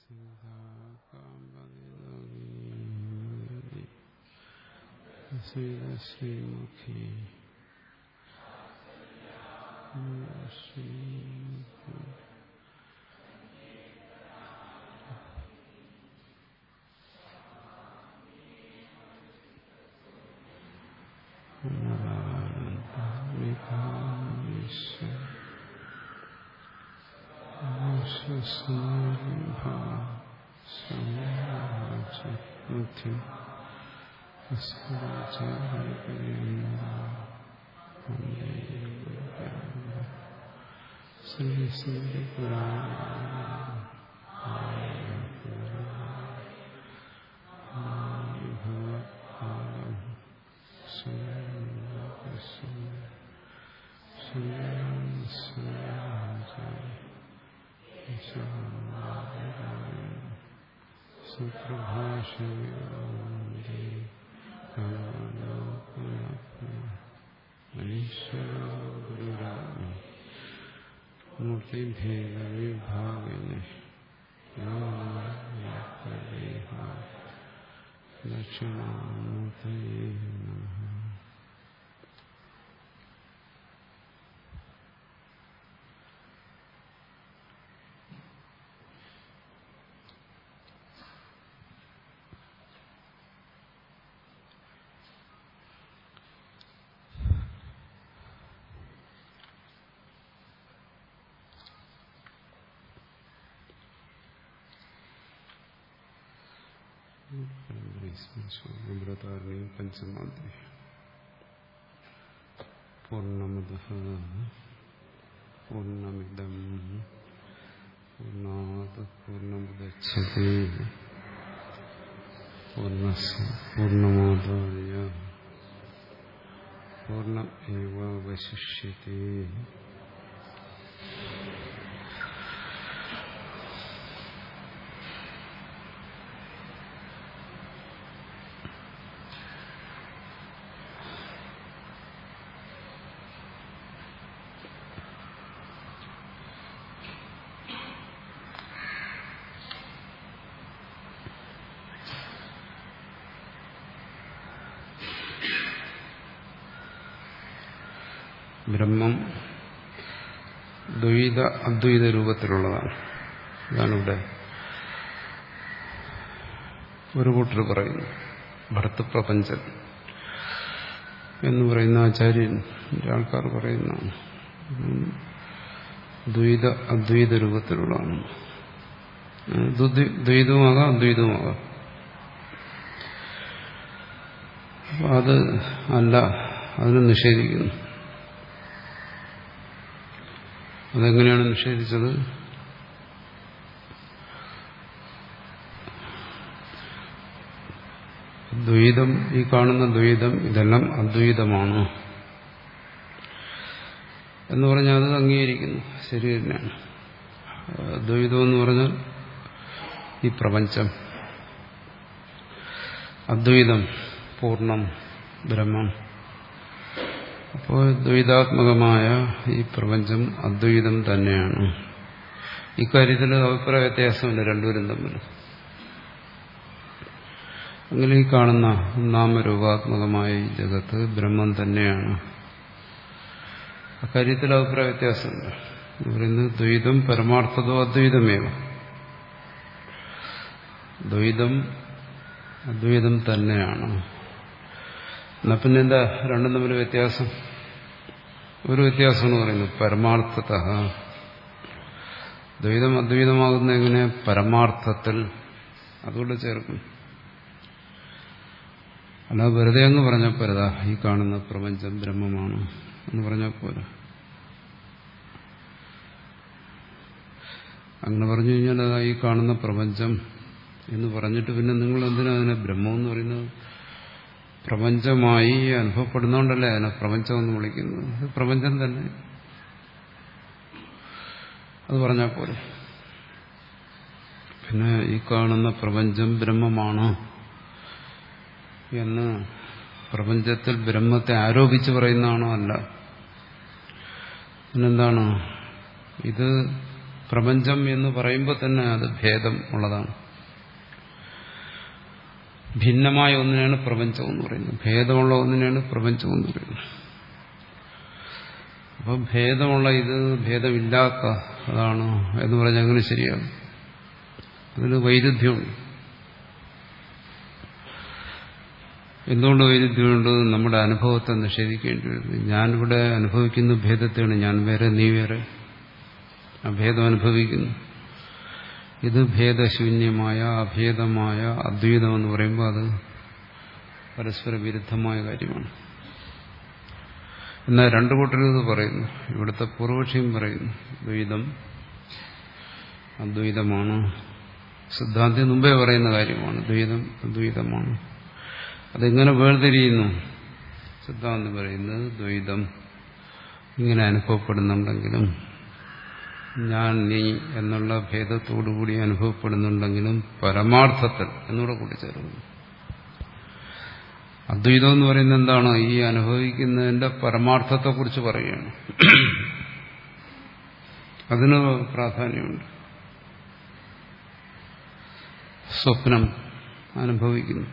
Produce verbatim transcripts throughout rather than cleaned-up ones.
ശ്രീമുഖി ശ്രീ ശ്രീ മൂർത്തിഭേദവിഭാഗിനി ദക്ഷിണാമൂർത്തയേ നമഃ. പഞ്ചമാധ്യായം പൂർണ്ണമദഃ പൂർണ്ണമിദം പൂർണ്ണാത് പൂർണ്ണമുദച്യതേ പൂർണ്ണസ്യ പൂർണ്ണമാദായ പൂർണ്ണമേവാവശിഷ്യതേ. ബ്രഹ്മം ദ്വൈത അദ്വൈത രൂപത്തിലുള്ളതാണ്. ഇതാണ് ഇവിടെ ഒരു കൂട്ടർ പറയുന്നു. ഭർത്തൃപ്രപഞ്ചൻ എന്ന് പറയുന്ന ആചാര്യൻ ആൾക്കാർ പറയുന്നതാണ്. ദ്വൈത അദ്വൈത രൂപത്തിലുള്ളതാണ്. ദ്വൈതവുമാകാം അദ്വൈതവുമാകാം. അത് അല്ല, അതിനെ നിഷേധിക്കുന്നു. അതെങ്ങനെയാണ് നിഷേധിച്ചത്? ദ്വൈതം, ഈ കാണുന്ന ദ്വൈതം ഇതെല്ലാം അദ്വൈതമാണ് എന്ന് പറഞ്ഞാൽ അത് അംഗീകരിക്കുന്നു. ശരി തന്നെയാണ്. ദ്വൈതം എന്ന് പറഞ്ഞാൽ ഈ പ്രപഞ്ചം, അദ്വൈതം പൂർണ്ണം ബ്രഹ്മം. അപ്പോൾ ദ്വൈതാത്മകമായ ഈ പ്രപഞ്ചം അദ്വൈതം തന്നെയാണ്. ഇക്കാര്യത്തിൽ അഭിപ്രായ വ്യത്യാസമില്ല രണ്ടുപേരും തമ്മിൽ. അങ്ങനെ ഈ കാണുന്ന നാമരൂപാത്മകമായ ഈ ജഗത്ത് ബ്രഹ്മം തന്നെയാണ്. അക്കാര്യത്തിൽ അഭിപ്രായ വ്യത്യാസമില്ല. എന്ന് പറയുന്നത് ദ്വൈതം പരമാർത്ഥതോ അദ്വൈതമേവ. ദ്വൈതം അദ്വൈതം തന്നെയാണ്. എന്നാ പിന്നെ എന്താ രണ്ടും തമ്മിൽ വ്യത്യാസം? ഒരു വ്യത്യാസമെന്ന് പറയുന്നത് പരമാർത്ഥത. ദ്വൈതം അദ്വൈതമാകുന്ന എങ്ങനെ? പരമാർത്ഥത്തിൽ. അതുകൊണ്ട് ചേർക്കും. അല്ല വെറുതെ അങ്ങ് പറഞ്ഞാൽ പോരാ, ഈ കാണുന്ന പ്രപഞ്ചം ബ്രഹ്മമാണ് എന്ന് പറഞ്ഞാൽ പോരാ. അങ്ങനെ പറഞ്ഞു കഴിഞ്ഞാൽ അതാ ഈ കാണുന്ന പ്രപഞ്ചം എന്ന് പറഞ്ഞിട്ട് പിന്നെ നിങ്ങൾ എന്തിനാ അതിനെ ബ്രഹ്മമെന്ന് പറയുന്നത്? പ്രപഞ്ചമായി അനുഭവപ്പെടുന്നോണ്ടല്ലേ അതിനെ പ്രപഞ്ചം എന്ന് വിളിക്കുന്നത്. അത് പ്രപഞ്ചം തന്നെ. അത് പറഞ്ഞാൽ പോലെ. പിന്നെ ഈ കാണുന്ന പ്രപഞ്ചം ബ്രഹ്മമാണ് എന്ന് പ്രപഞ്ചത്തിൽ ബ്രഹ്മത്തെ ആരോപിച്ച് പറയുന്നതാണോ? അല്ല. പിന്നെന്താണ്? ഇത് പ്രപഞ്ചം എന്ന് പറയുമ്പോൾ തന്നെ അത് ഭേദം ഉള്ളതാണ്. ഭിന്നമായ ഒന്നിനാണ് പ്രപഞ്ചം എന്ന് പറയുന്നത്, ഭേദമുള്ള ഒന്നിനാണ് പ്രപഞ്ചം എന്ന് പറയുന്നത്. അപ്പം ഭേദമുള്ള ഇത് ഭേദമില്ലാത്ത അതാണ് എന്ന് പറഞ്ഞാൽ അങ്ങനെ ശരിയാണ്. അതിന് വൈരുദ്ധ്യമുണ്ട്. എന്തുകൊണ്ട് വൈരുദ്ധ്യമുണ്ട്? നമ്മുടെ അനുഭവത്തെ നിഷേധിക്കേണ്ടി വരുന്നു. ഞാനിവിടെ അനുഭവിക്കുന്ന ഭേദത്തെയാണ്, ഞാൻ വേറെ നീ വേറെ, ആ ഭേദം അനുഭവിക്കുന്നു. ഇത് ഭേദശൂന്യമായ അഭേദമായ അദ്വൈതം എന്ന് പറയുമ്പോൾ അത് പരസ്പര വിരുദ്ധമായ കാര്യമാണ്. എന്നാൽ രണ്ടു കൂട്ടരും ഇത് പറയുന്നു. ഇവിടുത്തെ പൂർവപക്ഷിയും പറയുന്നു ദ്വൈതം അദ്വൈതമാണ്. സിദ്ധാന്തി മുമ്പേ പറയുന്ന കാര്യമാണ്, ദ്വൈതം അദ്വൈതമാണ്. അതെങ്ങനെ വേർതിരിയുന്നു? സിദ്ധാന്തം പറയുന്നത് ദ്വൈതം ഇങ്ങനെ അനുഭവപ്പെടുന്നുണ്ടെങ്കിലും, ഞാൻ നീ എന്നുള്ള ഭേദത്തോടുകൂടി അനുഭവപ്പെടുന്നുണ്ടെങ്കിലും പരമാർത്ഥത്തിൽ എന്നൂടെ കൂട്ടിച്ചേർക്കുന്നു. അദ്വൈതം എന്ന് പറയുന്നത് എന്താണ്? ഈ അനുഭവിക്കുന്നതിന്റെ പരമാർത്ഥത്തെക്കുറിച്ച് പറയുകയാണ്. അതിന് പ്രാധാന്യമുണ്ട്. സ്വപ്നം അനുഭവിക്കുന്നു.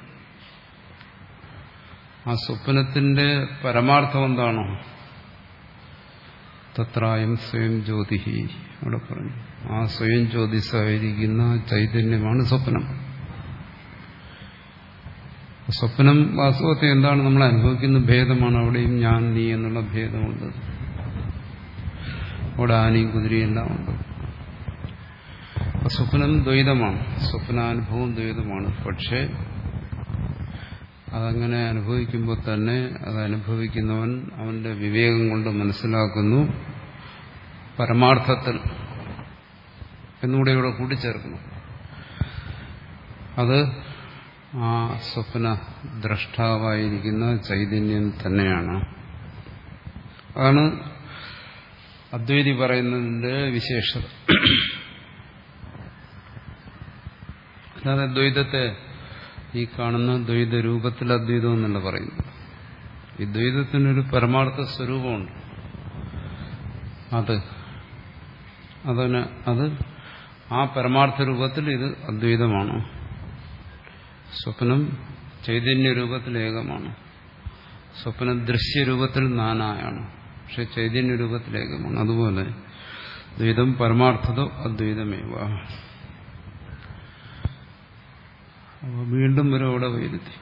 ആ സ്വപ്നത്തിന്റെ പരമാർത്ഥം എന്താണോ? തത്രായം സ്വയം ജ്യോതിഹി അവിടെ പറഞ്ഞു. ആ സ്വയം ജ്യോതിസായിരിക്കുന്ന ചൈതന്യമാണ് സ്വപ്നം. സ്വപ്നം വാസ്തവത്തെ എന്താണ്? നമ്മൾ അനുഭവിക്കുന്ന ഭേദമാണ്. അവിടെയും ഞാൻ നീ എന്നുള്ള ഭേദമുണ്ട്. അവിടെ ആനയും കുതിരയും എല്ലാം ഉണ്ട്. സ്വപ്നം ദ്വൈതമാണ്, സ്വപ്നാനുഭവം ദ്വൈതമാണ്. പക്ഷേ അതങ്ങനെ അനുഭവിക്കുമ്പോൾ തന്നെ അത് അനുഭവിക്കുന്നവൻ അവന്റെ വിവേകം കൊണ്ട് മനസ്സിലാക്കുന്നു പരമാർത്ഥത്തിൽ എന്നുകൂടെ ഇവിടെ കൂട്ടിച്ചേർക്കുന്നു. അത് ആ സ്വപ്ന ദ്രഷ്ടാവായിരിക്കുന്ന ചൈതന്യം തന്നെയാണ്. അതാണ് അദ്വൈതി പറയുന്നതിന്റെ വിശേഷത. അല്ലാതെ ദ്വൈതത്തെ ഈ കാണുന്ന ദ്വൈത രൂപത്തിൽ അദ്വൈതം എന്നല്ല പറയുന്നത്. ഈ ദ്വൈതത്തിനൊരു പരമാർത്ഥ സ്വരൂപമുണ്ട്. അത് അതിന് അത് ആ പരമാർത്ഥ രൂപത്തിൽ ഇത് അദ്വൈതമാണ്. സ്വപ്നം ചൈതന്യ രൂപത്തിൽ ഏകമാണ്. സ്വപ്ന ദൃശ്യരൂപത്തിൽ നാനായാണ്, പക്ഷെ ചൈതന്യ രൂപത്തിൽ ഏകമാണ്. അതുപോലെ ദ്വൈതം പരമാർത്ഥതോ അദ്വൈതമേവ. വീണ്ടും ഒരു അവിടെ വൈരുദ്ധ്യം.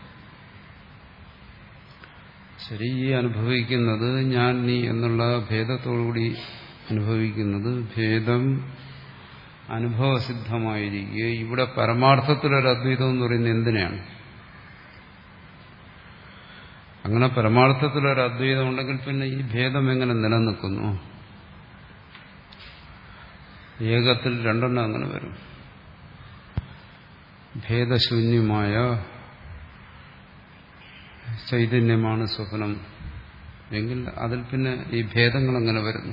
ശരി, ഈ അനുഭവിക്കുന്നത് ഞാൻ നീ എന്നുള്ള ഭേദത്തോടുകൂടി അനുഭവിക്കുന്നത് ഭേദം അനുഭവസിദ്ധമായിരിക്കുക. ഇവിടെ പരമാർത്ഥത്തിലൊരു അദ്വൈതം എന്ന് പറയുന്നത് എന്തിനാണ്? അങ്ങനെ പരമാർത്ഥത്തിലൊരു അദ്വൈതം ഉണ്ടെങ്കിൽ പിന്നെ ഈ ഭേദം എങ്ങനെ നിലനിൽക്കുന്നു? ഏകത്തിൽ രണ്ടെണ്ണം അങ്ങനെ വരും. ഭേദശൂന്യമായ ചൈതന്യമാണ് സ്വപ്നം എങ്കിൽ അതിൽ പിന്നെ ഈ ഭേദങ്ങൾ എങ്ങനെ വരുന്നു?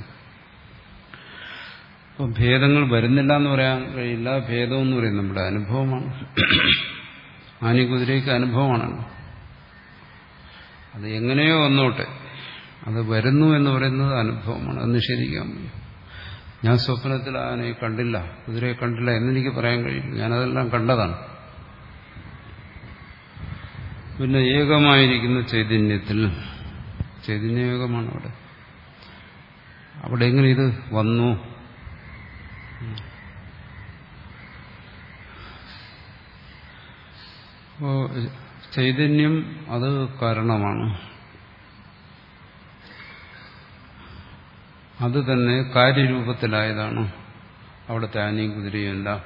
അപ്പോൾ ഭേദങ്ങൾ വരുന്നില്ല എന്ന് പറയാൻ കഴിയില്ല. ഭേദം എന്ന് പറയുന്നത് നമ്മുടെ അനുഭവമാണ്. ആനി കുതിരയ്ക്ക് അനുഭവമാണല്ലോ. അത് എങ്ങനെയോ വന്നോട്ടെ, അത് വരുന്നു എന്ന് പറയുന്നത് അനുഭവമാണ്. അത് നിഷേധിക്കാൻ വയ്യ. ഞാൻ സ്വപ്നത്തിൽ ആനയെ കണ്ടില്ല, കുതിരയെ കണ്ടില്ല എന്നെനിക്ക് പറയാൻ കഴിയില്ല. ഞാനതെല്ലാം കണ്ടതാണ്. പിന്നെ ഏകമായിരിക്കുന്ന ചൈതന്യത്തിൽ, ചൈതന്യയോഗമാണ് അവിടെ. അവിടെ എങ്ങനെ ഇത് വന്നു? അപ്പോ ചൈതന്യം അത് കാരണമാണ്. അത് തന്നെ കാര്യരൂപത്തിലായതാണ്. അവിടുത്തെ ആനയും കുതിരയും എല്ലാം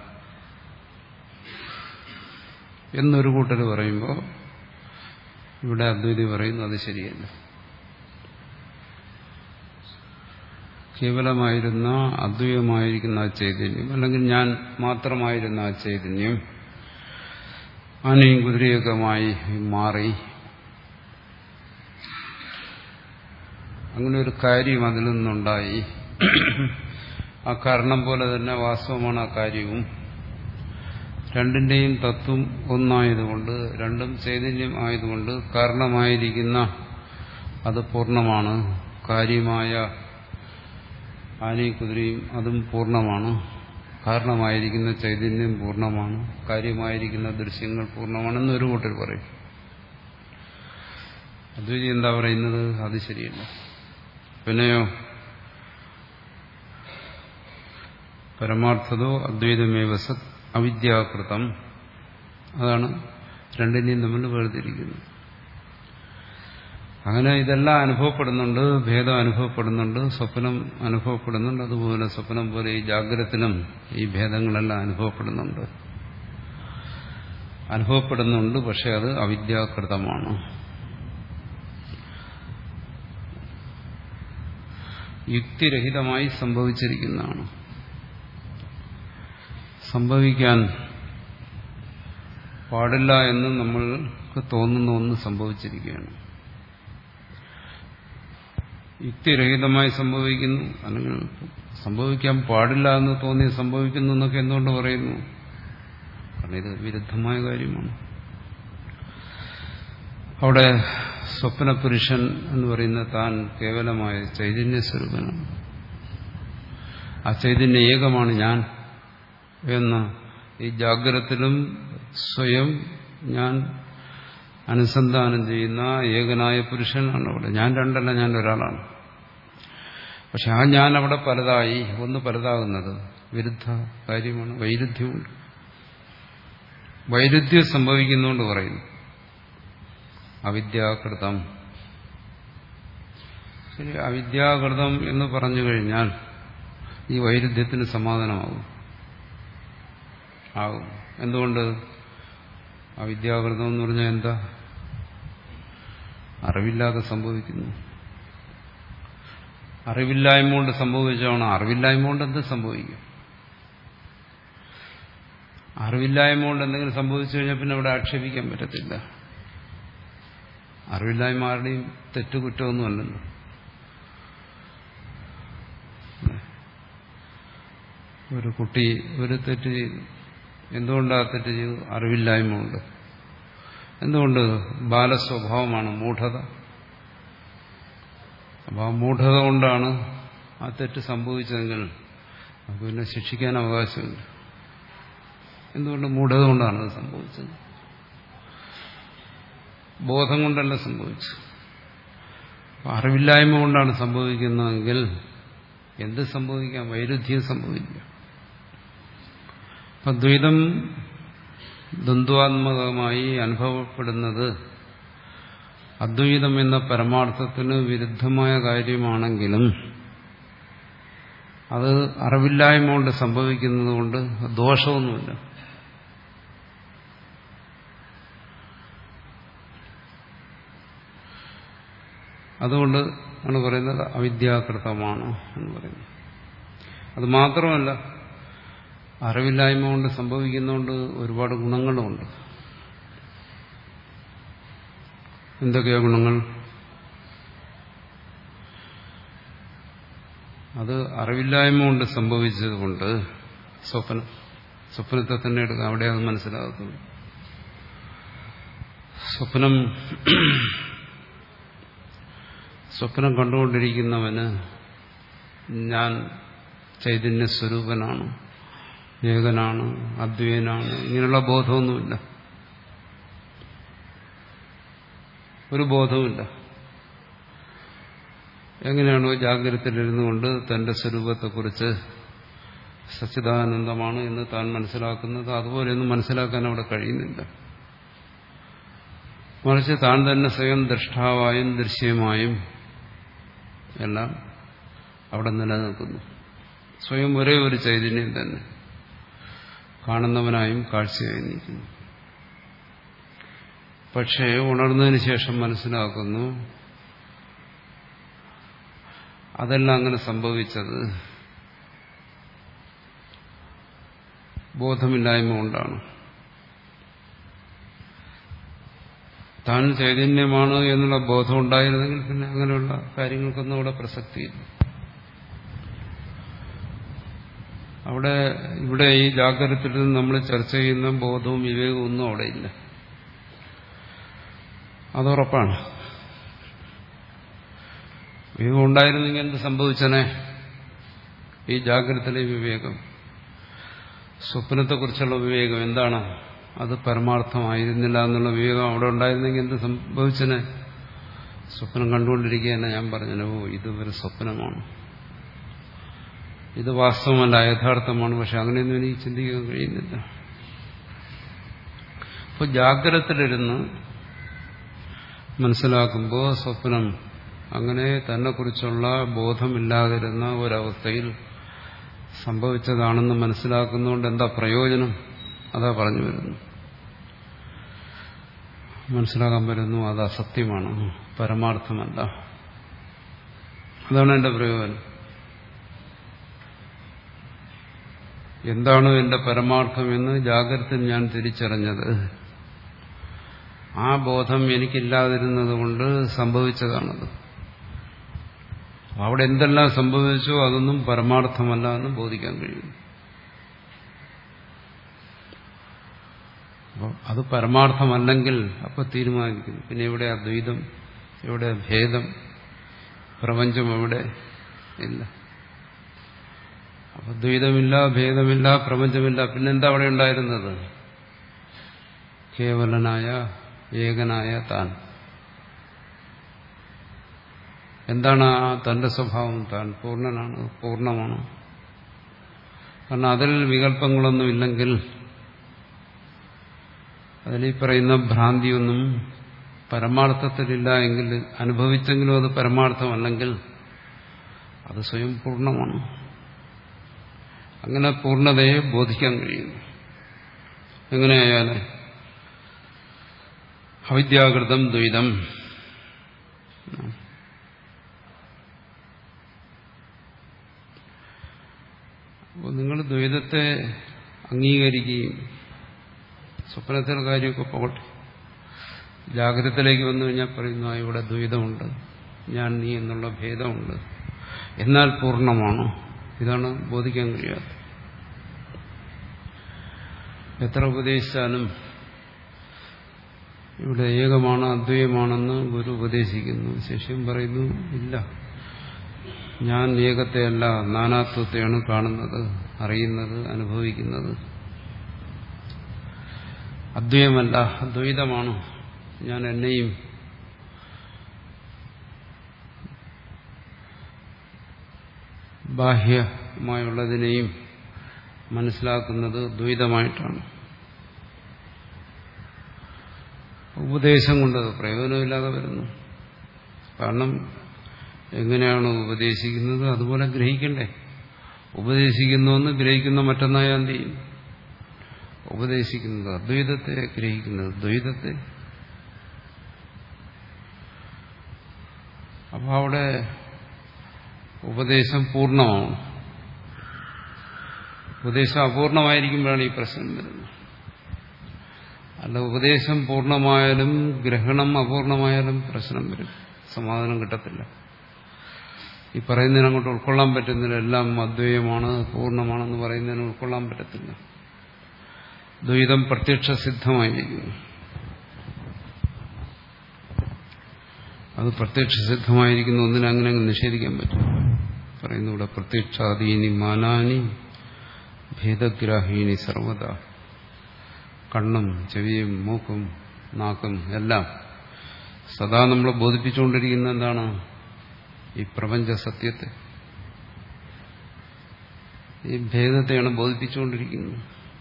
എന്നൊരു കൂട്ടർ പറയുമ്പോൾ ഇവിടെ അദ്വൈതി പറയുന്നു അത് ശരിയല്ല. കേവലമായിരുന്ന അദ്വൈതമായിരിക്കുന്ന ആ ചൈതന്യം, അല്ലെങ്കിൽ ഞാൻ മാത്രമായിരുന്ന ആ ചൈതന്യം ആനയും കുതിരയൊക്കെമായി മാറി. അങ്ങനെ ഒരു കാര്യം അതിൽ നിന്നുണ്ടായി. ആ കാരണം പോലെ തന്നെ വാസ്തവമാണ് ആ കാര്യവും. രണ്ടിന്റെയും തത്വം ഒന്നായതുകൊണ്ട്, രണ്ടും ചൈതന്യം ആയതുകൊണ്ട് കാരണമായിരിക്കുന്ന അത് പൂർണ്ണമാണ്. കാര്യമായ ആനയും കുതിരയും അതും പൂർണ്ണമാണ്. കാരണമായിരിക്കുന്ന ചൈതന്യം പൂർണ്ണമാണ്, കാര്യമായിരിക്കുന്ന ദൃശ്യങ്ങൾ പൂർണ്ണമാണെന്ന് ഒരു കൂട്ടർ പറയും. അദ്വൈതി എന്താ പറയുന്നത്? അത് ശരിയല്ല. പിന്നെയോ പരമാർത്ഥതോ അദ്വൈതമേവ സത് അവിദ്യാകൃതം. അതാണ് രണ്ടിനെയും തമ്മിൽ വേർതിരിക്കുന്നത്. അങ്ങനെ ഇതെല്ലാം അനുഭവപ്പെടുന്നുണ്ട്, ഭേദം അനുഭവപ്പെടുന്നുണ്ട്, സ്വപ്നം അനുഭവപ്പെടുന്നുണ്ട്. അതുപോലെ സ്വപ്നം പോലെ ഈ ജാഗ്രതത്തിലും ഈ ഭേദങ്ങളെല്ലാം അനുഭവപ്പെടുന്നുണ്ട് അനുഭവപ്പെടുന്നുണ്ട് പക്ഷെ അത് അവിദ്യാകൃതമാണ്. യുക്തിരഹിതമായി സംഭവിച്ചിരിക്കുന്നതാണ്. സംഭവിക്കാൻ പാടില്ല എന്ന് നമ്മൾക്ക് തോന്നുന്ന ഒന്ന് സംഭവിച്ചിരിക്കുകയാണ്. യുക്തിരഹിതമായി സംഭവിക്കുന്നു, അല്ലെങ്കിൽ സംഭവിക്കാൻ പാടില്ല എന്ന് തോന്നി സംഭവിക്കുന്നു എന്നൊക്കെ എന്തുകൊണ്ട് പറയുന്നു? കാരണം ഇത് വിരുദ്ധമായ കാര്യമാണ്. അവിടെ സ്വപ്നപുരുഷൻ എന്ന് പറയുന്ന താൻ കേവലമായ ചൈതന്യ സ്വരൂപനാണ്. ആ ചൈതന്യ ഏകമാണ് ഞാൻ എന്ന് ഈ ജാഗ്രതത്തിലും സ്വയം ഞാൻ അനുസന്ധാനം ചെയ്യുന്ന ഏകനായ പുരുഷനാണ് അവിടെ. ഞാൻ രണ്ടല്ല, ഞാൻ ഒരാളാണ്. പക്ഷെ ആ ഞാൻ അവിടെ പലതായി, ഒന്ന് പലതാകുന്നത് വിരുദ്ധ കാര്യമാണ്. വൈരുദ്ധ്യമുണ്ട്. വൈരുദ്ധ്യം സംഭവിക്കുന്നതുകൊണ്ട് പറയുന്നു അവിദ്യാകൃതം. ശരി, അവിദ്യാകൃതം എന്ന് പറഞ്ഞു കഴിഞ്ഞാൽ ഈ വൈരുദ്ധ്യത്തിന് സമാധാനമാകും ആകും എന്തുകൊണ്ട്? അവിദ്യാകൃതം എന്ന് പറഞ്ഞാൽ എന്താ? അറിവില്ലാതെ സംഭവിക്കുന്നു. അറിവില്ലായ്മ കൊണ്ട് സംഭവിച്ചാണ്. അറിവില്ലായ്മ കൊണ്ട് എന്ത് സംഭവിക്കും? അറിവില്ലായ്മ കൊണ്ട് എന്തെങ്കിലും സംഭവിച്ചു കഴിഞ്ഞാൽ പിന്നെ അവിടെ ആക്ഷേപിക്കാൻ പറ്റത്തില്ല. അറിവില്ലായ്മ ആരുടെയും തെറ്റുകുറ്റമൊന്നുമല്ലല്ലോ. ഒരു കുട്ടി ഒരു തെറ്റ് ചെയ്തു. എന്തുകൊണ്ടാണ് തെറ്റ് ചെയ്തു? അറിവില്ലായ്മ കൊണ്ട്. എന്തുകൊണ്ട്? ബാലസ്വഭാവമാണ്, മൂഢത. അപ്പോൾ ആ മൂഢത കൊണ്ടാണ് ആ തെറ്റ് സംഭവിച്ചതെങ്കിൽ നമുക്ക് പിന്നെ ശിക്ഷിക്കാൻ അവകാശമുണ്ട്. എന്തുകൊണ്ട്? മൂഢത കൊണ്ടാണ് അത് സംഭവിച്ചത്. ബോധം കൊണ്ടല്ല സംഭവിച്ചു. അറിവില്ലായ്മ കൊണ്ടാണ് സംഭവിക്കുന്നതെങ്കിൽ എന്ത് സംഭവിക്കാം? വൈരുദ്ധ്യം സംഭവിക്കാം. അദ്വൈതം ദ്വന്ദ്വാത്മകമായി അനുഭവപ്പെടുന്നത് അദ്വൈതം എന്ന പരമാർത്ഥത്തിന് വിരുദ്ധമായ കാര്യമാണെങ്കിലും അത് അറിവില്ലായ്മ കൊണ്ട് സംഭവിക്കുന്നത് കൊണ്ട് ദോഷമൊന്നുമില്ല. അതുകൊണ്ട് ആണ് പറയുന്നത് അവിദ്യാകൃതമാണ് എന്ന് പറയുന്നത്. അത് മാത്രമല്ല, അറിവില്ലായ്മ കൊണ്ട് സംഭവിക്കുന്നതുകൊണ്ട് ഒരുപാട് ഗുണങ്ങളുമുണ്ട്. എന്തൊക്കെയാ ഗുണങ്ങൾ? അത് അറിവില്ലായ്മ കൊണ്ട് സംഭവിച്ചതുകൊണ്ട് സ്വപ്നം സ്വപ്നത്തെ തന്നെ എടുക്കാം. അവിടെ അത് മനസ്സിലാകത്തുള്ളൂ. സ്വപ്നം സ്വപ്നം കണ്ടുകൊണ്ടിരിക്കുന്നവന് ഞാൻ ചൈതന്യ സ്വരൂപനാണ്, ഏകനാണ്, അദ്വൈതനാണ്, ഇങ്ങനെയുള്ള ബോധമൊന്നുമില്ല. ഒരു ബോധവുമില്ല. എങ്ങനെയാണോ ജാഗ്രതയിലിരുന്നു കൊണ്ട് തന്റെ സ്വരൂപത്തെക്കുറിച്ച് സച്ചിദാനന്ദമാണ് എന്ന് താൻ മനസ്സിലാക്കുന്നത്, അതുപോലെയൊന്നും മനസ്സിലാക്കാൻ അവിടെ കഴിയുന്നില്ല. മറിച്ച് താൻ തന്നെ സ്വയം ദൃഷ്ടാവായും ദൃശ്യമായും എല്ലാം അവിടെ നിലനിൽക്കുന്നു. സ്വയം ഒരേ ഒരു ചൈതന്യം തന്നെ കാണുന്നവനായും കാഴ്ചയായി നിൽക്കുന്നു. പക്ഷേ ഉണർന്നതിന് ശേഷം മനസ്സിലാക്കുന്നു അതെല്ലാം അങ്ങനെ സംഭവിച്ചത് ബോധമില്ലായ്മ കൊണ്ടാണ്. താൻ ചൈതന്യമാണ് എന്നുള്ള ബോധം ഉണ്ടായിരുന്നെങ്കിൽ പിന്നെ അങ്ങനെയുള്ള കാര്യങ്ങൾക്കൊന്നും അവിടെ പ്രസക്തിയില്ല. അവിടെ ഇവിടെ ഈ ജാഗ്രതത്തിൽ നിന്ന് നമ്മൾ ചർച്ച ചെയ്യുന്ന ബോധവും വിവേകവും ഒന്നും അവിടെ ഇല്ല. അതുറപ്പാണ്. വിവേകം ഉണ്ടായിരുന്നെങ്കിൽ എന്ത് സംഭവിച്ചനെ? ഈ ജാഗ്രതയിലെ വിവേകം സ്വപ്നത്തെക്കുറിച്ചുള്ള വിവേകം എന്താണ്? അത് പരമാർത്ഥമായിരുന്നില്ല എന്നുള്ള വിവേകം അവിടെ ഉണ്ടായിരുന്നെങ്കിൽ എന്ത് സംഭവിച്ചനെ? സ്വപ്നം കണ്ടുകൊണ്ടിരിക്കുകയെന്നെ ഞാൻ പറഞ്ഞു, ഓ ഇത് ഒരു സ്വപ്നമാണ്, ഇത് വാസ്തവമല്ല, യഥാർത്ഥമാണ്. പക്ഷെ അങ്ങനെയൊന്നും എനിക്ക് ചിന്തിക്കാൻ കഴിയുന്നില്ല. അപ്പോൾ ജാഗ്രതത്തിലിരുന്ന് മനസ്സിലാക്കുമ്പോൾ സ്വപ്നം അങ്ങനെ തന്നെക്കുറിച്ചുള്ള ബോധമില്ലാതിരുന്ന ഒരവസ്ഥയിൽ സംഭവിച്ചതാണെന്ന് മനസ്സിലാക്കുന്നതുകൊണ്ട് എന്താ പ്രയോജനം? അതാ പറഞ്ഞു വരുന്നു. മനസ്സിലാക്കാൻ വരുന്നു അത് അസത്യമാണ്, പരമാർത്ഥമല്ല. അതാണ് എന്റെ പ്രയോജനം. എന്താണ് എന്റെ പരമാർത്ഥം എന്ന് ജാഗ്രത ഞാൻ തിരിച്ചറിഞ്ഞത് ആ ബോധം എനിക്കില്ലാതിരുന്നത് കൊണ്ട് സംഭവിച്ചതാണത്. അവിടെ എന്തെല്ലാം സംഭവിച്ചോ അതൊന്നും പരമാർത്ഥമല്ല എന്ന് ബോധിക്കാൻ കഴിയും. അപ്പോൾ അത് പരമാർത്ഥമല്ലെങ്കിൽ അപ്പോൾ തീരുമാനിക്കുന്നു, പിന്നെ എവിടെ അദ്വൈതം, എവിടെ ഭേദം, പ്രപഞ്ചം എവിടെ ഇല്ല. അപ്പൊ ദ്വൈതമില്ല, ഭേദമില്ല, പ്രപഞ്ചമില്ല, പിന്നെന്താ അവിടെ ഉണ്ടായിരുന്നത്? കേവലനായ ഏകനായ താൻ. എന്താണ് ആ തന്റെ സ്വഭാവം? താൻ പൂർണ്ണനാണ്, പൂർണ്ണമാണ്. കാരണം അതിൽ വികല്പങ്ങളൊന്നുമില്ലെങ്കിൽ, അതിൽ ഈ പറയുന്ന ഭ്രാന്തിയൊന്നും പരമാർത്ഥത്തിലില്ല എങ്കിൽ, അനുഭവിച്ചെങ്കിലും അത് പരമാർത്ഥമല്ലെങ്കിൽ അത് സ്വയം പൂർണ്ണമാണ്. അങ്ങനെ പൂർണ്ണതയെ ബോധിക്കാൻ കഴിയുന്നു. എങ്ങനെയായാലും അവിദ്യാകൃതം ദ്വൈതം, അപ്പോൾ നിങ്ങൾ ദ്വൈതത്തെ അംഗീകരിക്കുകയും, സ്വപ്നത്തിൻ്റെ കാര്യമൊക്കെ പോകട്ടെ, ജാഗ്രതത്തിലേക്ക് വന്നു കഴിഞ്ഞാൽ പറയുന്നു ആ ഇവിടെ ദ്വൈതമുണ്ട്, ഞാൻ നീ എന്നുള്ള ഭേദമുണ്ട്, എന്നാൽ പൂർണ്ണമാണോ? ഇതാണ് ബോധിക്കാൻ കഴിയാത്തത്. എത്ര ഉപദേശിച്ചാലും ഇവിടെ ഏകമാണ്, അദ്വൈതമാണെന്ന് ഗുരു ഉപദേശിക്കുന്നു. ശിഷ്യൻ പറയുന്നു ഇല്ല, ഞാൻ ഏകത്തെയല്ല നാനാത്വത്തെയാണ് കാണുന്നത്, അറിയുന്നത്, അനുഭവിക്കുന്നത്. അദ്വൈതമല്ല, അദ്വൈതമാണ്. ഞാൻ എന്നെയും ബാഹ്യമായുള്ളതിനെയും മനസ്സിലാക്കുന്നത് ദ്വൈതമായിട്ടാണ്. ഉപദേശം കൊണ്ട് പ്രയോജനമില്ലാതെ വരുന്നു. കാരണം എങ്ങനെയാണ് ഉപദേശിക്കുന്നത് അതുപോലെ ഗ്രഹിക്കണ്ടേ. ഉപദേശിക്കുന്നുവെന്ന് ഗ്രഹിക്കുന്ന മറ്റൊന്നായ എന്ത് ചെയ്യും? ഉപദേശിക്കുന്നത് അദ്വൈതത്തെ, ഗ്രഹിക്കുന്നത് ദ്വൈതത്തെ. അപ്പോൾ അവിടെ ഉപദേശം പൂർണ്ണമാണ്. ഉപദേശം അപൂർണമായിരിക്കുമ്പോഴാണ് ഈ പ്രശ്നം വരുന്നത്. അല്ല, ഉപദേശം പൂർണ്ണമായാലും ഗ്രഹണം അപൂർണമായാലും പ്രശ്നം വരും, സമാധാനം കിട്ടത്തില്ല. ഈ പറയുന്നതിന് അങ്ങോട്ട് ഉൾക്കൊള്ളാൻ പറ്റുന്നില്ല. എല്ലാം അദ്വൈതമാണ്, പൂർണ്ണമാണെന്ന് പറയുന്നതിന് ഉൾക്കൊള്ളാൻ പറ്റത്തില്ല. ദ്വൈതം പ്രത്യക്ഷ സിദ്ധമായിരിക്കുന്നു. അത് പ്രത്യക്ഷ സിദ്ധമായിരിക്കുന്ന ഒന്നിനെ അങ്ങനെ നിഷേധിക്കാൻ പറ്റും. പറയുന്നു ഇവിടെ പ്രത്യക്ഷാദീനി മാനാനി ഭേദഗ്രാഹീനി സർവത. കണ്ണും ചെവിയും മൂക്കും നാക്കും എല്ലാം സദാ നമ്മളെ ബോധിപ്പിച്ചുകൊണ്ടിരിക്കുന്ന എന്താണ്? ഈ പ്രപഞ്ച സത്യത്തെ, ഈ ഭേദത്തെയാണ് ബോധിപ്പിച്ചുകൊണ്ടിരിക്കുന്നത്.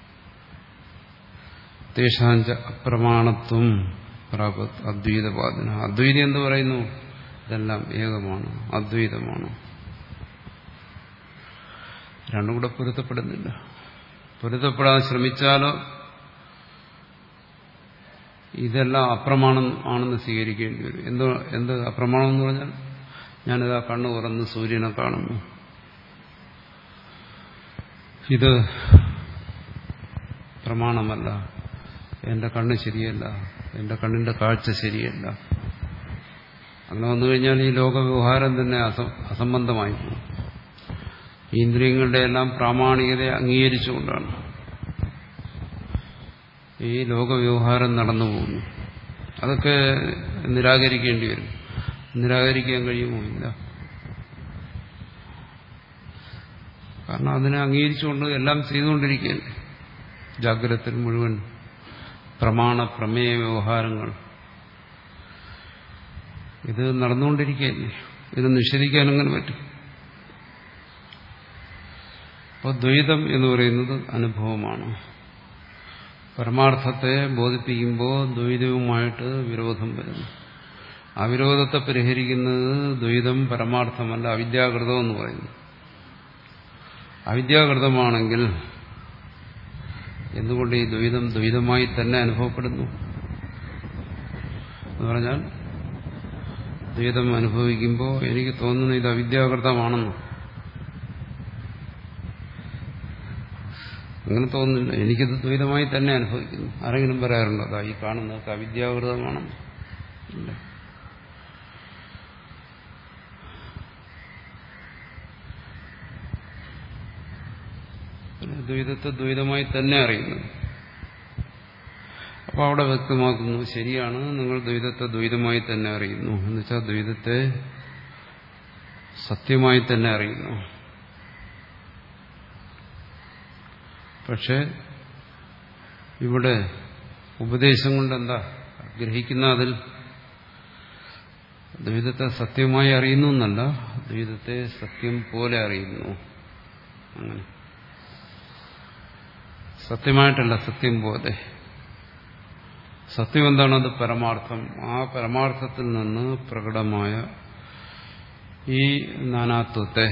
തേഷാഞ്ച അപ്രമാണത്വം പ്രാപത് അദ്വൈതവാദന. അദ്വൈതം എന്ന് പറയുന്നു ഇതെല്ലാം ഏകമാണ്, അദ്വൈതമാണ്. രണ്ടും കൂടെ പൊരുത്തപ്പെടുന്നില്ല. പൊരുത്തപ്പെടാൻ ശ്രമിച്ചാലോ ഇതെല്ലാം അപ്രമാണം ആണെന്ന് സ്വീകരിക്കേണ്ടി വരും. എന്തോ എന്ത് അപ്രമാണം എന്ന് പറഞ്ഞാൽ, ഞാനിതാ കണ്ണു തുറന്ന് സൂര്യനെ കാണുന്നു, ഇത് പ്രമാണമല്ല, എന്റെ കണ്ണ് ശരിയല്ല, എന്റെ കണ്ണിന്റെ കാഴ്ച ശരിയല്ല. അങ്ങനെ വന്നു കഴിഞ്ഞാൽ ഈ ലോകവ്യവഹാരം തന്നെ അസംബന്ധമായി പോകും. ഈ ഇന്ദ്രിയങ്ങളുടെ എല്ലാം പ്രാമാണികതയെ അംഗീകരിച്ചുകൊണ്ടാണ് ഈ ലോകവ്യവഹാരം നടന്നു പോകുന്നു. അതൊക്കെ നിരാകരിക്കേണ്ടി വരും. നിരാകരിക്കാൻ കഴിയുമോ? ഇല്ല. കാരണം അതിനെ അംഗീകരിച്ചുകൊണ്ട് എല്ലാം ചെയ്തുകൊണ്ടിരിക്കുകയല്ലേ. ജാഗ്രതത്തിൽ മുഴുവൻ പ്രമാണ പ്രമേയ വ്യവഹാരങ്ങൾ ഇത് നടന്നുകൊണ്ടിരിക്കുകയല്ലേ. ഇത് നിഷേധിക്കാൻ എങ്ങനെ പറ്റും? അപ്പോൾ ദ്വൈതം എന്ന് പറയുന്നത് അനുഭവമാണ്. പരമാർത്ഥത്തെ ബോധിപ്പിക്കുമ്പോൾ ദ്വൈതവുമായിട്ട് വിരോധം വരുന്നു. ആ വിരോധത്തെ പരിഹരിക്കുന്നത് ദ്വൈതം പരമാർത്ഥമല്ല, അവിദ്യാകൃതം എന്ന് പറയുന്നു. അവിദ്യാകൃതമാണെങ്കിൽ എന്തുകൊണ്ട് ഈ ദ്വൈതം ദ്വൈതമായി തന്നെ അനുഭവപ്പെടുന്നു എന്ന് പറഞ്ഞാൽ, ദ്വൈതം അനുഭവിക്കുമ്പോൾ എനിക്ക് തോന്നുന്നു ഇത് അവിദ്യാകൃതമാണെന്ന്. അങ്ങനെ തോന്നുന്നില്ല. എനിക്കിത് ദ്വൈതമായി തന്നെ അനുഭവിക്കുന്നു. ആരെങ്കിലും പറയാറുണ്ടോ അതാ ഈ കാണുന്നതൊക്കെ അവിദ്യാകൃതമാണെന്ന്? ഇല്ല. ദ്വൈതത്തെ ദ്വൈതമായി തന്നെ അറിയുന്നു. അപ്പോൾ അവിടെ വ്യക്തമാക്കുന്നു, ശരിയാണ്, നിങ്ങൾ ദ്വൈതത്തെ ദ്വൈതമായി തന്നെ അറിയുന്നു എന്ന് വെച്ചാൽ ദ്വൈതത്തെ സത്യമായി തന്നെ അറിയുന്നു. പക്ഷെ ഇവിടെ ഉപദേശം കൊണ്ട് എന്താ ഗ്രഹിക്കുന്ന? അതിൽ ദ്വൈതത്തെ സത്യമായി അറിയുന്നു എന്നല്ല, ദ്വൈതത്തെ സത്യം പോലെ അറിയുന്നു. അങ്ങനെ സത്യമായിട്ടല്ല, സത്യം പോലെ. സത്യം എന്താണ്? അത് പരമാർത്ഥം. ആ പരമാർത്ഥത്തിൽ നിന്ന് പ്രകടമായ ഈ നാനാത്വത്തെ,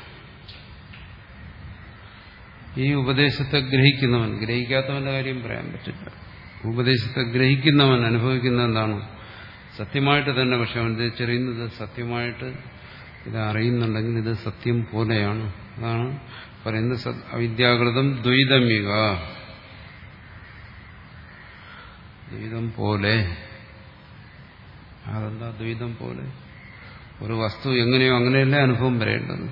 ഈ ഉപദേശത്തെ ഗ്രഹിക്കുന്നവൻ, ഗ്രഹിക്കാത്തവന്റെ കാര്യം പറയാൻ പറ്റില്ല. ഉപദേശത്തെ ഗ്രഹിക്കുന്നവൻ അനുഭവിക്കുന്ന എന്താണ്? സത്യമായിട്ട് തന്നെ. പക്ഷെ അവൻ തിരിച്ചറിയുന്നത് സത്യമായിട്ട് ഇത് അറിയുന്നുണ്ടെങ്കിൽ ഇത് സത്യം പോലെയാണ്. അതാണ് പറയുന്നത് അവിദ്യാകൃതം ദ്വൈതമിക, ദ്വൈതം പോലെ. അതെന്താ ദ്വൈതം പോലെ? ഒരു വസ്തു എങ്ങനെയോ അങ്ങനെയല്ലേ അനുഭവം വരേണ്ടത്.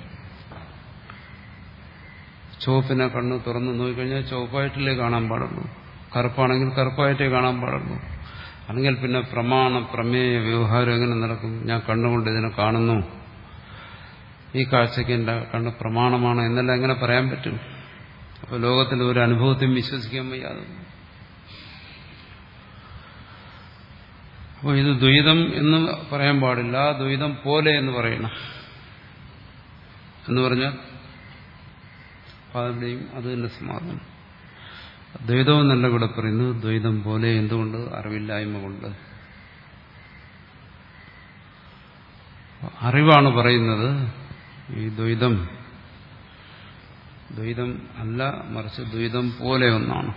ചുവപ്പിനെ കണ്ണ് തുറന്നു നോക്കിക്കഴിഞ്ഞാൽ ചുവപ്പായിട്ടല്ലേ കാണാൻ പാടുള്ളൂ. കറുപ്പാണെങ്കിൽ കറുപ്പായിട്ടേ കാണാൻ പാടുള്ളൂ. അല്ലെങ്കിൽ പിന്നെ പ്രമാണ പ്രമേയ വ്യവഹാരം എങ്ങനെ നടക്കും? ഞാൻ കണ്ണുകൊണ്ട് ഇതിനെ കാണുന്നു, ഈ കാഴ്ചയ്ക്ക് എൻ്റെ കണ്ണ് പ്രമാണമാണ് എന്നെല്ലാം എങ്ങനെ പറയാൻ പറ്റും? അപ്പോൾ ലോകത്തിൽ ഒരു അനുഭവത്തെയും വിശ്വസിക്കാൻ വയ്യാതെ. അപ്പോൾ ഇത് ദ്വൈതം എന്ന് പറയാൻ പാടില്ല, ദ്വൈതം പോലെ എന്ന് പറയണം. എന്ന് പറഞ്ഞാൽ അവിടെയും അത് തന്നെ സമാധാനം. ദ്വൈതം എന്നല്ല ഇവിടെ പറയുന്നു, ദ്വൈതം പോലെ. എന്തുകൊണ്ട്? അറിവില്ലായ്മ കൊണ്ട്. അറിവാണ് പറയുന്നത് ഈ ദ്വൈതം ദ്വൈതം അല്ല, മറിച്ച് ദ്വൈതം പോലെ ഒന്നാണ്.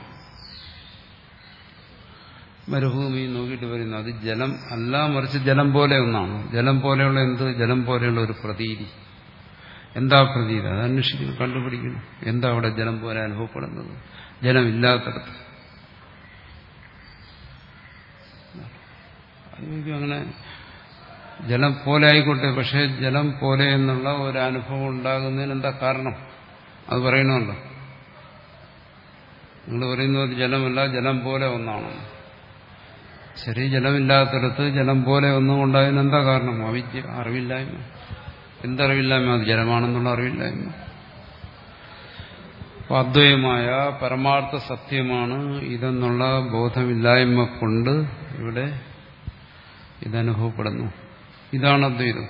മരുഭൂമി നോക്കിയിട്ട് പറയുന്നു അത് ജലം അല്ല, മറിച്ച് ജലം പോലെ ഒന്നാണ്. ജലം പോലെയുള്ള എന്ത്? ജലം പോലെയുള്ള ഒരു പ്രതീതി. എന്താ പ്രതീതി? അത് അന്വേഷിക്കുന്നു, കണ്ടുപിടിക്കുന്നു. എന്താ അവിടെ ജലം പോലെ അനുഭവപ്പെടുന്നത്? ജലമില്ലാത്തടത്ത്. അങ്ങനെ ജലം പോലെ ആയിക്കോട്ടെ, പക്ഷെ ജലം പോലെ എന്നുള്ള ഒരു അനുഭവം ഉണ്ടാകുന്നതിന് എന്താ കാരണം? അത് പറയണമല്ലോ. നിങ്ങൾ പറയുന്നത് ജലമല്ല, ജലം പോലെ ഒന്നാണ്. ശരി, ജലമില്ലാത്തടത്ത് ജലം പോലെ ഒന്നും ഉണ്ടായതിന് എന്താ കാരണം? അവിദ്യ, അറിവില്ലായ്മ. എന്തറിവില്ലായ്മ? അത് ജലമാണെന്നുള്ള അറിവില്ലായ്മ. അപ്പോൾ അദ്വൈതമായ പരമാർത്ഥ സത്യമാണ് ഇതെന്നുള്ള ബോധമില്ലായ്മ കൊണ്ട് ഇവിടെ ഇതനുഭവപ്പെടുന്നു. ഇതാണ് അദ്വൈതം.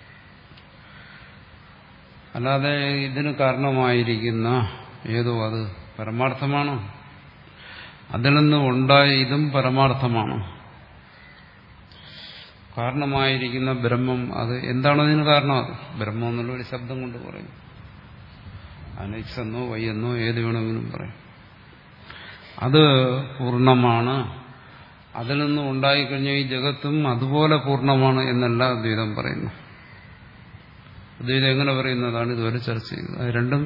അല്ലാതെ ഇതിന് കാരണമായിരിക്കുന്ന ഏതോ അത് പരമാർത്ഥമാണ്. അതിൽ നിന്ന് ഉണ്ടായ ഇതും പരമാർത്ഥമാണ്. കാരണമായിരിക്കുന്ന ബ്രഹ്മം അത് എന്താണോ ഇതിന് കാരണം? അത് ബ്രഹ്മം എന്നുള്ള ഒരു ശബ്ദം കൊണ്ട് പറയും. അതിന് എക്സ് എന്നോ വൈ എന്നോ ഏത് വേണമെങ്കിലും പറയും. അത് പൂർണ്ണമാണ്. അതിൽ നിന്നും ഉണ്ടായിക്കഴിഞ്ഞ ഈ ജഗത്തും അതുപോലെ പൂർണ്ണമാണ് എന്നല്ല അദ്വൈതം പറയുന്നു. അദ്വൈതം എങ്ങനെ പറയുന്നതാണ് ഇതുവരെ ചർച്ച ചെയ്തത്. അത് രണ്ടും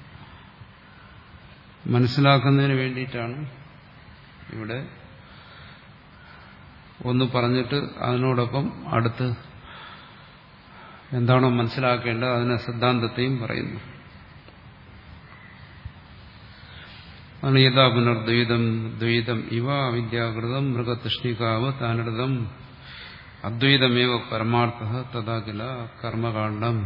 മനസ്സിലാക്കുന്നതിന് വേണ്ടിയിട്ടാണ് ഇവിടെ ഒന്ന് പറഞ്ഞിട്ട് അതിനോടൊപ്പം അടുത്ത് എന്താണോ മനസ്സിലാക്കേണ്ടത് അതിനെ സിദ്ധാന്തത്തെയും പറയുന്നു. ആണ് യഥാ പുനർദ്വൈതം ദ്വൈതം ഇവ അവിദ്യാകൃതം മൃഗതൃഷ്ണികാവ് താനൃതം അദ്വൈതമേവ പരമാർത്ഥ തഥാ കില കർമ്മകാണ്ഡം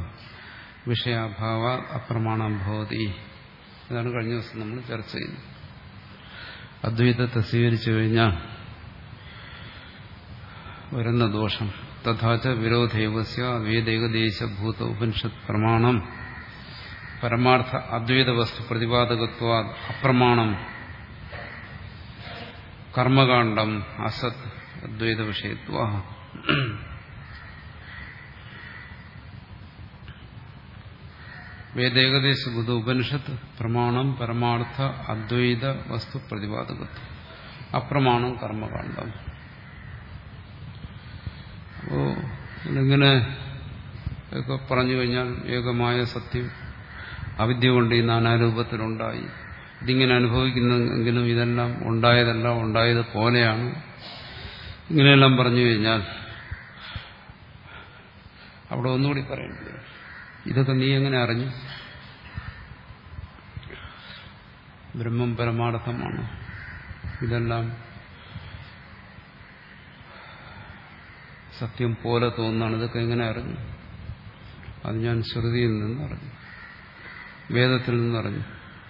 വിഷയാഭാവ അപ്രമാണം ഭവതി. ഇതാണ് കഴിഞ്ഞ ദിവസം നമ്മൾ ചർച്ച ചെയ്യുന്നത്. അദ്വൈതത്തെ സ്വീകരിച്ചു കഴിഞ്ഞാൽ വരുന്ന ദോഷം തഥാച വിരോധേവസ്യ വേദേകദേശഭൂത ഉപനിഷത് പ്രമാണം പരമാർത്ഥ അദ്വൈത വസ്തു പ്രതിപാദകത്വ അപ്രമാണം കർമ്മകാണ്ഡം അസത് അദ്വൈത വിഷയത്വ. വേദേകദേശഭൂത ഉപനിഷത്ത് പ്രമാണം പരമാർത്ഥ അദ്വൈത വസ്തു പ്രതിപാദകത്വം അപ്രമാണം കർമ്മകാണ്ഡം. അപ്പോ ഇങ്ങനെ ഒക്കെ പറഞ്ഞു കഴിഞ്ഞാൽ ഏകമായ സത്യം അവിദ്യ കൊണ്ട് ഈ നാനാരൂപത്തിലുണ്ടായി, ഇതിങ്ങനെ അനുഭവിക്കുന്നെങ്കിലും ഇതെല്ലാം ഉണ്ടായതല്ല, ഉണ്ടായത് പോലെയാണ്, ഇങ്ങനെയെല്ലാം പറഞ്ഞു കഴിഞ്ഞാൽ അവിടെ ഒന്നുകൂടി പറയേണ്ടി വരും, ഇതൊക്കെ നീ എങ്ങനെ അറിഞ്ഞു? ബ്രഹ്മം പരമാർത്ഥമാണ്, ഇതെല്ലാം സത്യം പോലെ തോന്നുന്നതാണ്, ഇതൊക്കെ എങ്ങനെ അറിഞ്ഞു? അത് ഞാൻ ശ്രുതിയിൽ നിന്നറിഞ്ഞു, വേദത്തിൽ നിന്നറിഞ്ഞു.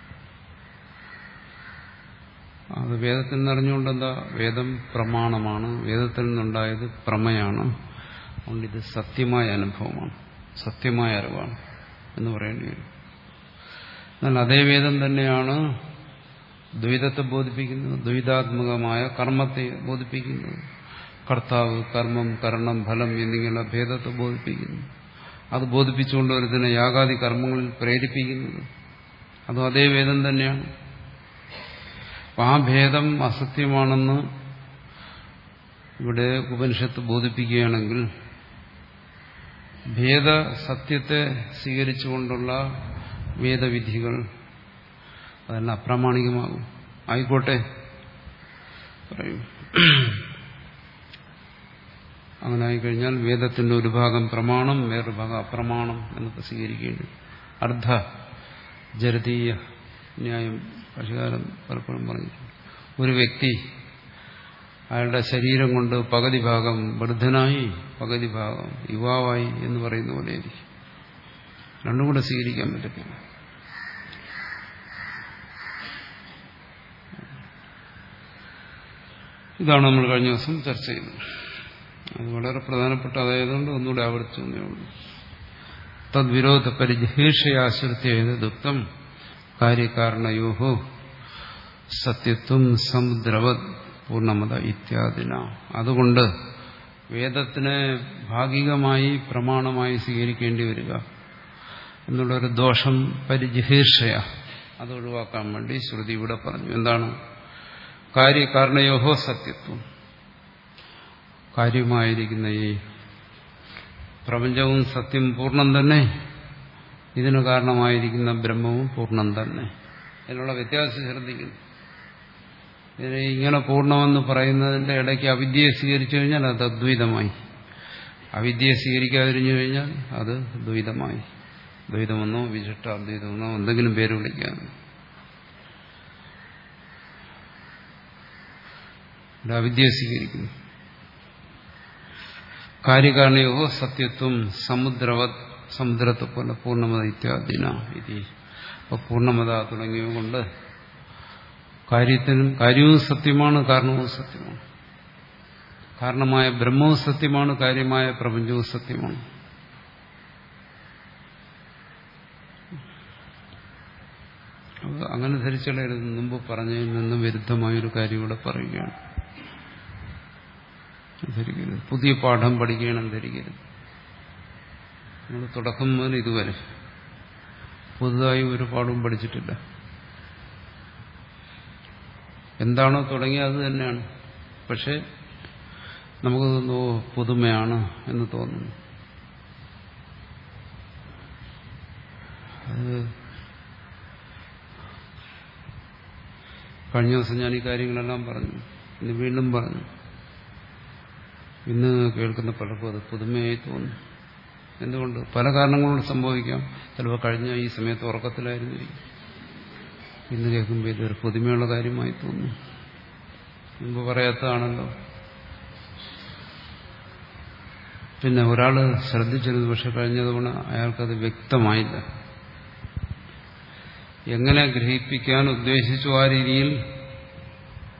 അത് വേദത്തിൽ നിന്നറിഞ്ഞുകൊണ്ട് എന്താ? വേദം പ്രമാണമാണ്, വേദത്തിൽ നിന്നുണ്ടായത് പ്രമയാണ്, അതുകൊണ്ട് ഇത് സത്യമായ അനുഭവമാണ്, സത്യമായ അറിവാണ് എന്ന് പറയേണ്ടി വരും. എന്നാൽ അതേ വേദം തന്നെയാണ് ദ്വൈതത്തെ ബോധിപ്പിക്കുന്നത്, ദ്വൈതാത്മകമായ കർമ്മത്തെ ബോധിപ്പിക്കുന്നത്, കർത്താവ്, കർമ്മം, കരണം, ഫലം എന്നിങ്ങനെയുള്ള ഭേദത്തെ ബോധിപ്പിക്കുന്നു. അത് ബോധിപ്പിച്ചുകൊണ്ട് ഒരുതിനെ യാഗാദി കർമ്മങ്ങളിൽ പ്രേരിപ്പിക്കുന്നത് അതും അതേ വേദം തന്നെയാണ്. അപ്പം ആ ഭേദം അസത്യമാണെന്ന് ഇവിടെ ഉപനിഷത്ത് ബോധിപ്പിക്കുകയാണെങ്കിൽ ഭേദ സത്യത്തെ സ്വീകരിച്ചുകൊണ്ടുള്ള വേദവിധികൾ അതെല്ലാം അപ്രാമാണികമാകും. ആയിക്കോട്ടെ പറയും. അങ്ങനെ ആയിക്കഴിഞ്ഞാൽ വേദത്തിന്റെ ഒരു ഭാഗം പ്രമാണം, വേറൊരു ഭാഗം അപ്രമാണം എന്നൊക്കെ സ്വീകരിക്കേണ്ടി. അർദ്ധ ജരതീയ ന്യായം ഭാഷകാരൻ പലപ്പോഴും പറഞ്ഞിട്ടുണ്ട്. ഒരു വ്യക്തി അയാളുടെ ശരീരം കൊണ്ട് പകുതി ഭാഗം വൃദ്ധനായി, പകുതി ഭാഗം യുവാവായി എന്ന് പറയുന്ന പോലെയായിരിക്കും. രണ്ടും കൂടെ സ്വീകരിക്കാൻ പറ്റത്തില്ല. ഇതാണ് നമ്മൾ കഴിഞ്ഞ ദിവസം ചർച്ച ചെയ്തത്. അത് വളരെ പ്രധാനപ്പെട്ട അതായതുകൊണ്ട് ഒന്നുകൂടെ ആവർത്തിച്ചേ ഉള്ളൂ. തദ്വിരോധ പരിജഹീഷയാശ്രിത്യ ദുഃഖം കാര്യകാരണയോഹോ സത്യത്വം സമുദ്രവത് പൂർണ്ണമത ഇത്യാദിന. അതുകൊണ്ട് വേദത്തിനെ ഭാഗികമായി പ്രമാണമായി സ്വീകരിക്കേണ്ടി വരിക എന്നുള്ളൊരു ദോഷം പരിജഹീർഷയ അത് ഒഴിവാക്കാൻ വേണ്ടി ശ്രുതി ഇവിടെ പറഞ്ഞു. എന്താണ്? കാര്യകാരണയോഹോ സത്യത്വം, കാര്യമായിരിക്കുന്ന ഈ പ്രപഞ്ചവും സത്യം പൂർണ്ണം തന്നെ, ഇതിന് കാരണമായിരിക്കുന്ന ബ്രഹ്മവും പൂർണ്ണം തന്നെ ഇതിനുള്ള വ്യത്യാസം ശ്രദ്ധിക്കുന്നു. ഇതിനെ ഇങ്ങനെ പൂർണ്ണമെന്ന് പറയുന്നതിന്റെ ഇടയ്ക്ക് അവിദ്യയെ സ്വീകരിച്ചു കഴിഞ്ഞാൽ അത് അദ്വൈതമായി, അവിദ്യയെ സ്വീകരിക്കാതിരിഞ്ഞു കഴിഞ്ഞാൽ അത് ദ്വൈതമായി. ദ്വൈതമെന്നോ വിശിഷ്ടാദ്വൈതമെന്നോ എന്തെങ്കിലും പേര് വിളിക്കാൻ. അവിദ്യയെ സ്വീകരിക്കുന്നു. കാര്യകാരണയോ സത്യത്വം സമുദ്രവത്, സമുദ്രത്തെ പോലെ പൂർണ്ണമത ഇത്യാദിന ഇതി. അപ്പോൾ പൂർണ്ണമത തുടങ്ങിയവ കൊണ്ട് കാര്യത്തിനും കാര്യവും സത്യമാണ്, കാരണവും സത്യമാണ്. കാരണമായ ബ്രഹ്മവും സത്യമാണ്, കാര്യമായ പ്രപഞ്ചവും സത്യമാണ്. അങ്ങനെ ധരിച്ചുകളരുത്. മുമ്പ് പറഞ്ഞതിൽ നിന്ന് വിരുദ്ധമായൊരു കാര്യം ഇവിടെ പറയുകയാണ്. ധരിക്കരുത്. പുതിയ പാഠം പഠിക്കണം ധരിക്കരുത്. നമ്മൾ തുടക്കം മുതൽ ഇതുവരെ പുതുതായി ഒരു പാഠവും പഠിച്ചിട്ടില്ല. എന്താണോ തുടങ്ങിയത് അത് തന്നെയാണ്. പക്ഷെ നമുക്ക് തോന്നുന്നു പുതുമയാണ് എന്ന് തോന്നുന്നു. അത് കഴിഞ്ഞ ദിവസം ഞാൻ ഈ കാര്യങ്ങളെല്ലാം പറഞ്ഞു, ഇന്ന് വീണ്ടും പറഞ്ഞു. ഇന്ന് കേൾക്കുന്ന പലർക്കും അത് പുതുമയായി തോന്നുന്നു. എന്തുകൊണ്ട്? പല കാരണങ്ങളോട് സംഭവിക്കാം. ചിലപ്പോൾ കഴിഞ്ഞ ഈ സമയത്ത് ഉറക്കത്തിലായിരുന്നിരിക്കും, ഇന്ന് കേൾക്കുമ്പോൾ ഇതൊരു പുതുമയുള്ള കാര്യമായി തോന്നുന്നു. മുമ്പ് പറയാത്തതാണല്ലോ. പിന്നെ ഒരാൾ ശ്രദ്ധിച്ചിരുന്നു, പക്ഷെ കഴിഞ്ഞ തവണ അയാൾക്കത് വ്യക്തമായില്ല. എങ്ങനെ ഗ്രഹിപ്പിക്കാൻ ഉദ്ദേശിച്ചു ആ രീതിയിൽ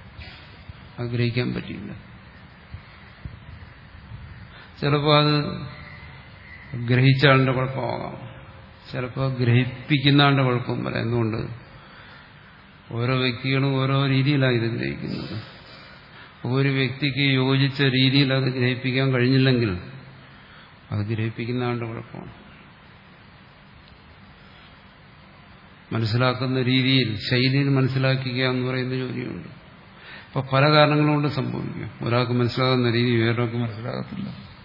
അത് ഗ്രഹിക്കാൻ പറ്റില്ല. ചിലപ്പോൾ അത് ഗ്രഹിച്ച ആളുടെ കുഴപ്പമാകാം, ചിലപ്പോൾ ഗ്രഹിപ്പിക്കുന്ന ആളുടെ കുഴപ്പം വരാം. എന്തുകൊണ്ട്? ഓരോ വ്യക്തികളും ഓരോ രീതിയിലാണ് ഇത് ഗ്രഹിക്കുന്നത്. ഒരു വ്യക്തിക്ക് യോജിച്ച രീതിയിൽ അത് ഗ്രഹിപ്പിക്കാൻ കഴിഞ്ഞില്ലെങ്കിൽ അത് ഗ്രഹിപ്പിക്കുന്ന ആളുടെ കുഴപ്പമാണ്. മനസ്സിലാക്കുന്ന രീതിയിൽ, ശൈലിയിൽ മനസ്സിലാക്കുക എന്ന് പറയുന്ന ജോലിയുണ്ട്. അപ്പൊ പല കാരണങ്ങളുകൊണ്ട് സംഭവിക്കും. ഒരാൾക്ക് മനസ്സിലാകുന്ന രീതി വേറൊരാൾക്ക് മനസ്സിലാകത്തില്ല.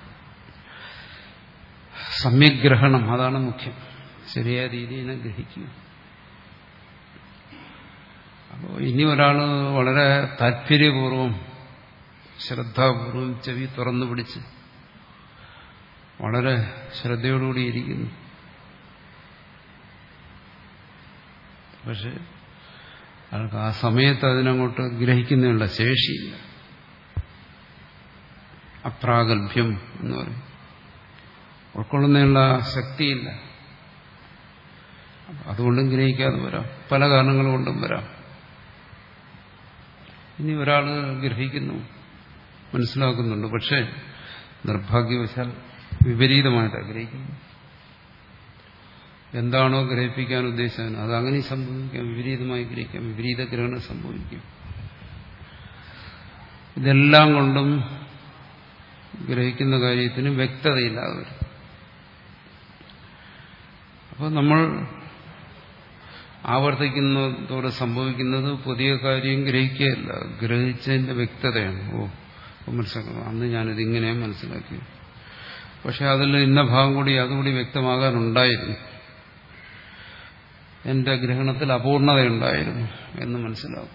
സമ്യഗ്രഹണം, അതാണ് മുഖ്യം. ശരിയായ രീതിയിനെ ഗ്രഹിക്കുക. അപ്പോൾ ഇനി ഒരാൾ വളരെ താല്പര്യപൂർവം ശ്രദ്ധാപൂർവം ചെവി തുറന്നു പിടിച്ച് വളരെ ശ്രദ്ധയോടുകൂടി ഇരിക്കുന്നു. പക്ഷെ അയാൾക്ക് ആ സമയത്ത് അതിനങ്ങോട്ട് ഗ്രഹിക്കുന്നതിനുള്ള ശേഷിയില്ല. അപ്രാഗൽഭ്യം എന്ന് പറയും. ഉൾക്കൊള്ളുന്നതിനുള്ള ശക്തിയില്ല. അതുകൊണ്ടും ഗ്രഹിക്കാതെ വരാം, പല കാരണങ്ങൾ കൊണ്ടും വരാം. ഇനി ഒരാൾ ഗ്രഹിക്കുന്നു, മനസ്സിലാക്കുന്നുണ്ട്, പക്ഷേ നിർഭാഗ്യവശാൽ വിപരീതമായിട്ടാണ് ഗ്രഹിക്കുന്നു. എന്താണോ ഗ്രഹിപ്പിക്കാൻ ഉദ്ദേശിച്ചത് അത് അങ്ങനെ സംഭവിക്കാം, വിപരീതമായി ഗ്രഹിക്കാം, വിപരീത ഗ്രഹണം സംഭവിക്കും. ഇതെല്ലാം കൊണ്ടും ഗ്രഹിക്കുന്ന കാര്യത്തിന് വ്യക്തതയില്ലാതെ വരും. അപ്പോൾ നമ്മൾ ആവർത്തിക്കുന്നതോടെ സംഭവിക്കുന്നത് പുതിയ കാര്യം ഗ്രഹിക്കുകയല്ല, ഗ്രഹിച്ചതിന്റെ വ്യക്തതയാണ്. ഓ മനസ്സിലാക്കണം, അന്ന് ഞാനിത് ഇങ്ങനെയാണ് മനസ്സിലാക്കി, പക്ഷെ അതിൽ ഇന്ന ഭാഗം കൂടി അതുകൂടി വ്യക്തമാകാനുണ്ടായിരുന്നു, എന്റെ ഗ്രഹണത്തിൽ അപൂർണതയുണ്ടായിരുന്നു എന്ന് മനസ്സിലാവും.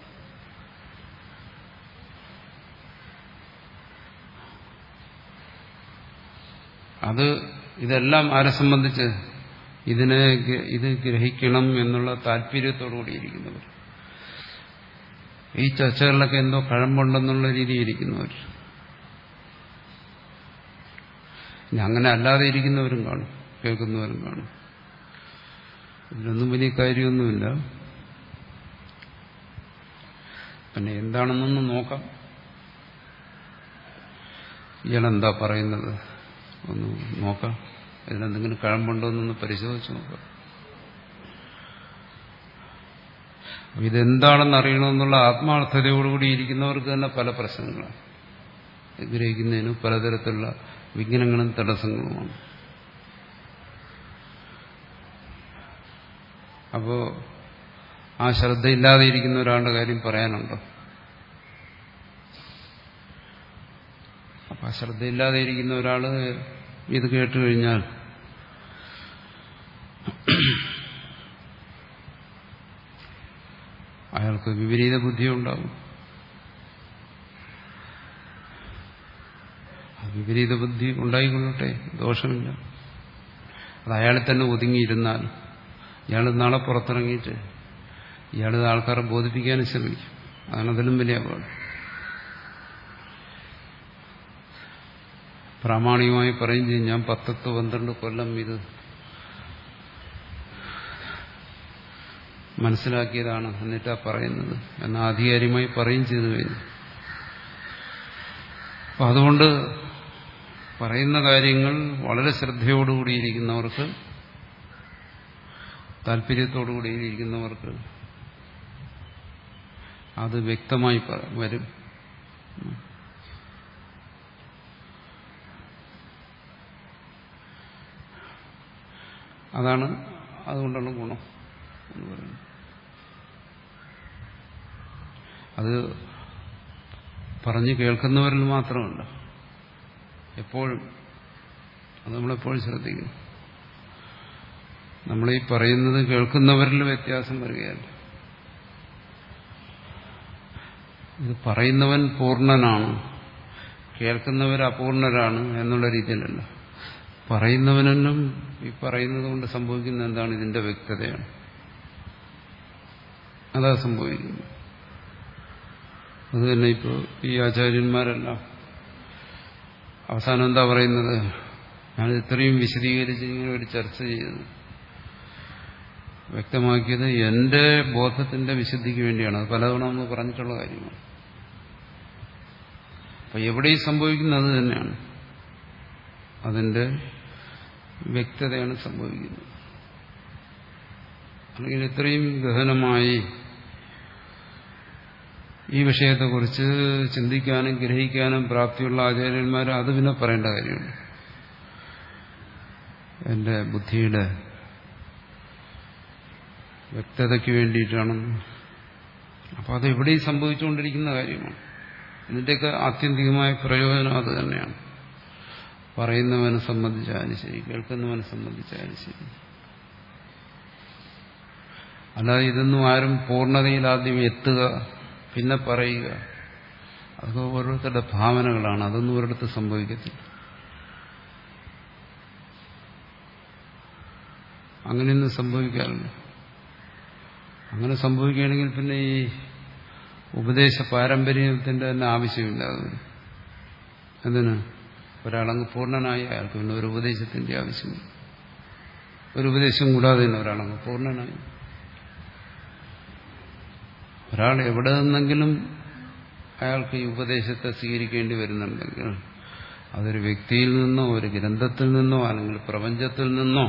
അത് ഇതെല്ലാം ആരെ സംബന്ധിച്ച്? ഇതിനെ ഇത് ഗ്രഹിക്കണം എന്നുള്ള താല്പര്യത്തോടുകൂടിയിരിക്കുന്നവർ, ഈ ചർച്ചകളിലൊക്കെ എന്തോ കഴമ്പുണ്ടെന്നുള്ള രീതിയിൽ ഇരിക്കുന്നവർ. അങ്ങനെ അല്ലാതെ ഇരിക്കുന്നവരും കാണും, കേൾക്കുന്നവരും കാണും. ഇതിലൊന്നും വലിയ കാര്യമൊന്നുമില്ല. പിന്നെ എന്താണെന്നൊന്ന് നോക്കാം. ഇയാളെന്താ പറയുന്നത് ഒന്ന് നോക്കാം. ഇതിലെന്തെങ്കിലും കഴമ്പുണ്ടോ എന്നൊന്ന് പരിശോധിച്ച് നോക്കാം. ഇതെന്താണെന്ന് അറിയണമെന്നുള്ള ആത്മാർത്ഥതയോടുകൂടി ഇരിക്കുന്നവർക്ക് തന്നെ പല പ്രശ്നങ്ങളാണ്. ഗ്രഹിക്കുന്നതിന് പലതരത്തിലുള്ള വിഘ്നങ്ങളും തടസ്സങ്ങളുമാണ്. അപ്പോ ആ ശ്രദ്ധയില്ലാതെ ഇരിക്കുന്ന ഒരാളുടെ കാര്യം പറയാനുണ്ടോ? അപ്പൊ ആ ശ്രദ്ധയില്ലാതെ ഇരിക്കുന്ന ഒരാള് ഇത് കേട്ടുകഴിഞ്ഞാൽ അയാൾക്ക് വിപരീത ബുദ്ധിയുണ്ടാകും. വിപരീത ബുദ്ധി ഉണ്ടായിക്കൊള്ളട്ടെ, ദോഷമില്ല. അത് അയാളിൽ തന്നെ ഒതുങ്ങിയിരുന്നാൽ ഇയാൾ നാളെ പുറത്തിറങ്ങിയിട്ട് ഇയാളിത് ആൾക്കാരെ ബോധിപ്പിക്കാനും ശ്രമിക്കും. അതാണ് അതിലും വലിയ അപകടം. പ്രാമാണികമായി പറയും ചെയ്യും, ഞാൻ പത്തത്ത് പന്ത്രണ്ട് കൊല്ലം ഇത് മനസ്സിലാക്കിയതാണ് എന്നിട്ടാ പറയുന്നത് എന്ന ആധികാരികമായി പറയും ചെയ്തു കഴിഞ്ഞു. അപ്പം അതുകൊണ്ട് പറയുന്ന കാര്യങ്ങൾ വളരെ ശ്രദ്ധയോടുകൂടിയിരിക്കുന്നവർക്ക്, താല്പര്യത്തോടുകൂടിയിരിക്കുന്നവർക്ക് അത് വ്യക്തമായി വരും. അതാണ് അതുകൊണ്ടുള്ള ഗുണം എന്ന് പറയുന്നത്. അത് പറഞ്ഞു കേൾക്കുന്നവരിൽ മാത്രമല്ല, എപ്പോഴും അത് നമ്മളെപ്പോഴും ശ്രദ്ധിക്കണം. നമ്മളീ പറയുന്നത് കേൾക്കുന്നവരിൽ വ്യത്യാസം വരികയല്ല. ഇത് പറയുന്നവൻ പൂർണ്ണനാണ്, കേൾക്കുന്നവർ അപൂർണരാണ് എന്നുള്ള രീതിയിലല്ല. പറയുന്നവനും ഈ പറയുന്നത് കൊണ്ട് സംഭവിക്കുന്ന എന്താണ്? ഇതിന്റെ വ്യക്തതയാണ്. അതാ സംഭവിക്കുന്നത്. അത് തന്നെ ഇപ്പോൾ ഈ ആചാര്യന്മാരെല്ലാം അവസാനം എന്താ പറയുന്നത്? ഞാൻ ഇത്രയും വിശദീകരിച്ച് ഇങ്ങനെ ഒരു ചർച്ച ചെയ്തത്, വ്യക്തമാക്കിയത് എന്റെ ബോധത്തിന്റെ വിശുദ്ധിക്ക് വേണ്ടിയാണ്. അത് പലതവണ നമ്മൾ പറഞ്ഞിട്ടുള്ള കാര്യമാണ്. അപ്പൊ എവിടെയും സംഭവിക്കുന്നത് തന്നെയാണ്, അതിന്റെ വ്യക്തതയാണ് സംഭവിക്കുന്നത്. അല്ലെങ്കിൽ ഇത്രയും ഗഹനമായി ഈ വിഷയത്തെക്കുറിച്ച് ചിന്തിക്കാനും ഗ്രഹിക്കാനും പ്രാപ്തിയുള്ള ആചാര്യന്മാർ അത് പിന്നെ പറയേണ്ട കാര്യമുണ്ട്. എന്റെ ബുദ്ധിയുടെ വ്യക്തതയ്ക്ക് വേണ്ടിയിട്ടാണെന്ന്. അപ്പോൾ അത് എവിടെയും സംഭവിച്ചുകൊണ്ടിരിക്കുന്ന കാര്യമാണ്. ഇതിൻ്റെയൊക്കെ ആത്യന്തികമായ പ്രയോജനം അത് തന്നെയാണ്. പറയുന്നവനെ സംബന്ധിച്ചാലും ശരി, കേൾക്കുന്നവനെ സംബന്ധിച്ചാലും ശരി. അല്ലാതെ ഇതൊന്നും ആരും പൂർണ്ണതയിൽ ആദ്യം എത്തുക പിന്നെ പറയുക, അതൊക്കെ ഓരോരുത്തരുടെ ഭാവനകളാണ്. അതൊന്നും ഒരിടത്ത് സംഭവിക്കത്തില്ല. അങ്ങനെയൊന്നും സംഭവിക്കാറില്ല. അങ്ങനെ സംഭവിക്കുകയാണെങ്കിൽ പിന്നെ ഈ ഉപദേശ പാരമ്പര്യത്തിന്റെ തന്നെ ആവശ്യമില്ലാതെ വരും. എന്തിന്? ഒരാളങ്ങ് പൂർണ്ണനായി അയാൾക്ക് പിന്നെ ഒരു ഉപദേശത്തിന്റെ ആവശ്യമില്ല. ഒരു ഉപദേശം കൂടാതെ തന്നെ ഒരാളങ്ങ് പൂർണ്ണനായി. ഒരാൾ എവിടെ നിന്നെങ്കിലും അയാൾക്ക് ഈ ഉപദേശത്തെ സ്വീകരിക്കേണ്ടി വരുന്നുണ്ടെങ്കിൽ അതൊരു വ്യക്തിയിൽ നിന്നോ ഒരു ഗ്രന്ഥത്തിൽ നിന്നോ അല്ലെങ്കിൽ പ്രപഞ്ചത്തിൽ നിന്നോ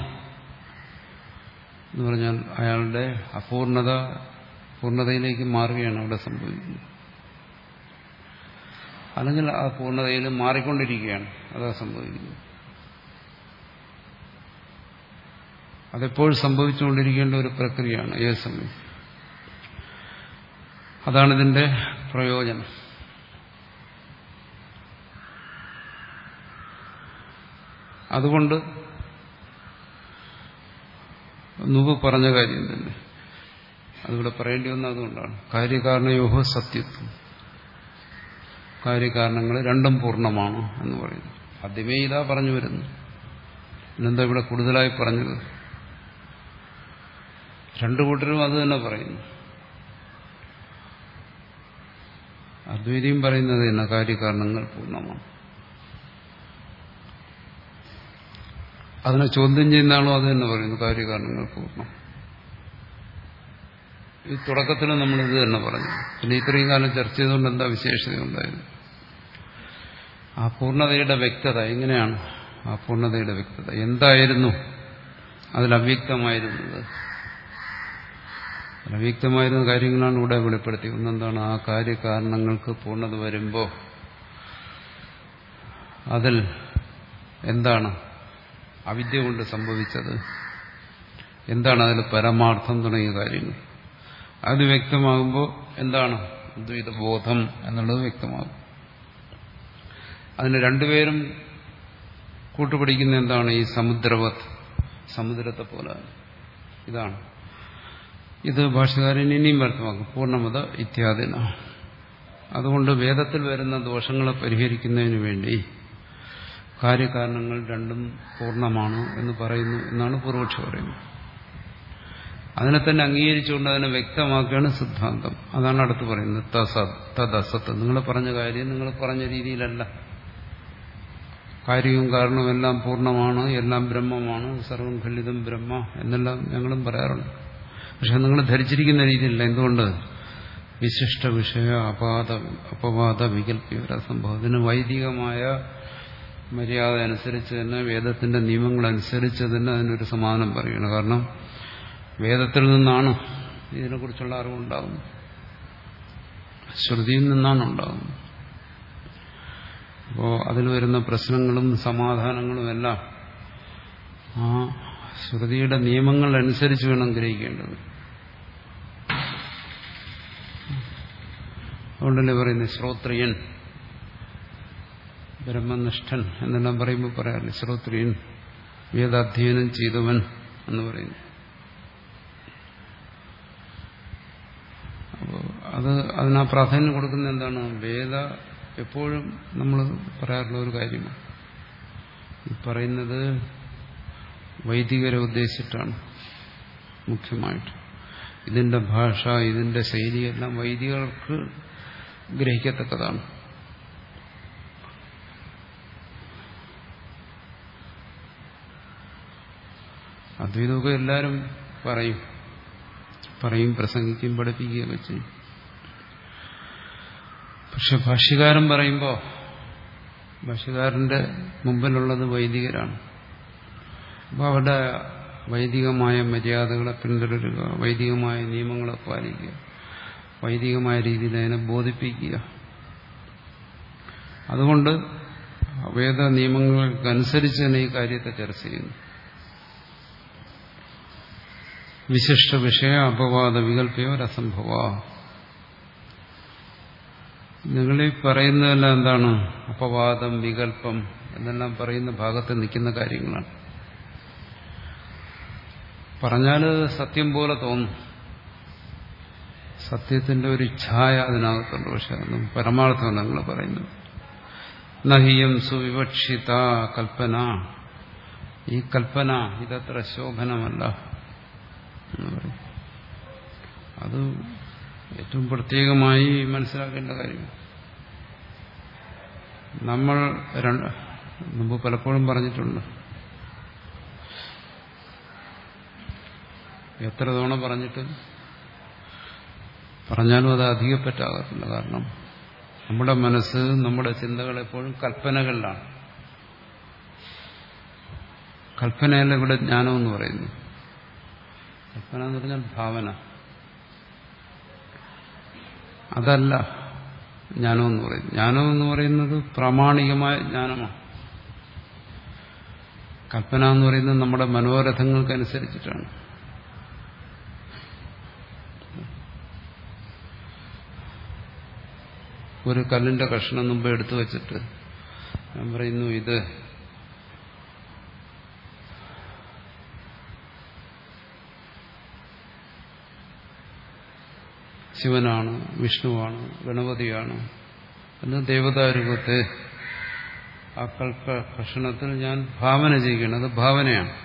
എന്ന് പറഞ്ഞാൽ അയാളുടെ അപൂർണത പൂർണ്ണതയിലേക്ക് മാറുകയാണ് അവിടെ സംഭവിക്കുന്നത്. അല്ലെങ്കിൽ ആ പൂർണ്ണതയിൽ മാറിക്കൊണ്ടിരിക്കുകയാണ്, അതാ സംഭവിക്കുന്നത്. അതെപ്പോഴും സംഭവിച്ചുകൊണ്ടിരിക്കേണ്ട ഒരു പ്രക്രിയയാണ് ഏത് സമയം. അതാണിതിന്റെ പ്രയോജനം. അതുകൊണ്ട് മുമ്പ് പറഞ്ഞ കാര്യം തന്നെ അതിവിടെ പറയേണ്ടി വന്ന അതുകൊണ്ടാണ്. കാര്യകാരണയോഹോ സത്യത്വം. കാര്യകാരണങ്ങൾ രണ്ടും പൂർണ്ണമാണ് എന്ന് പറയുന്നു. ആദ്യമേ ഇതാ പറഞ്ഞു വരുന്നു. ഇന്നെന്താ ഇവിടെ കൂടുതലായി പറഞ്ഞത്? രണ്ടു കൂട്ടരും അത് തന്നെ പറയുന്നു. അദ്വൈതിയും പറയുന്നത് തന്നെ കാര്യകാരണങ്ങൾ പൂർണ്ണമാണ്. അതിനെ ചോദ്യം ചെയ്യുന്ന ആളും അത് തന്നെ പറയുന്നു, കാര്യകാരണങ്ങൾ പൂർണ്ണം. ഈ തുടക്കത്തിൽ നമ്മളിത് തന്നെ പറഞ്ഞു. പിന്നെ ഇത്രയും കാലം ചർച്ച ചെയ്തുകൊണ്ട് എന്താ വിശേഷത ഉണ്ടായിരുന്നു? ആ പൂർണ്ണതയുടെ വ്യക്തത എങ്ങനെയാണ്? ആ പൂർണ്ണതയുടെ വ്യക്തത എന്തായിരുന്നു? അതിൽ അവ്യക്തമായിരുന്നത് അവ്യക്തമായിരുന്ന കാര്യങ്ങളാണ് ഇവിടെ വെളിപ്പെടുത്തി. ഒന്നെന്താണ്? ആ കാര്യകാരണങ്ങൾക്ക് പൂർണ്ണത വരുമ്പോൾ അതിൽ എന്താണ് അവിദ്യ കൊണ്ട് സംഭവിച്ചത്, എന്താണ് അതിൽ പരമാർത്ഥം തുടങ്ങിയ കാര്യങ്ങൾ അത് വ്യക്തമാകുമ്പോൾ എന്താണ് ദ്വൈതബോധം എന്നുള്ളത് വ്യക്തമാകും. അതിന് രണ്ടുപേരും കൂട്ടുപിടിക്കുന്ന എന്താണ്? ഈ സമുദ്രവത്, സമുദ്രത്തെ പോലെ. ഇതാണ് ഇത് ഭാഷകാരൻ ഇനിയും വ്യക്തമാക്കും. പൂർണ്ണമത ഇത്യാദിന. അതുകൊണ്ട് വേദത്തിൽ വരുന്ന ദോഷങ്ങളെ പരിഹരിക്കുന്നതിന് വേണ്ടി കാര്യകാരണങ്ങൾ രണ്ടും പൂർണ്ണമാണ് എന്ന് പറയുന്നു എന്നാണ് പൂർവക്ഷി പറയുന്നത്. അതിനെ തന്നെ അംഗീകരിച്ചുകൊണ്ട് അതിനെ വ്യക്തമാക്കുകയാണ് സിദ്ധാന്തം. അതാണ് അടുത്ത് പറയുന്നത് തദസത്ത്. നിങ്ങൾ പറഞ്ഞ കാര്യം നിങ്ങൾ പറഞ്ഞ രീതിയിലല്ല. കാര്യവും കാരണവും എല്ലാം പൂർണ്ണമാണ്, എല്ലാം ബ്രഹ്മമാണ്, സർവം ഖണ്ഡിതം ബ്രഹ്മ എന്നെല്ലാം ഞങ്ങളും പറയാറുണ്ട്. പക്ഷെ നിങ്ങൾ ധരിച്ചിരിക്കുന്ന രീതിയിലല്ല. എന്തുകൊണ്ട്? വിശിഷ്ട വിഷയ അപാദ അപവാദ വികല്പിവര സംഭവം. ഇതിന് വൈദികമായ മര്യാദ അനുസരിച്ച് തന്നെ, വേദത്തിന്റെ നിയമങ്ങളനുസരിച്ച് തന്നെ അതിനൊരു സമാധാനം പറയുകയാണ്. കാരണം വേദത്തിൽ നിന്നാണ് ഇതിനെക്കുറിച്ചുള്ള അറിവുണ്ടാകുന്നത്, ശ്രുതിയിൽ നിന്നാണ് ഉണ്ടാകുന്നത്. അപ്പോൾ അതിൽ വരുന്ന പ്രശ്നങ്ങളും സമാധാനങ്ങളും എല്ലാം ആ ശ്രുതിയുടെ നിയമങ്ങൾ അനുസരിച്ച് വേണം ഗ്രഹിക്കേണ്ടത്. അതുകൊണ്ടല്ലേ പറയുന്നത് ശ്രോത്രിയൻ, ബ്രഹ്മനിഷ്ഠൻ എന്നെല്ലാം പറയുമ്പോൾ പറയാറില്ല ശ്രോത്രിയൻ, വേദാധ്യയനം ചെയ്തവൻ എന്ന് പറയുന്നു. അപ്പോൾ അത് അതിനാ പ്രാധാന്യം കൊടുക്കുന്ന എന്താണ്? വേദ എപ്പോഴും നമ്മൾ പറയാറുള്ള ഒരു കാര്യമാണ്. ഈ പറയുന്നത് വൈദികരെ ഉദ്ദേശിച്ചിട്ടാണ് മുഖ്യമായിട്ട്. ഇതിന്റെ ഭാഷ, ഇതിന്റെ ശൈലിയെല്ലാം വൈദികർക്ക് ഗ്രഹിക്കത്തക്കതാണ്. അദ്വൈതമൊക്കെ എല്ലാവരും പറയും പറയും പ്രസംഗിക്കും, പഠിപ്പിക്കുകയൊക്കെ ചെയ്യും. പക്ഷെ ഭാഷ്യകാരൻ പറയുമ്പോൾ ഭാഷ്യകാരന്റെ മുമ്പിലുള്ളത് വൈദികരാണ്. അപ്പോൾ അവരുടെ വൈദികമായ മര്യാദകളെ പിന്തുടരുക, വൈദികമായ നിയമങ്ങളെ പാലിക്കുക, വൈദികമായ രീതിയിൽ അതിനെ ബോധിപ്പിക്കുക. അതുകൊണ്ട് വേദ നിയമങ്ങൾക്കനുസരിച്ച് തന്നെ ഈ കാര്യത്തെ ചർച്ച ചെയ്യുന്നു. വിശിഷ്ട വിഷയ അപവാദ വികല്പയോ രസംഭവ. നിങ്ങളീ പറയുന്നതെല്ലാം എന്താണ്? അപവാദം, വികല്പം എന്നെല്ലാം പറയുന്ന ഭാഗത്ത് നിൽക്കുന്ന കാര്യങ്ങളാണ്. പറഞ്ഞാൽ സത്യം പോലെ തോന്നും, സത്യത്തിന്റെ ഒരു ഛായ അതിനകത്തുണ്ട്. പക്ഷെ അതൊന്നും പരമാർത്ഥമല്ല നിങ്ങൾ പറയുന്നത്. നഹിയം സുവിവക്ഷിത കൽപ്പന, ഈ കൽപ്പന ഇതത്ര ശോഭനമല്ല എന്ന് പറയും. അത് ഏറ്റവും പ്രത്യേകമായി മനസ്സിലാക്കേണ്ട കാര്യം. നമ്മൾ രണ്ട് മുമ്പ് പലപ്പോഴും പറഞ്ഞിട്ടുണ്ട്, എത്ര തവണ പറഞ്ഞിട്ടും പറഞ്ഞാലും അത് അധികപ്പറ്റാകത്തില്ല. കാരണം നമ്മുടെ മനസ്സ്, നമ്മുടെ ചിന്തകൾ എപ്പോഴും കൽപ്പനകളിലാണ്. കൽപ്പനയല്ല ഇവിടെ ജ്ഞാനമെന്ന് പറയുന്നു. കൽപ്പന എന്ന് പറഞ്ഞാൽ ഭാവന, അതല്ല ജ്ഞാനമെന്ന് പറയുന്നു. ജ്ഞാനമെന്ന് പറയുന്നത് പ്രാമാണികമായ ജ്ഞാനമാണ്. കൽപ്പന എന്ന് പറയുന്നത് നമ്മുടെ മനോരഥങ്ങൾക്കനുസരിച്ചിട്ടാണ്. ഒരു കല്ലിന്റെ കഷ്ണം മുമ്പ് എടുത്തു വച്ചിട്ട് ഞാൻ പറയുന്നു ഇത് ശിവനാണ്, വിഷ്ണുവാണ്, ഗണപതിയാണ് എന്ന് ദേവതാരൂപത്തെ ആ കൽപ്പ കഷണത്തിൽ ഞാൻ ഭാവന ചെയ്യുകയാണ്. അത് ഭാവനയാണ്.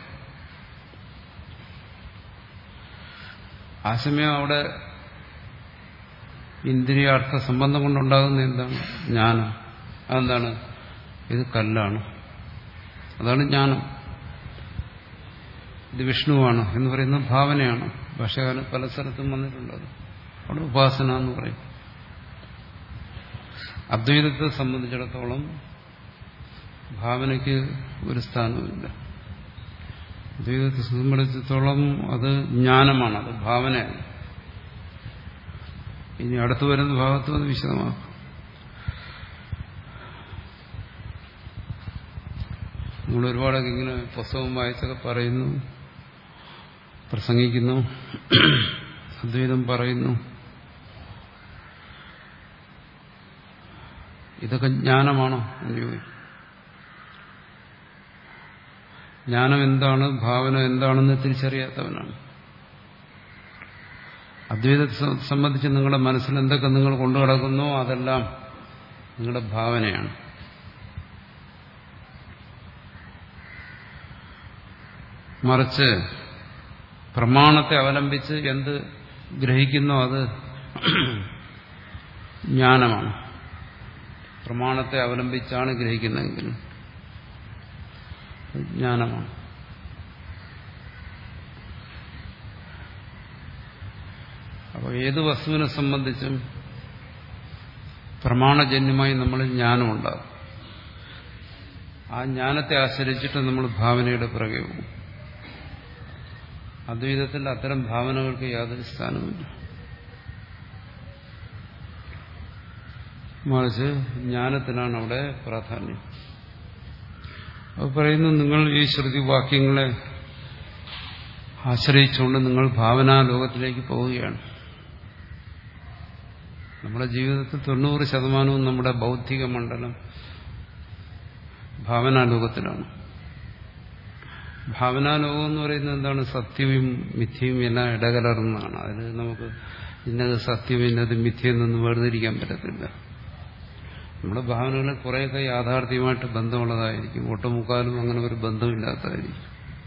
ആ സമയം അവിടെ ഇന്ദ്രിയാർത്ഥ സംബന്ധം കൊണ്ടുണ്ടാകുന്ന എന്താണ്? ജ്ഞാനം. അതെന്താണ്? ഇത് കല്ലാണ്, അതാണ് ജ്ഞാനം. ഇത് വിഷ്ണുവാണ് എന്ന് പറയുന്ന ഭാവനയാണ്. ഭാഷകാലം പല സ്ഥലത്തും വന്നിട്ടുള്ളത്. അവിടെ ഉപാസന എന്ന് പറയും. അദ്വൈതത്തെ സംബന്ധിച്ചിടത്തോളം ഭാവനയ്ക്ക് ഒരു സ്ഥാനമില്ല. അദ്വൈതത്തെ സംബന്ധിച്ചിടത്തോളം അത് ജ്ഞാനമാണ്, അത് ഭാവനയാണ്. ഇനി അടുത്തു വരുന്ന ഭാഗത്തും അത് വിശദമാക്കും. നമ്മൾ ഒരുപാടൊക്കെ ഇങ്ങനെ പുസ്തകം വായിച്ചൊക്കെ പറയുന്നു, പ്രസംഗിക്കുന്നു, അദ്വൈതം പറയുന്നു. ഇതൊക്കെ ജ്ഞാനമാണോ എന്ന് ചോദിക്കും. ജ്ഞാനം എന്താണ്, ഭാവന എന്താണെന്ന് തിരിച്ചറിയാത്തവനാണ്. അദ്വൈതത്തെ സംബന്ധിച്ച് നിങ്ങളുടെ മനസ്സിൽ എന്തൊക്കെ നിങ്ങൾ കൊണ്ടു നടക്കുന്നോ അതെല്ലാം നിങ്ങളുടെ ഭാവനയാണ്. മറിച്ച് പ്രമാണത്തെ അവലംബിച്ച് എന്ത് ഗ്രഹിക്കുന്നോ അത് ജ്ഞാനമാണ്. പ്രമാണത്തെ അവലംബിച്ചാണ് ഗ്രഹിക്കുന്നതെങ്കിൽ ജ്ഞാനമാണ്. അപ്പോൾ ഏത് വസ്തുവിനെ സംബന്ധിച്ചും പ്രമാണജന്യമായി നമ്മൾ ജ്ഞാനമുണ്ടാകും. ആ ജ്ഞാനത്തെ ആശ്രയിച്ചിട്ട് നമ്മൾ ഭാവനയുടെ പിറകെ പോകും. അദ്വൈതത്തിൽ അത്തരം ഭാവനകൾക്ക് യാതൊരു സ്ഥാനമില്ല. മറിച്ച് ജ്ഞാനത്തിനാണ് അവിടെ പ്രാധാന്യം. അത് പറയുന്നു, നിങ്ങൾ ഈ ശ്രുതിവാക്യങ്ങളെ ആശ്രയിച്ചുകൊണ്ട് നിങ്ങൾ ഭാവനാ ലോകത്തിലേക്ക് പോവുകയാണ്. നമ്മുടെ ജീവിതത്തിൽ തൊണ്ണൂറ് ശതമാനവും നമ്മുടെ ബൗദ്ധിക മണ്ഡലം ഭാവനാലോകത്തിലാണ്. ഭാവനാലോകം എന്ന് പറയുന്നത് എന്താണ്? സത്യവും മിഥ്യയും എല്ലാം ഇടകലർന്നതാണ്. അതിന് നമുക്ക് ഇന്നത് സത്യം ഇന്നത് മിഥ്യയെന്നൊന്നും വേർതിരിക്കാൻ പറ്റത്തില്ല. നമ്മുടെ ഭാവനകളിൽ കുറേയൊക്കെ യാഥാർത്ഥ്യമായിട്ട് ബന്ധമുള്ളതായിരിക്കും, ഒട്ടുമുക്കാലും അങ്ങനെ ഒരു ബന്ധമില്ലാത്തതായിരിക്കും.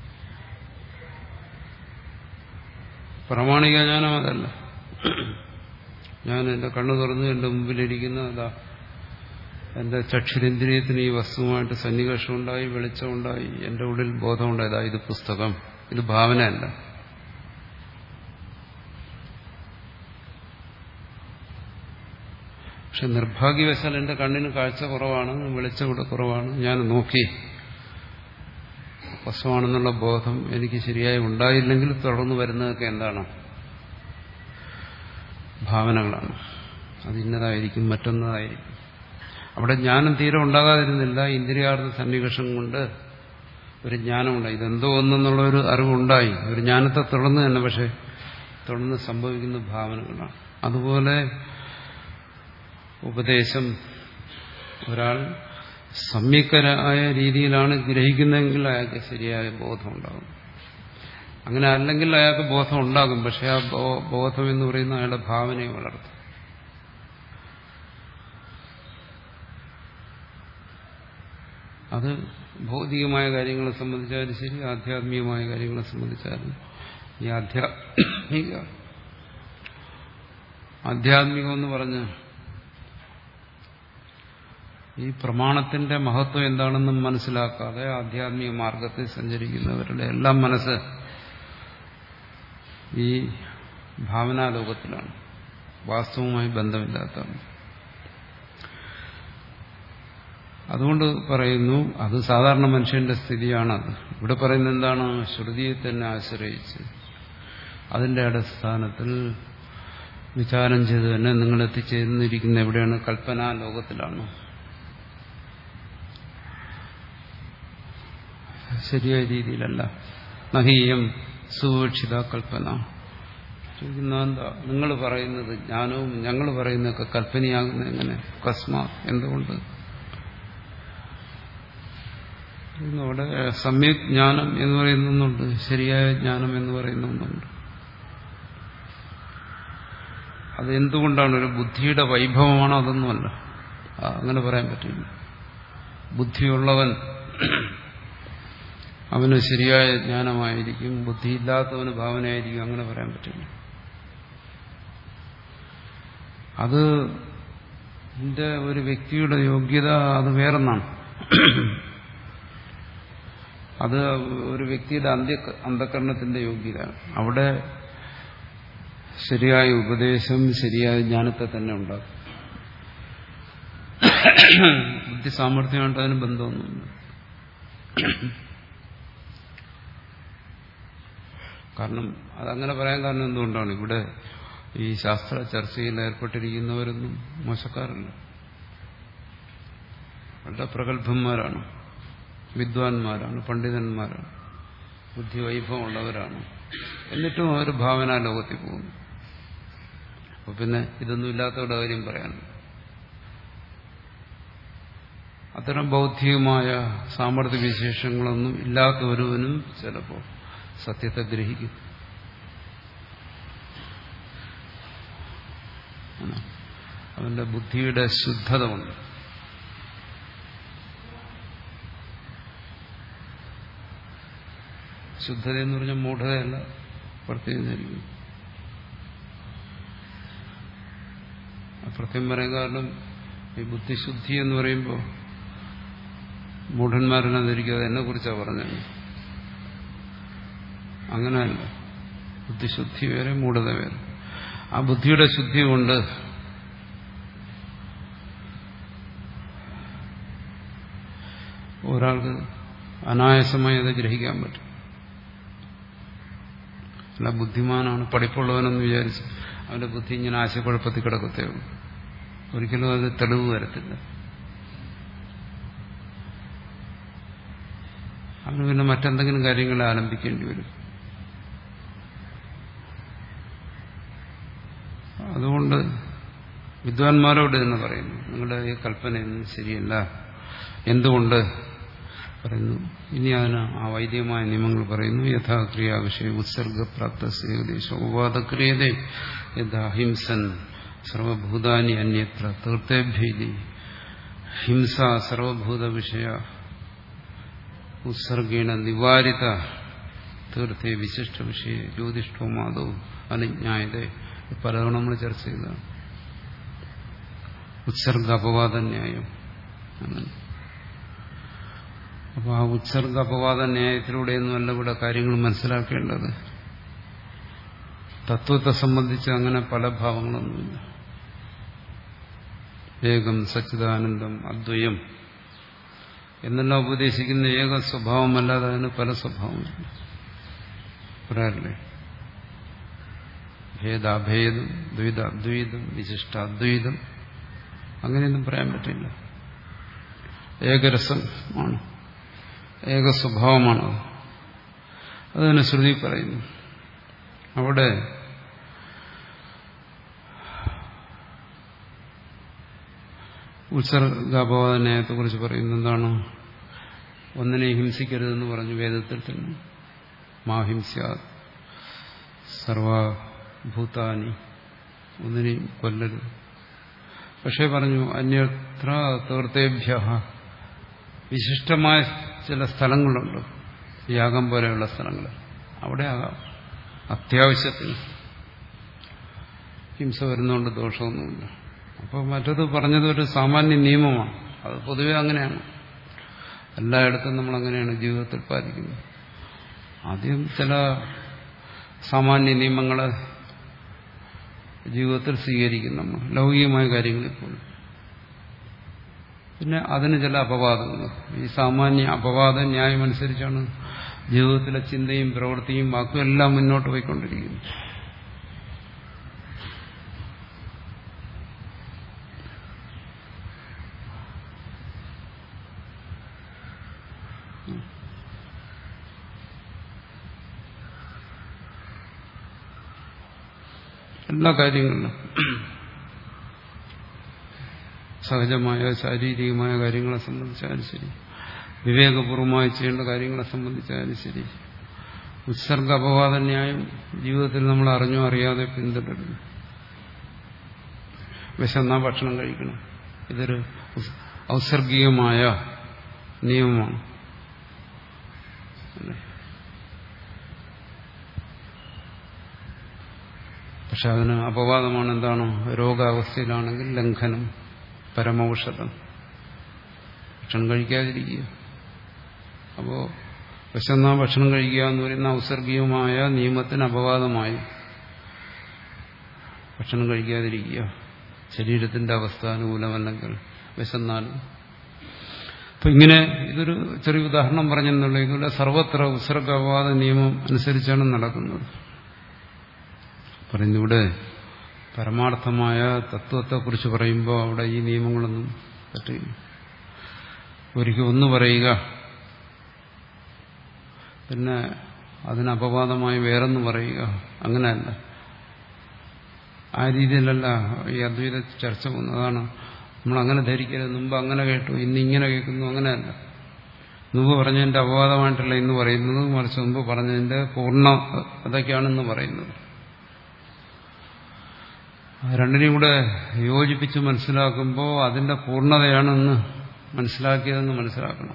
പ്രാമാണിക ജ്ഞാനം അതല്ല. ഞാൻ എന്റെ കണ്ണു തുറന്ന് എന്റെ മുമ്പിലിരിക്കുന്ന അതാ എന്റെ ചക്ഷുരേന്ദ്രിയത്തിന് ഈ വസ്തുവുമായിട്ട് സന്നിവേഷമുണ്ടായി, വെളിച്ചമുണ്ടായി, എന്റെ ഉള്ളിൽ ബോധമുണ്ടായതാ ഇത് പുസ്തകം, ഇത് ഭാവനയല്ല. പക്ഷെ നിർഭാഗ്യവശാൽ എന്റെ കണ്ണിന് കാഴ്ച കുറവാണ്, വെളിച്ചം കൂടെ കുറവാണ്, ഞാൻ നോക്കി അപസ്മാണെന്നുള്ള ബോധം എനിക്ക് ശരിയായി ഉണ്ടായില്ലെങ്കിൽ തുടർന്ന് വരുന്നതൊക്കെ എന്താണ്? ഭാവനകളാണ്. അത് ഇന്നതായിരിക്കും, മറ്റൊന്നതായിരിക്കും. അവിടെ ജ്ഞാനം തീരെ ഉണ്ടാകാതിരുന്നില്ല. ഇന്ദ്രിയാർത്ഥ സന്നിവേഷം കൊണ്ട് ഒരു ജ്ഞാനമുണ്ടായി, ഇതെന്തോ ഒന്നെന്നുള്ള ഒരു അറിവുണ്ടായി, ഒരു ജ്ഞാനത്തെ തുടർന്ന് തന്നെ. പക്ഷെ തുടർന്ന് സംഭവിക്കുന്ന ഭാവനകളാണ്. അതുപോലെ ഉപദേശം ഒരാൾ സമ്യക്കരായ രീതിയിലാണ് ഗ്രഹിക്കുന്നതെങ്കിൽ അയാൾക്ക് ശരിയായ ബോധം ഉണ്ടാകും. അങ്ങനെ അല്ലെങ്കിൽ അയാൾക്ക് ബോധം ഉണ്ടാകും, പക്ഷെ ആ ബോധം എന്ന് പറയുന്ന അയാളുടെ ഭാവനയെ വളർത്തും. അത് ഭൗതികമായ കാര്യങ്ങളെ സംബന്ധിച്ചാലും ശരി, ആധ്യാത്മികമായ കാര്യങ്ങളെ സംബന്ധിച്ചാലും. ഈ ആധ്യാത്മിക ആധ്യാത്മികം എന്ന് പറഞ്ഞ് ഈ പ്രമാണത്തിന്റെ മഹത്വം എന്താണെന്നും മനസ്സിലാക്കാതെ ആധ്യാത്മിക മാർഗത്തിൽ സഞ്ചരിക്കുന്നവരുടെ എല്ലാം മനസ്സ് ഈ ഭാവനാലോകത്തിലാണ്, വാസ്തവവുമായി ബന്ധമില്ലാത്തതാണ്. അതുകൊണ്ട് പറയുന്നു അത് സാധാരണ മനുഷ്യന്റെ സ്ഥിതിയാണത്. ഇവിടെ പറയുന്നത് എന്താണ്? ശ്രുതിയെ തന്നെ ആശ്രയിച്ച് അതിന്റെ അടിസ്ഥാനത്തിൽ വിചാരം ചെയ്ത് തന്നെ നിങ്ങൾ എത്തിച്ചേർന്നിരിക്കുന്ന എവിടെയാണ്? കൽപ്പനാ ലോകത്തിലാണ്. ശരിയായ രീതിയിലല്ല. നഹീയം സുവീക്ഷിത കൽപ്പന. ചോദിക്കുന്ന എന്താ? നിങ്ങൾ പറയുന്നത് ജ്ഞാനവും ഞങ്ങൾ പറയുന്നതൊക്കെ കൽപ്പനയാകുന്നത് എങ്ങനെ? കസ്മാ, എന്തുകൊണ്ട്? അവിടെ സമ്യക് ജ്ഞാനം എന്ന് പറയുന്നുണ്ട്, ശരിയായ ജ്ഞാനം എന്ന് പറയുന്നുണ്ട്. അത് എന്തുകൊണ്ടാണ്? ഒരു ബുദ്ധിയുടെ വൈഭവമാണോ? അതൊന്നുമല്ല, അങ്ങനെ പറയാൻ പറ്റില്ല. ബുദ്ധിയുള്ളവൻ അവന് ശരിയായ ജ്ഞാനമായിരിക്കും, ബുദ്ധിയില്ലാത്തവന് ഭാവനയായിരിക്കും, അങ്ങനെ പറയാൻ പറ്റില്ല. അത് ഇതിന്റെ ഒരു വ്യക്തിയുടെ യോഗ്യത അത് വേറൊന്നാണ്. അത് ഒരു വ്യക്തിയുടെ അന്ത്യ അന്ധകരണത്തിന്റെ യോഗ്യത. അവിടെ ശരിയായ ഉപദേശം ശരിയായ ജ്ഞാനത്തെ തന്നെ ഉണ്ടാകും. ബുദ്ധി സാമർഥ്യമായിട്ട് അതിന് ബന്ധമൊന്നുമില്ല. കാരണം അതങ്ങനെ പറയാൻ കാരണം എന്തുകൊണ്ടാണ്? ഇവിടെ ഈ ശാസ്ത്ര ചർച്ചയിൽ ഏർപ്പെട്ടിരിക്കുന്നവരൊന്നും മോശക്കാരല്ല, വളരെ പ്രഗത്ഭന്മാരാണ്, വിദ്വാൻമാരാണ്, പണ്ഡിതന്മാരാണ്, ബുദ്ധിവൈഭവമുള്ളവരാണ്. എന്നിട്ടും അവർ ഭാവനാ ലോകത്തിൽ പോകുന്നു. അപ്പൊ പിന്നെ ഇതൊന്നും ഇല്ലാത്തവരുടെ കാര്യം പറയാൻ. അത്തരം ബൗദ്ധികമായ സാമർഥ്യ വിശേഷങ്ങളൊന്നും ഇല്ലാത്ത ഒരുവനും ചിലപ്പോൾ സത്യത്തെ ഗ്രഹിക്കും. അവന്റെ ബുദ്ധിയുടെ ശുദ്ധത കൊണ്ട്. ശുദ്ധത എന്ന് പറഞ്ഞാൽ മൂഢതയല്ല, പ്രത്യേകം. പ്രത്യേകം പറയാൻ കാരണം ഈ ബുദ്ധിശുദ്ധി എന്ന് പറയുമ്പോൾ മൂഢന്മാരെല്ലാം ധരിക്കാതെ എന്നെ കുറിച്ചാണ് പറഞ്ഞത്. അങ്ങനെയല്ല, ബുദ്ധിശുദ്ധി വേറെ, മൂഢത വേറെ. ആ ബുദ്ധിയുടെ ശുദ്ധി കൊണ്ട് ഒരാൾക്ക് അനായാസമായി അത് ഗ്രഹിക്കാൻ പറ്റും. അല്ല ബുദ്ധിമാനാണ്, പഠിപ്പുള്ളവനെന്ന് വിചാരിച്ച് അവന്റെ ബുദ്ധി ഇങ്ങനെ ആശയക്കുഴപ്പത്തിൽ കിടക്കത്തേ ഉള്ളൂ. ഒരിക്കലും അത് തെളിവ് വരത്തില്ല. അവന് പിന്നെ മറ്റെന്തെങ്കിലും കാര്യങ്ങളെ ആലംബിക്കേണ്ടി വരും. അതുകൊണ്ട് വിദ്വാൻമാരോട് തന്നെ പറയുന്നു, നിങ്ങളുടെ ഈ കൽപ്പനയൊന്നും ശരിയല്ല. എന്തുകൊണ്ട് പറയുന്നു? ഇനി അതിന് ആ വൈദ്യമായ നിയമങ്ങൾ പറയുന്നു. യഥാക്രിയാ വിഷയ ഉത്സർഗപ്രാപ്ത ഉപവാദക്രിയതേ യഥാ ഹിംസൻ സർവഭൂതാനി അന്യത്ര തീർത്ഥേഭ്യതി ഹിംസ സർവഭൂത വിഷയ ഉത്സർഗേണ നിവാരിത തീർത്ഥേ വിശിഷ്ട വിഷയ ജ്യോതിഷ്ഠോ മാധോ അനുജ്ഞായതേ. പലതവണ നമ്മൾ ചർച്ച ചെയ്തതാണ്. ഉത്സർഗ അപവാദ ന്യായം. അങ്ങനെ അപ്പോൾ ആ ഉത്സർഗ അപവാദ ന്യായത്തിലൂടെയൊന്നുമല്ല ഇവിടെ കാര്യങ്ങൾ മനസ്സിലാക്കേണ്ടത്. തത്വത്തെ സംബന്ധിച്ച് അങ്ങനെ പല ഭാവങ്ങളൊന്നുമില്ല. ഏകം സച്ചിദാനന്ദം അദ്വയം എന്നെല്ലാം ഉപദേശിക്കുന്ന ഏക സ്വഭാവമല്ലാതെ അതിന് പല സ്വഭാവമില്ല. പറയാറില്ലേ, ഭേദാഭേദം, ദ്വൈത അദ്വൈതം, വിശിഷ്ട അദ്വൈതം, അങ്ങനെയൊന്നും പറയാൻ പറ്റില്ല. ഏകരസം ആണ്, ഏക സ്വഭാവമാണ്. അതിന് ശ്രുതി പറയുന്നു. അവിടെ ഉത്സർഗാപവാദനയത്തെ കുറിച്ച് പറയുന്നത് എന്താണ്? ഒന്നിനെ ഹിംസിക്കരുതെന്ന് പറഞ്ഞു വേദത്തിൽ തന്നെ. മാഹിംസ്യാ സർവഭൂതാനി, ഒന്നിനെയും കൊല്ലരുത്. പക്ഷേ പറഞ്ഞു അന്യത്ര തീർത്ഥേഭ്യ, വിശിഷ്ടമായ ചില സ്ഥലങ്ങളുണ്ട്, യാഗം പോലെയുള്ള സ്ഥലങ്ങൾ, അവിടെ ആകാം. അത്യാവശ്യത്തിന് ഹിംസ വരുന്നതുകൊണ്ട് ദോഷമൊന്നുമില്ല. അപ്പോൾ മറ്റത് പറഞ്ഞത് ഒരു സാമാന്യ നിയമമാണ്. അത് പൊതുവെ അങ്ങനെയാണ്, എല്ലായിടത്തും നമ്മളങ്ങനെയാണ് ജീവിതത്തിൽ പാലിക്കുന്നത്. ആദ്യം ചില സാമാന്യ നിയമങ്ങളെ ജീവിതത്തിൽ സ്വീകരിക്കും നമ്മൾ, ലൗകികമായ കാര്യങ്ങളിൽ പോലും. പിന്നെ അതിന് ചില അപവാദങ്ങൾ, ഈ സാമാന്യ അപവാദ ന്യായമനുസരിച്ചാണ് ജീവിതത്തിലെ ചിന്തയും പ്രവൃത്തിയും വാക്കും എല്ലാം മുന്നോട്ട് പോയിക്കൊണ്ടിരിക്കുന്നത്. എല്ലാ കാര്യങ്ങളിലും സഹജമായ ശാരീരികമായ കാര്യങ്ങളെ സംബന്ധിച്ചാലും ശരി, വിവേകപൂർവമായി ചെയ്യേണ്ട കാര്യങ്ങളെ സംബന്ധിച്ചാലും ശരി, ഉത്സർഗ അപവാദ ന്യായം ജീവിതത്തിൽ നമ്മൾ അറിഞ്ഞോ അറിയാതെ പിന്തുടരുന്നു. വിശന്നാ ഭക്ഷണം കഴിക്കണം, ഇതൊരു ഔസർഗികമായ നിയമമാണ്. പക്ഷെ അതിന് അപവാദമാണ് എന്താണ്? രോഗാവസ്ഥയിലാണെങ്കിൽ ലംഘനം, പരമൌഷധം, ഭക്ഷണം കഴിക്കാതിരിക്കുക. അപ്പോൾ വിശന്നാ ഭക്ഷണം കഴിക്കുക എന്ന് പറയുന്ന ഔസർഗീയമായ നിയമത്തിന് അപവാദമായി ഭക്ഷണം കഴിക്കാതിരിക്കുക, ശരീരത്തിന്റെ അവസ്ഥ അനുകൂലമല്ലെങ്കിൽ വിശന്നാലും. അപ്പൊ ഇങ്ങനെ ഇതൊരു ചെറിയ ഉദാഹരണം പറഞ്ഞെന്നുള്ള ഇതുപോലെ സർവത്ര ഉത്സർഗ അപവാദ നിയമം അനുസരിച്ചാണ് നടക്കുന്നത്. പറയുന്നിവിടെ പരമാർത്ഥമായ തത്വത്തെക്കുറിച്ച് പറയുമ്പോൾ അവിടെ ഈ നിയമങ്ങളൊന്നും പറ്റില്ല. ഒരിക്കൽ ഒന്ന് പറയുക, പിന്നെ അതിന് അപവാദമായി വേറൊന്ന് പറയുക, അങ്ങനെയല്ല. ആ രീതിയിലല്ല ഈ അദ്വൈത ചർച്ച പോകുന്നതാണ്. നമ്മളങ്ങനെ ധരിക്കരുത്, മുമ്പ് അങ്ങനെ കേട്ടു ഇന്ന് ഇങ്ങനെ കേൾക്കുന്നു, അങ്ങനെയല്ല. മുമ്പ് പറഞ്ഞതിന്റെ അപവാദമായിട്ടല്ല ഇന്ന് പറയുന്നത്, മറിച്ച് മുമ്പ് പറഞ്ഞതിന്റെ പൂർണ്ണ അതൊക്കെയാണെന്ന് പറയുന്നത്. രണ്ടിനെയും കൂടെ യോജിപ്പിച്ച് മനസ്സിലാക്കുമ്പോൾ അതിന്റെ പൂർണ്ണതയാണെന്ന് മനസ്സിലാക്കിയതെന്ന് മനസ്സിലാക്കണം.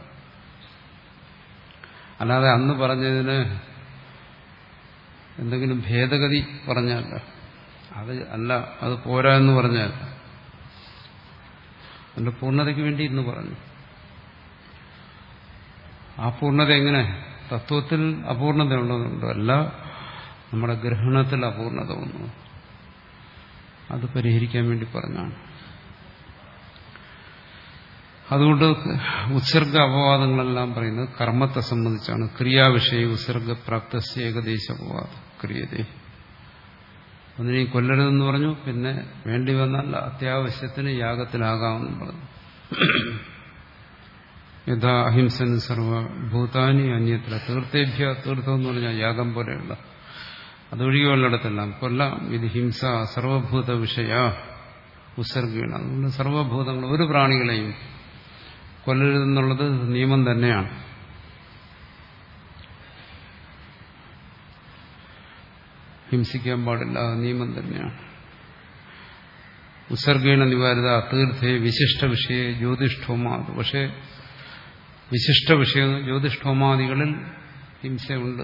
അല്ലാതെ അന്ന് പറഞ്ഞതിന് എന്തെങ്കിലും ഭേദഗതി പറഞ്ഞല്ല, അത് അല്ല, അത് പോരാ എന്ന് പറഞ്ഞല്ല, അതിന്റെ പൂർണ്ണതയ്ക്ക് വേണ്ടി ഇന്ന് പറഞ്ഞു. ആ പൂർണ്ണത എങ്ങനെ? തത്വത്തിൽ അപൂർണത ഉള്ളതുണ്ടോ? അല്ല, നമ്മുടെ ഗ്രഹണത്തിൽ അപൂർണത വന്നു, അത് പരിഹരിക്കാൻ വേണ്ടി പറഞ്ഞാണ്. അതുകൊണ്ട് ഉത്സർഗ അപവാദങ്ങളെല്ലാം പറയുന്നത് കർമ്മത്തെ സംബന്ധിച്ചാണ്. ക്രിയാവിഷയ ഉത്സർഗപ്രാപ്ത ഏകദേശ അപവാദം ക്രിയതേ. ഒന്നിനെ കൊല്ലരുതെന്ന് പറഞ്ഞു, പിന്നെ വേണ്ടി വന്നാൽ അത്യാവശ്യത്തിന് യാഗത്തിലാകാമെന്ന് പറഞ്ഞു. യഥാ അഹിംസൻ സർവഭൂതാനി അന്യത്ര തീർത്ഥേഭ്യ, തീർത്ഥം എന്ന് പറഞ്ഞാൽ യാഗം പോലെയുള്ള അതൊഴികെയുള്ളിടത്തെല്ലാം കൊല്ലാം. ഇത് ഹിംസ സർവഭൂത വിഷയ ഉത്സർഗീണ. അതുകൊണ്ട് സർവഭൂതങ്ങൾ, ഒരു പ്രാണികളെയും കൊല്ലരുതെന്നുള്ളത് നിയമം തന്നെയാണ്. ഹിംസിക്കാൻ പാടില്ല, നിയമം തന്നെയാണ്. ഉത്സർഗീണ നിവാരിത തീർത്ഥേ വിശിഷ്ട വിഷയ ജ്യോതിഷ്ഠോമാത്. പക്ഷേ വിശിഷ്ട വിഷയം ജ്യോതിഷ്ഠോമാദികളിൽ ഹിംസയുണ്ട്.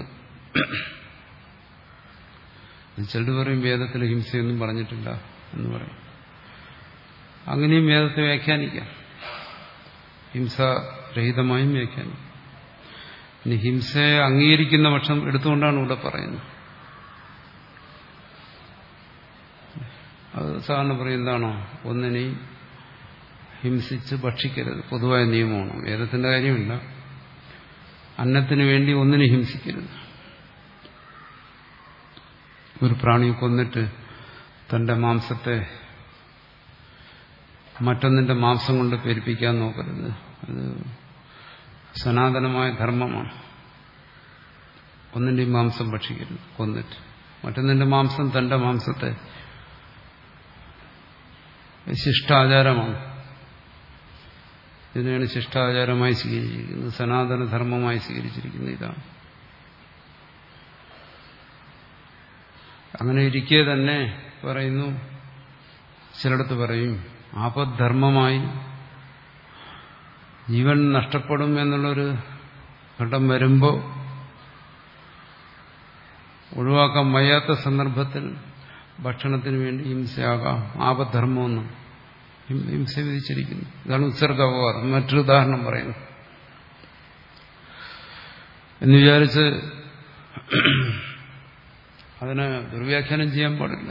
ചിലർ പറയും വേദത്തിൽ ഹിംസയൊന്നും പറഞ്ഞിട്ടില്ല എന്ന് പറയും. അങ്ങനെയും വേദത്തെ വ്യാഖ്യാനിക്കാം, ഹിംസാരഹിതമായും വ്യാഖ്യാനിക്കാം. ഇനി ഹിംസയെ അംഗീകരിക്കുന്ന പക്ഷം എടുത്തുകൊണ്ടാണ് ഇവിടെ പറയുന്നത്. അത് സാധാരണ പറയുന്നതാണോ, ഒന്നിനെയും ഹിംസിച്ച് ഭക്ഷിക്കരുത്. പൊതുവായ നിയമമാണ്, വേദത്തിന്റെ കാര്യമില്ല. അന്നത്തിന് വേണ്ടി ഒന്നിനെ ഹിംസിക്കരുത്. ഒരു പ്രാണിയെ കൊന്നിട്ട് തന്റെ മാംസത്തെ മറ്റൊന്നിന്റെ മാംസം കൊണ്ട് പെരുപ്പിക്കാൻ നോക്കരുത്. അത് സനാതനമായ ധർമ്മമാണ്. ഒന്നിന്റെയും മാംസം ഭക്ഷിക്കരുത് കൊന്നിട്ട്. മറ്റൊന്നിന്റെ മാംസം തന്റെ മാംസത്തെ ശിഷ്ടാചാരമാണ്. ഇതിനെയാണ് ശിഷ്ടാചാരമായി സ്വീകരിച്ചിരിക്കുന്നത്, സനാതനധർമ്മമായി സ്വീകരിച്ചിരിക്കുന്നത്. ഇതാണ്. അങ്ങനെ ഇരിക്കെ തന്നെ പറയുന്നു, ചിലടത്ത് പറയും ആപദ്ധർമ്മമായി ജീവൻ നഷ്ടപ്പെടും എന്നുള്ളൊരു ഘട്ടം വരുമ്പോൾ ഒഴിവാക്കാൻ വയ്യാത്ത സന്ദർഭത്തിൽ ഭക്ഷണത്തിന് വേണ്ടി ഹിംസയാകാം, ആപദ്ധർമ്മമൊന്നും ഹിംസ വിധിച്ചിരിക്കുന്നു. ഇതാണ് ഉത്സർഗാപവാദം. മറ്റൊരു ഉദാഹരണം പറയുന്നു. എന്ന് വിചാരിച്ച് അതിനെ ദുർവ്യാഖ്യാനം ചെയ്യാൻ പാടില്ല.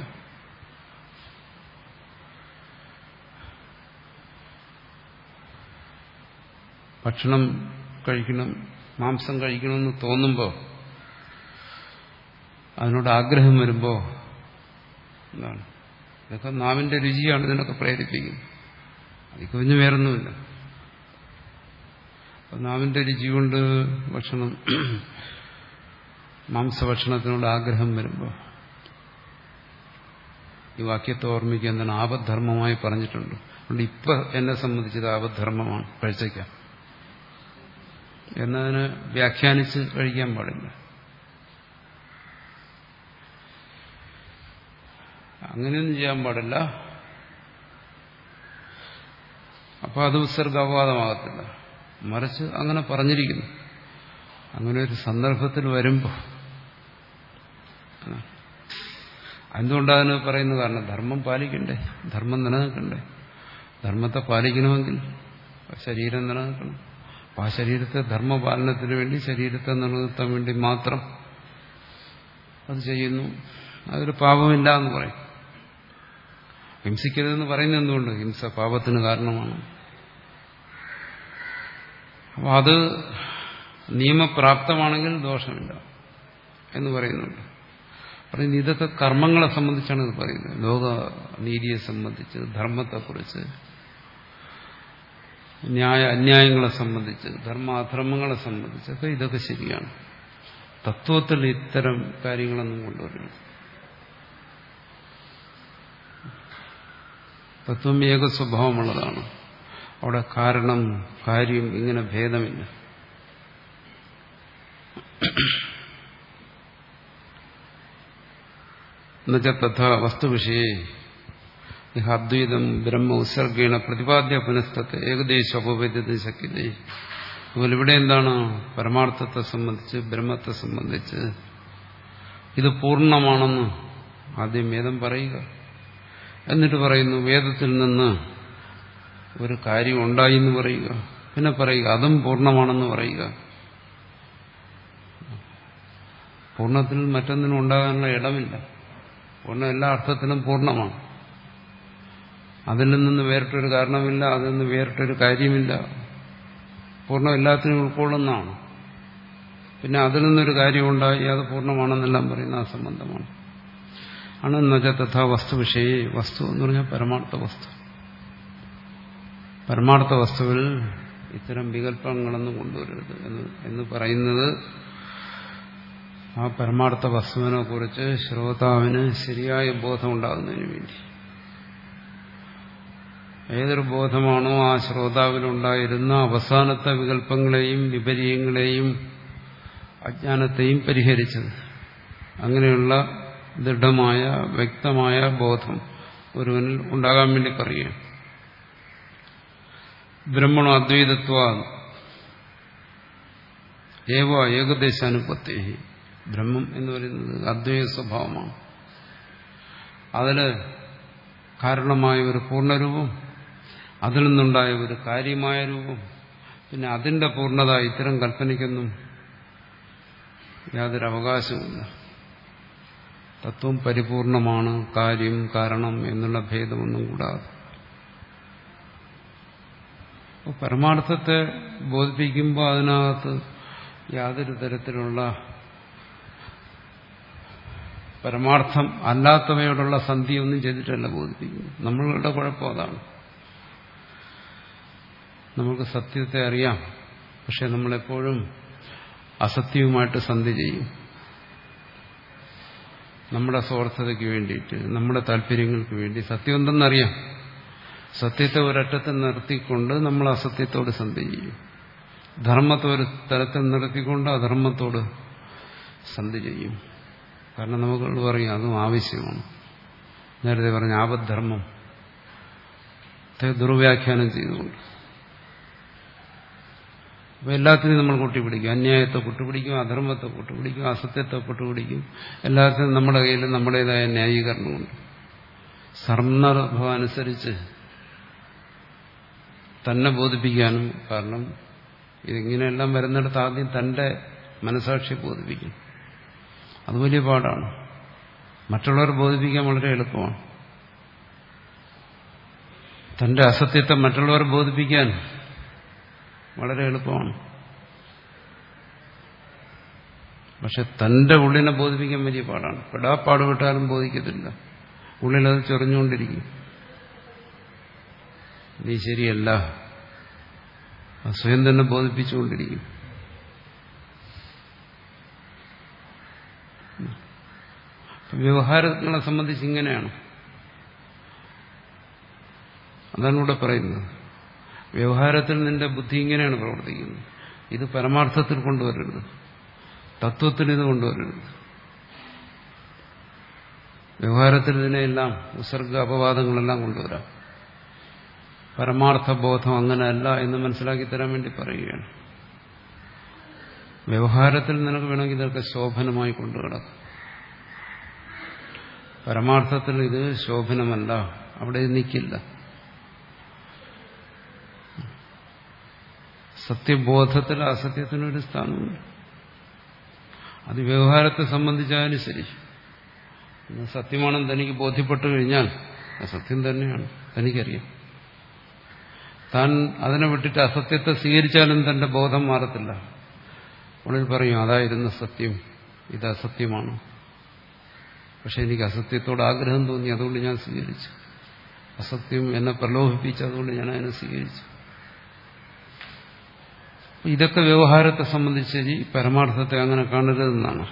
ഭക്ഷണം കഴിക്കണം, മാംസം കഴിക്കണമെന്ന് തോന്നുമ്പോൾ, അതിനോട് ആഗ്രഹം വരുമ്പോൾ എന്താണ്, ഇതൊക്കെ നാവിന്റെ രുചിയാണ് ഇതിനൊക്കെ പ്രേരിപ്പിക്കുന്നത്. അതിൽ കുഞ്ഞു വേറൊന്നുമില്ല. നാവിന്റെ രുചി കൊണ്ട് ഭക്ഷണം, മാംസഭക്ഷണത്തിനോട് ആഗ്രഹം വരുമ്പോൾ ഈ വാക്യത്തെ ഓർമ്മിക്കുക. എന്താണ്, ആപദ്ധർമ്മമായി പറഞ്ഞിട്ടുണ്ട്. അതുകൊണ്ട് ഇപ്പൊ എന്നെ സംബന്ധിച്ചത് ആപദ്ധർമ്മമാണ്, കഴിച്ചേക്കാം എന്നതിന് വ്യാഖ്യാനിച്ച് കഴിക്കാൻ പാടില്ല. അങ്ങനെയൊന്നും ചെയ്യാൻ പാടില്ല. അപ്പൊ അത് ഉത്സർഗാപവാദമാകത്തില്ല. മറിച്ച് അങ്ങനെ പറഞ്ഞിരിക്കുന്നു. അങ്ങനെ ഒരു സന്ദർഭത്തിൽ വരുമ്പോൾ എന്തുകൊണ്ടതിന് പറയുന്നത്? കാരണം ധർമ്മം പാലിക്കണ്ടേ, ധർമ്മം നിലനിൽക്കണ്ടേ. ധർമ്മത്തെ പാലിക്കണമെങ്കിൽ ശരീരം നിലനിൽക്കണം. അപ്പം ആ ശരീരത്തെ ധർമ്മപാലനത്തിന് വേണ്ടി, ശരീരത്തെ നിലനിർത്താൻ വേണ്ടി മാത്രം അത് ചെയ്യുന്നു. അതൊരു പാപമില്ല എന്ന് പറയും. ഹിംസിക്കരുതെന്ന് പറയുന്നത് എന്തുകൊണ്ട്? ഹിംസ പാപത്തിന് കാരണമാണ്. അപ്പം അത് നിയമപ്രാപ്തമാണെങ്കിൽ ദോഷമില്ല എന്ന് പറയുന്നുണ്ട്. പറയുന്നത് ഇതൊക്കെ കർമ്മങ്ങളെ സംബന്ധിച്ചാണ് ഇത് പറയുന്നത്. ലോക നീതിയെ സംബന്ധിച്ച്, ധർമ്മത്തെക്കുറിച്ച്, ന്യായ അന്യായങ്ങളെ സംബന്ധിച്ച്, ധർമ്മ അധർമ്മങ്ങളെ സംബന്ധിച്ചൊക്കെ ഇതൊക്കെ ശരിയാണ്. തത്വത്തിൽ ഇത്തരം കാര്യങ്ങളൊന്നും കൊണ്ടുവരണം. തത്വം ഏക സ്വഭാവമുള്ളതാണ്. അവിടെ കാരണം, കാര്യം ഇങ്ങനെ ഭേദമില്ല. എന്നുവെച്ചാൽ തഥാ വസ്തുവിഷയേ ഇഹ അദ്വൈതം ബ്രഹ്മ ഉത്സർഗേണ പ്രതിപാദ്യ പുനഃസ്ഥത്തെ ഏകദേശം അപവേദ്യത ശക്യതേ. അതുപോലെ ഇവിടെ എന്താണ്, പരമാർത്ഥത്തെ സംബന്ധിച്ച്, ബ്രഹ്മത്തെ സംബന്ധിച്ച് ഇത് പൂർണ്ണമാണെന്ന് ആദ്യം വേദം പറയുക. എന്നിട്ട് പറയുന്നു വേദത്തിൽ നിന്ന് ഒരു കാര്യം ഉണ്ടായി എന്ന് പറയുക. പിന്നെ പറയുക അതും പൂർണ്ണമാണെന്ന് പറയുക. പൂർണ്ണത്തിൽ മറ്റൊന്നിനും ഉണ്ടാകാനുള്ള ഇടമില്ല. പൂർണ്ണം എല്ലാ അർത്ഥത്തിലും പൂർണ്ണമാണ്. അതിൽ നിന്ന് വേറിട്ടൊരു കാരണമില്ല, അതിൽ നിന്ന് വേറിട്ടൊരു കാര്യമില്ല. പൂർണ്ണം എല്ലാത്തിനും ഉൾക്കൊള്ളുന്നതാണ്. പിന്നെ അതിൽ നിന്നൊരു കാര്യമുണ്ടായി അത് പൂർണ്ണമാണെന്നെല്ലാം പറയുന്ന ആ സംബന്ധമാണ്. ആണ് എന്നുവെച്ചാൽ തഥാ വസ്തു വിഷയേ. വസ്തു എന്ന് പറഞ്ഞാൽ പരമാർത്ഥ വസ്തു. പരമാർത്ഥ വസ്തുവിൽ ഇത്തരം വികല്പങ്ങളൊന്നും കൊണ്ടുവരരുത് എന്ന് എന്ന് പറയുന്നത് ആ പരമാർത്ഥ വസ്തുവിനെ കുറിച്ച് ശ്രോതാവിന് ശരിയായ ബോധം ഉണ്ടാകുന്നതിന് വേണ്ടി. ഏതൊരു ബോധമാണോ ആ ശ്രോതാവിലുണ്ടായിരുന്ന അവസാനത്തെ വികല്പങ്ങളെയും വിപര്യങ്ങളെയും അജ്ഞാനത്തെയും പരിഹരിച്ചത്, അങ്ങനെയുള്ള ദൃഢമായ വ്യക്തമായ ബോധം ഒരുവനിൽ ഉണ്ടാകാൻ വേണ്ടി പറയുകയാണ്. ബ്രഹ്മണ അദ്വൈതത്വ ഏവ ഏകദേശാനുപത്തി. ബ്രഹ്മം എന്ന് പറയുന്നത് അദ്വൈത സ്വഭാവമാണ്. അതില് കാരണമായ ഒരു പൂർണ്ണരൂപം, അതിൽ നിന്നുണ്ടായ ഒരു കാര്യമായ രൂപം, പിന്നെ അതിന്റെ പൂർണ്ണത ഇത്തരം കൽപ്പനയ്ക്കൊന്നും യാതൊരു അവകാശമില്ല. തത്വം പരിപൂർണമാണ്, കാര്യം കാരണം എന്നുള്ള ഭേദമൊന്നും കൂടാതെ. അപ്പോൾ പരമാർത്ഥത്തെ ബോധിപ്പിക്കുമ്പോൾ അതിനകത്ത് യാതൊരു തരത്തിലുള്ള പരമാർത്ഥം അല്ലാത്തവയോടുള്ള സന്ധിയൊന്നും ചെയ്തിട്ടല്ല ബോധിപ്പിക്കുന്നു. നമ്മളുടെ കുഴപ്പം അതാണ്. നമുക്ക് സത്യത്തെ അറിയാം, പക്ഷെ നമ്മളെപ്പോഴും അസത്യവുമായിട്ട് സന്ധി ചെയ്യും. നമ്മുടെ സ്വാർത്ഥതയ്ക്ക് വേണ്ടിയിട്ട്, നമ്മുടെ താല്പര്യങ്ങൾക്ക് വേണ്ടി. സത്യം എന്തെന്നറിയാം, സത്യത്തെ ഒരറ്റത്തിൽ നിർത്തിക്കൊണ്ട് നമ്മൾ അസത്യത്തോട് സന്ധി ചെയ്യും. ധർമ്മത്തെ ഒരു തലത്തിൽ നിർത്തിക്കൊണ്ട് അധർമ്മത്തോട് സന്ധി ചെയ്യും. കാരണം നമുക്ക് പറയും അതും ആവശ്യമാണ്. നേരത്തെ പറഞ്ഞ ആപദ്ധർമ്മം ദുർവ്യാഖ്യാനം ചെയ്തുകൊണ്ട് അപ്പോൾ എല്ലാത്തിനും നമ്മൾ കൂട്ടിപ്പിടിക്കും. അന്യായത്തെ കൂട്ടുപിടിക്കും, അധർമ്മത്തെ കൂട്ടുപിടിക്കും, അസത്യത്തെ കൂട്ടുപിടിക്കും. എല്ലാത്തിനും നമ്മുടെ കയ്യിൽ നമ്മുടേതായ ന്യായീകരണമുണ്ട്. സന്ദർഭം അനുസരിച്ച് തന്നെ ബോധിപ്പിക്കാനും. കാരണം ഇതിങ്ങനെയെല്ലാം വരുന്നിടത്ത് ആദ്യം തന്റെ മനസാക്ഷി ബോധിപ്പിക്കും. അത് വലിയ പാടാണ്. മറ്റുള്ളവർ ബോധിപ്പിക്കാൻ വളരെ എളുപ്പമാണ്. തന്റെ അസത്യത്തെ മറ്റുള്ളവർ ബോധിപ്പിക്കാൻ വളരെ എളുപ്പമാണ്. പക്ഷെ തന്റെ ഉള്ളിനെ ബോധിപ്പിക്കാൻ വലിയ പാടാണ്. പെടാ പാടുപെട്ടാലും ബോധിക്കത്തില്ല. ഉള്ളിലത് ചൊറിഞ്ഞുകൊണ്ടിരിക്കും. നീ ശരിയല്ല, സ്വയം തന്നെ ബോധിപ്പിച്ചുകൊണ്ടിരിക്കും. വ്യവഹാരങ്ങളെ സംബന്ധിച്ച് ഇങ്ങനെയാണ്. അതാണ് ഇവിടെ പറയുന്നത്. വ്യവഹാരത്തിൽ നിന്റെ ബുദ്ധി ഇങ്ങനെയാണ് പ്രവർത്തിക്കുന്നത്. ഇത് പരമാർത്ഥത്തിൽ കൊണ്ടുവരരുത്, തത്വത്തിൽ ഇത് കൊണ്ടുവരരുത്. വ്യവഹാരത്തിൽ ഇതിനെല്ലാം ഉസർഗ അപവാദങ്ങളെല്ലാം കൊണ്ടുവരാം. പരമാർത്ഥ ബോധം അങ്ങനെയല്ല എന്ന് മനസ്സിലാക്കി തരാൻ വേണ്ടി പറയുകയാണ്. വ്യവഹാരത്തിൽ നിനക്ക് വേണമെങ്കിൽ ഇതൊക്കെ ശോഭനമായി കൊണ്ടുകിടക്കും. പരമാർത്ഥത്തിൽ ഇത് ശോഭനമല്ല, അവിടെ നിൽക്കില്ല. സത്യബോധത്തിൽ അസത്യത്തിനൊരു സ്ഥാനമുണ്ട്. അത് വ്യവഹാരത്തെ സംബന്ധിച്ചാലും ശരി. സത്യമാണെന്ന് തനിക്ക് ബോധ്യപ്പെട്ടു കഴിഞ്ഞാൽ സത്യം തന്നെയാണ്, തനിക്കറിയാം. താൻ അതിനെ വിട്ടിട്ട് അസത്യത്തെ സ്വീകരിച്ചാലും തന്റെ ബോധം മാറത്തില്ല. ഉള്ളിൽ പറയും അതായിരുന്നു സത്യം, ഇത് അസത്യമാണ്. പക്ഷെ എനിക്ക് അസത്യത്തോട് ആഗ്രഹം തോന്നി, അതുകൊണ്ട് ഞാൻ സ്വീകരിച്ചു. അസത്യം എന്നെ പ്രലോഭിപ്പിച്ചു, അതുകൊണ്ട് ഞാൻ അതിനെ സ്വീകരിച്ചു. ഇതൊക്കെ വ്യവഹാരത്തെ സംബന്ധിച്ച് ശരി, പരമാർത്ഥത്തെ അങ്ങനെ കാണരുതെന്നാണ്.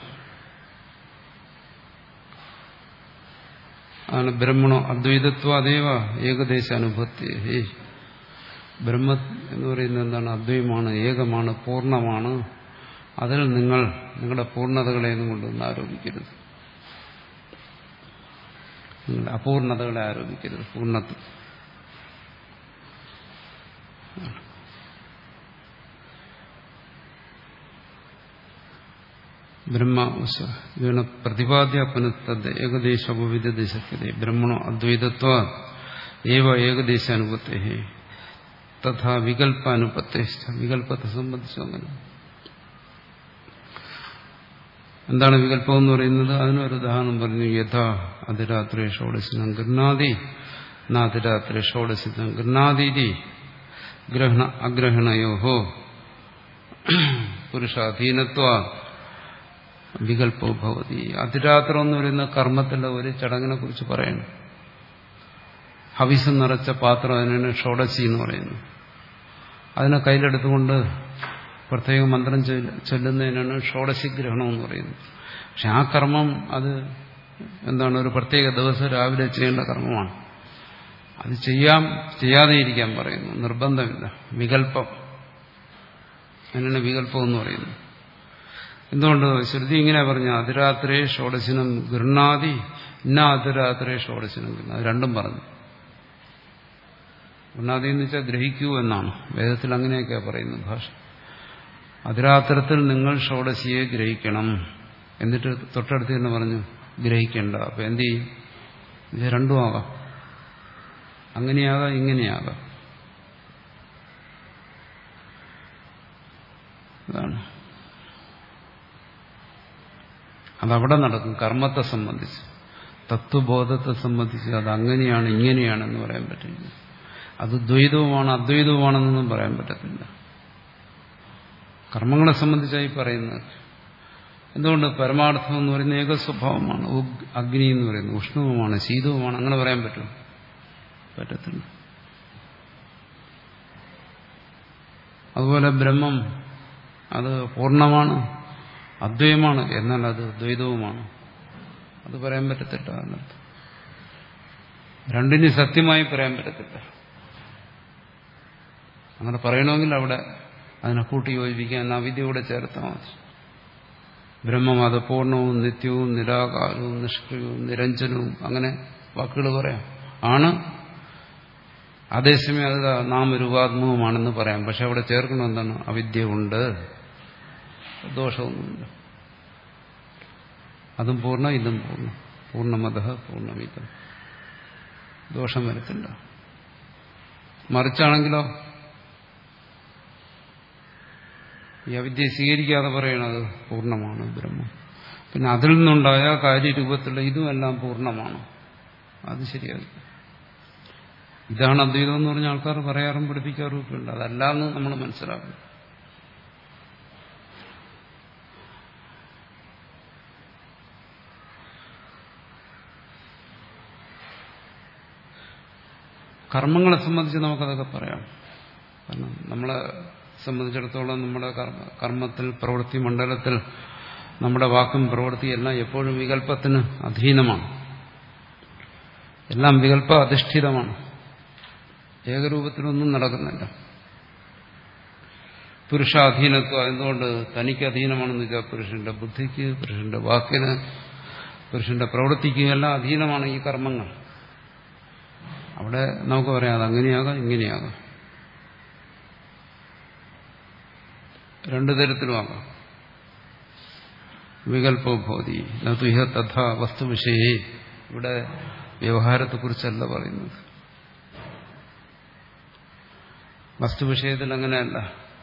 അതാണ് ബ്രഹ്മണോ അദ്വൈതത്വ അതേവ ഏകദേശ അനുഭവത്തെ. ഹേ, ബ്രഹ്മ എന്ന് പറയുന്നത് എന്താണ്? അദ്വൈതമാണ്, ഏകമാണ്, പൂർണ്ണമാണ്. അതിൽ നിങ്ങൾ നിങ്ങളുടെ പൂർണ്ണതകളെയൊന്നും കൊണ്ടൊന്നും ആരോപിക്കരുത്. നിങ്ങളുടെ അപൂർണതകളെ ആരോപിക്കരുത്. പൂർണ്ണത ബ്രഹ്മ ഇതിനെ പ്രതിപാദ്യപ്പനത്തത് ഏകദേശോപവിദ്യശക്യത. ബ്രഹ്മണോ അദ്വൈതത്വ ഏവ ഏകദേശ അനുപത്തെ തഥാ വികല്പാനുപത്തെ. വികല്പത്തെ സംബന്ധിച്ചു അങ്ങനെ. എന്താണ് വികല്പം എന്ന് പറയുന്നത്? അതിനൊരു ഉദാഹരണം പറഞ്ഞു. യഥാ അതിരാത്രേ ഷോഡശിനം ഗൃഹാതി നാതിരാത്രേ ഷോഡശിനം ഗൃഹാതീതി ഗ്രഹണ അഗ്രഹണയോഹോ പുരുഷാധീനത്വ വികല്പോ ഭവതി. അതിരാത്രം എന്ന് പറയുന്ന കർമ്മത്തിന്റെ ഒരു ചടങ്ങിനെ കുറിച്ച് പറയുന്നു. ഹവിസ് നിറച്ച പാത്രം, അതിനാണ് ഷോഡശി എന്ന് പറയുന്നത്. അതിനെ കയ്യിലെടുത്തുകൊണ്ട് പ്രത്യേക മന്ത്രം ചൊല്ലുന്നതിനാണ് ഷോഡശി ഗ്രഹണം എന്ന് പറയുന്നത്. പക്ഷെ ആ കർമ്മം അത് എന്താണ്, ഒരു പ്രത്യേക ദിവസം രാവിലെ ചെയ്യേണ്ട കർമ്മമാണ്. അത് ചെയ്യാം, ചെയ്യാതെ ഇരിക്കാൻ പറയുന്നു, നിർബന്ധമില്ല. വികല്പം, അതിനാണ് വികല്പം എന്ന് പറയുന്നത്. എന്തുകൊണ്ട്? ശ്രുതി ഇങ്ങനെ പറഞ്ഞ അതിരാത്രേ ഷോഡശിനം ഗൃഹാതി ഇന്ന അതിരാത്രേ ഷോഡശിനം ഗൃഹ, അത് രണ്ടും പറഞ്ഞു. ഗൃഹാതി എന്ന് വെച്ചാൽ ഗ്രഹിക്കൂ എന്നാണ്. വേദത്തിൽ അങ്ങനെയൊക്കെയാണ് പറയുന്നത് ഭാഷ. അതിരാത്രത്തിൽ നിങ്ങൾ ഷോഡശിയെ ഗ്രഹിക്കണം. എന്നിട്ട് തൊട്ടടുത്ത് തന്നെ പറഞ്ഞു ഗ്രഹിക്കേണ്ട. അപ്പൊ എന്ത് ചെയ്യും? ഇത് രണ്ടും ആകാം, അങ്ങനെയാകാം ഇങ്ങനെയാകാം. അതാണ്, അതവിടെ നടക്കും. കർമ്മത്തെ സംബന്ധിച്ച്, തത്വബോധത്തെ സംബന്ധിച്ച് അത് അങ്ങനെയാണ് ഇങ്ങനെയാണെന്ന് പറയാൻ പറ്റില്ല. അത് ദ്വൈതവുമാണ് അദ്വൈതവുമാണെന്നൊന്നും പറയാൻ പറ്റത്തില്ല. കർമ്മങ്ങളെ സംബന്ധിച്ചായി പറയുന്നത് എന്തുകൊണ്ട് പരമാർത്ഥം എന്ന് പറയുന്ന ഏക സ്വഭാവമാണ്. അഗ്നി എന്ന് പറയുന്നത് ഉഷ്ണവുമാണ് ശീതവുമാണ്. അങ്ങനെ പറയാൻ പറ്റും? പറ്റത്തില്ല. അതുപോലെ ബ്രഹ്മം അത് പൂർണ്ണമാണ് അദ്വൈതമാണ്, എന്നാൽ അത് ദ്വൈതവുമാണ്. അത് പറയാൻ പറ്റത്തില്ല. എന്നർത്ഥം രണ്ടിനും സത്യമായി പറയാൻ പറ്റത്തില്ല. അങ്ങനെ പറയണമെങ്കിൽ അവിടെ അതിനെ കൂട്ടി യോജിപ്പിക്കാൻ അവിദ്യയോടെ ചേർത്താൽ മതി. ബ്രഹ്മം അത് പൂർണ്ണവും നിത്യവും നിരാകാരവും നിഷ്ക്രിയവും നിരഞ്ജനവും അങ്ങനെ വാക്കുകൾ പറയാം. ആണ് അതേസമയം അത് നാമരൂപാത്മകമാണെന്ന് പറയാം. പക്ഷെ അവിടെ ചേർക്കണം എന്താണ്? അവിദ്യ ഉണ്ട്, ദോഷമൊന്നുമില്ല. അതും പൂർണ്ണ ഇതും പൂർണ്ണം. പൂർണ്ണമതഃ പൂർണ്ണമിതം. ദോഷം വരത്തില്ല. മറിച്ചാണെങ്കിലോ ഈ അവിദ്യ സ്വീകരിക്കാതെ പറയണത് പൂർണ്ണമാണ് ബ്രഹ്മം. പിന്നെ അതിൽ നിന്നുണ്ടായ കാര്യരൂപത്തിലുള്ള ഇതുമെല്ലാം പൂർണ്ണമാണ്. അത് ശരിയാകില്ല. ഇതാണ് അദ്വൈതം എന്ന് പറഞ്ഞ ആൾക്കാർ പറയാറും പഠിപ്പിക്കാറും ഒക്കെ ഉണ്ട്. അതല്ലാന്ന് നമ്മൾ മനസ്സിലാക്കും. കർമ്മങ്ങളെ സംബന്ധിച്ച് നമുക്കതൊക്കെ പറയാം. കാരണം നമ്മളെ സംബന്ധിച്ചിടത്തോളം നമ്മുടെ കർമ്മത്തിൽ പ്രവൃത്തി മണ്ഡലത്തിൽ നമ്മുടെ വാക്കും പ്രവൃത്തിയെല്ലാം എപ്പോഴും വികല്പത്തിന് അധീനമാണ്. എല്ലാം വികല്പ അധിഷ്ഠിതമാണ്. ഏകരൂപത്തിലൊന്നും നടക്കുന്നില്ല. പുരുഷാധീനത്വം എന്തുകൊണ്ട്? തനിക്ക് അധീനമാണെന്ന് വെച്ചാൽ പുരുഷന്റെ ബുദ്ധിക്ക്, പുരുഷന്റെ വാക്കിന്, പുരുഷന്റെ പ്രവൃത്തിക്ക് എല്ലാം അധീനമാണ് ഈ കർമ്മങ്ങൾ. അവിടെ നമുക്ക് പറയാം അതങ്ങനെയാകാം ഇങ്ങനെയാകാം, രണ്ടു തരത്തിലുമാകാം. വികല്പോഭവതി നതുഹ തഥാ വസ്തുവിഷയേ. ഇവിടെ വ്യവഹാരത്തെക്കുറിച്ചല്ല പറയുന്നത്. വസ്തുവിഷയത്തിൽ അങ്ങനെയല്ല.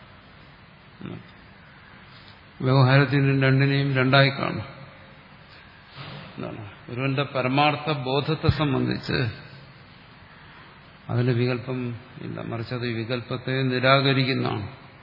വ്യവഹാരത്തിനും രണ്ടിനെയും രണ്ടായി കാണും. എന്താണ്? ഒരുവന്റെ പരമാർത്ഥ ബോധത്തെ സംബന്ധിച്ച് അതിന് വികല്പം ഇല്ല, മറിച്ച് അത് വികല്പത്തെ നിരാകരിക്കുന്നതാണ്.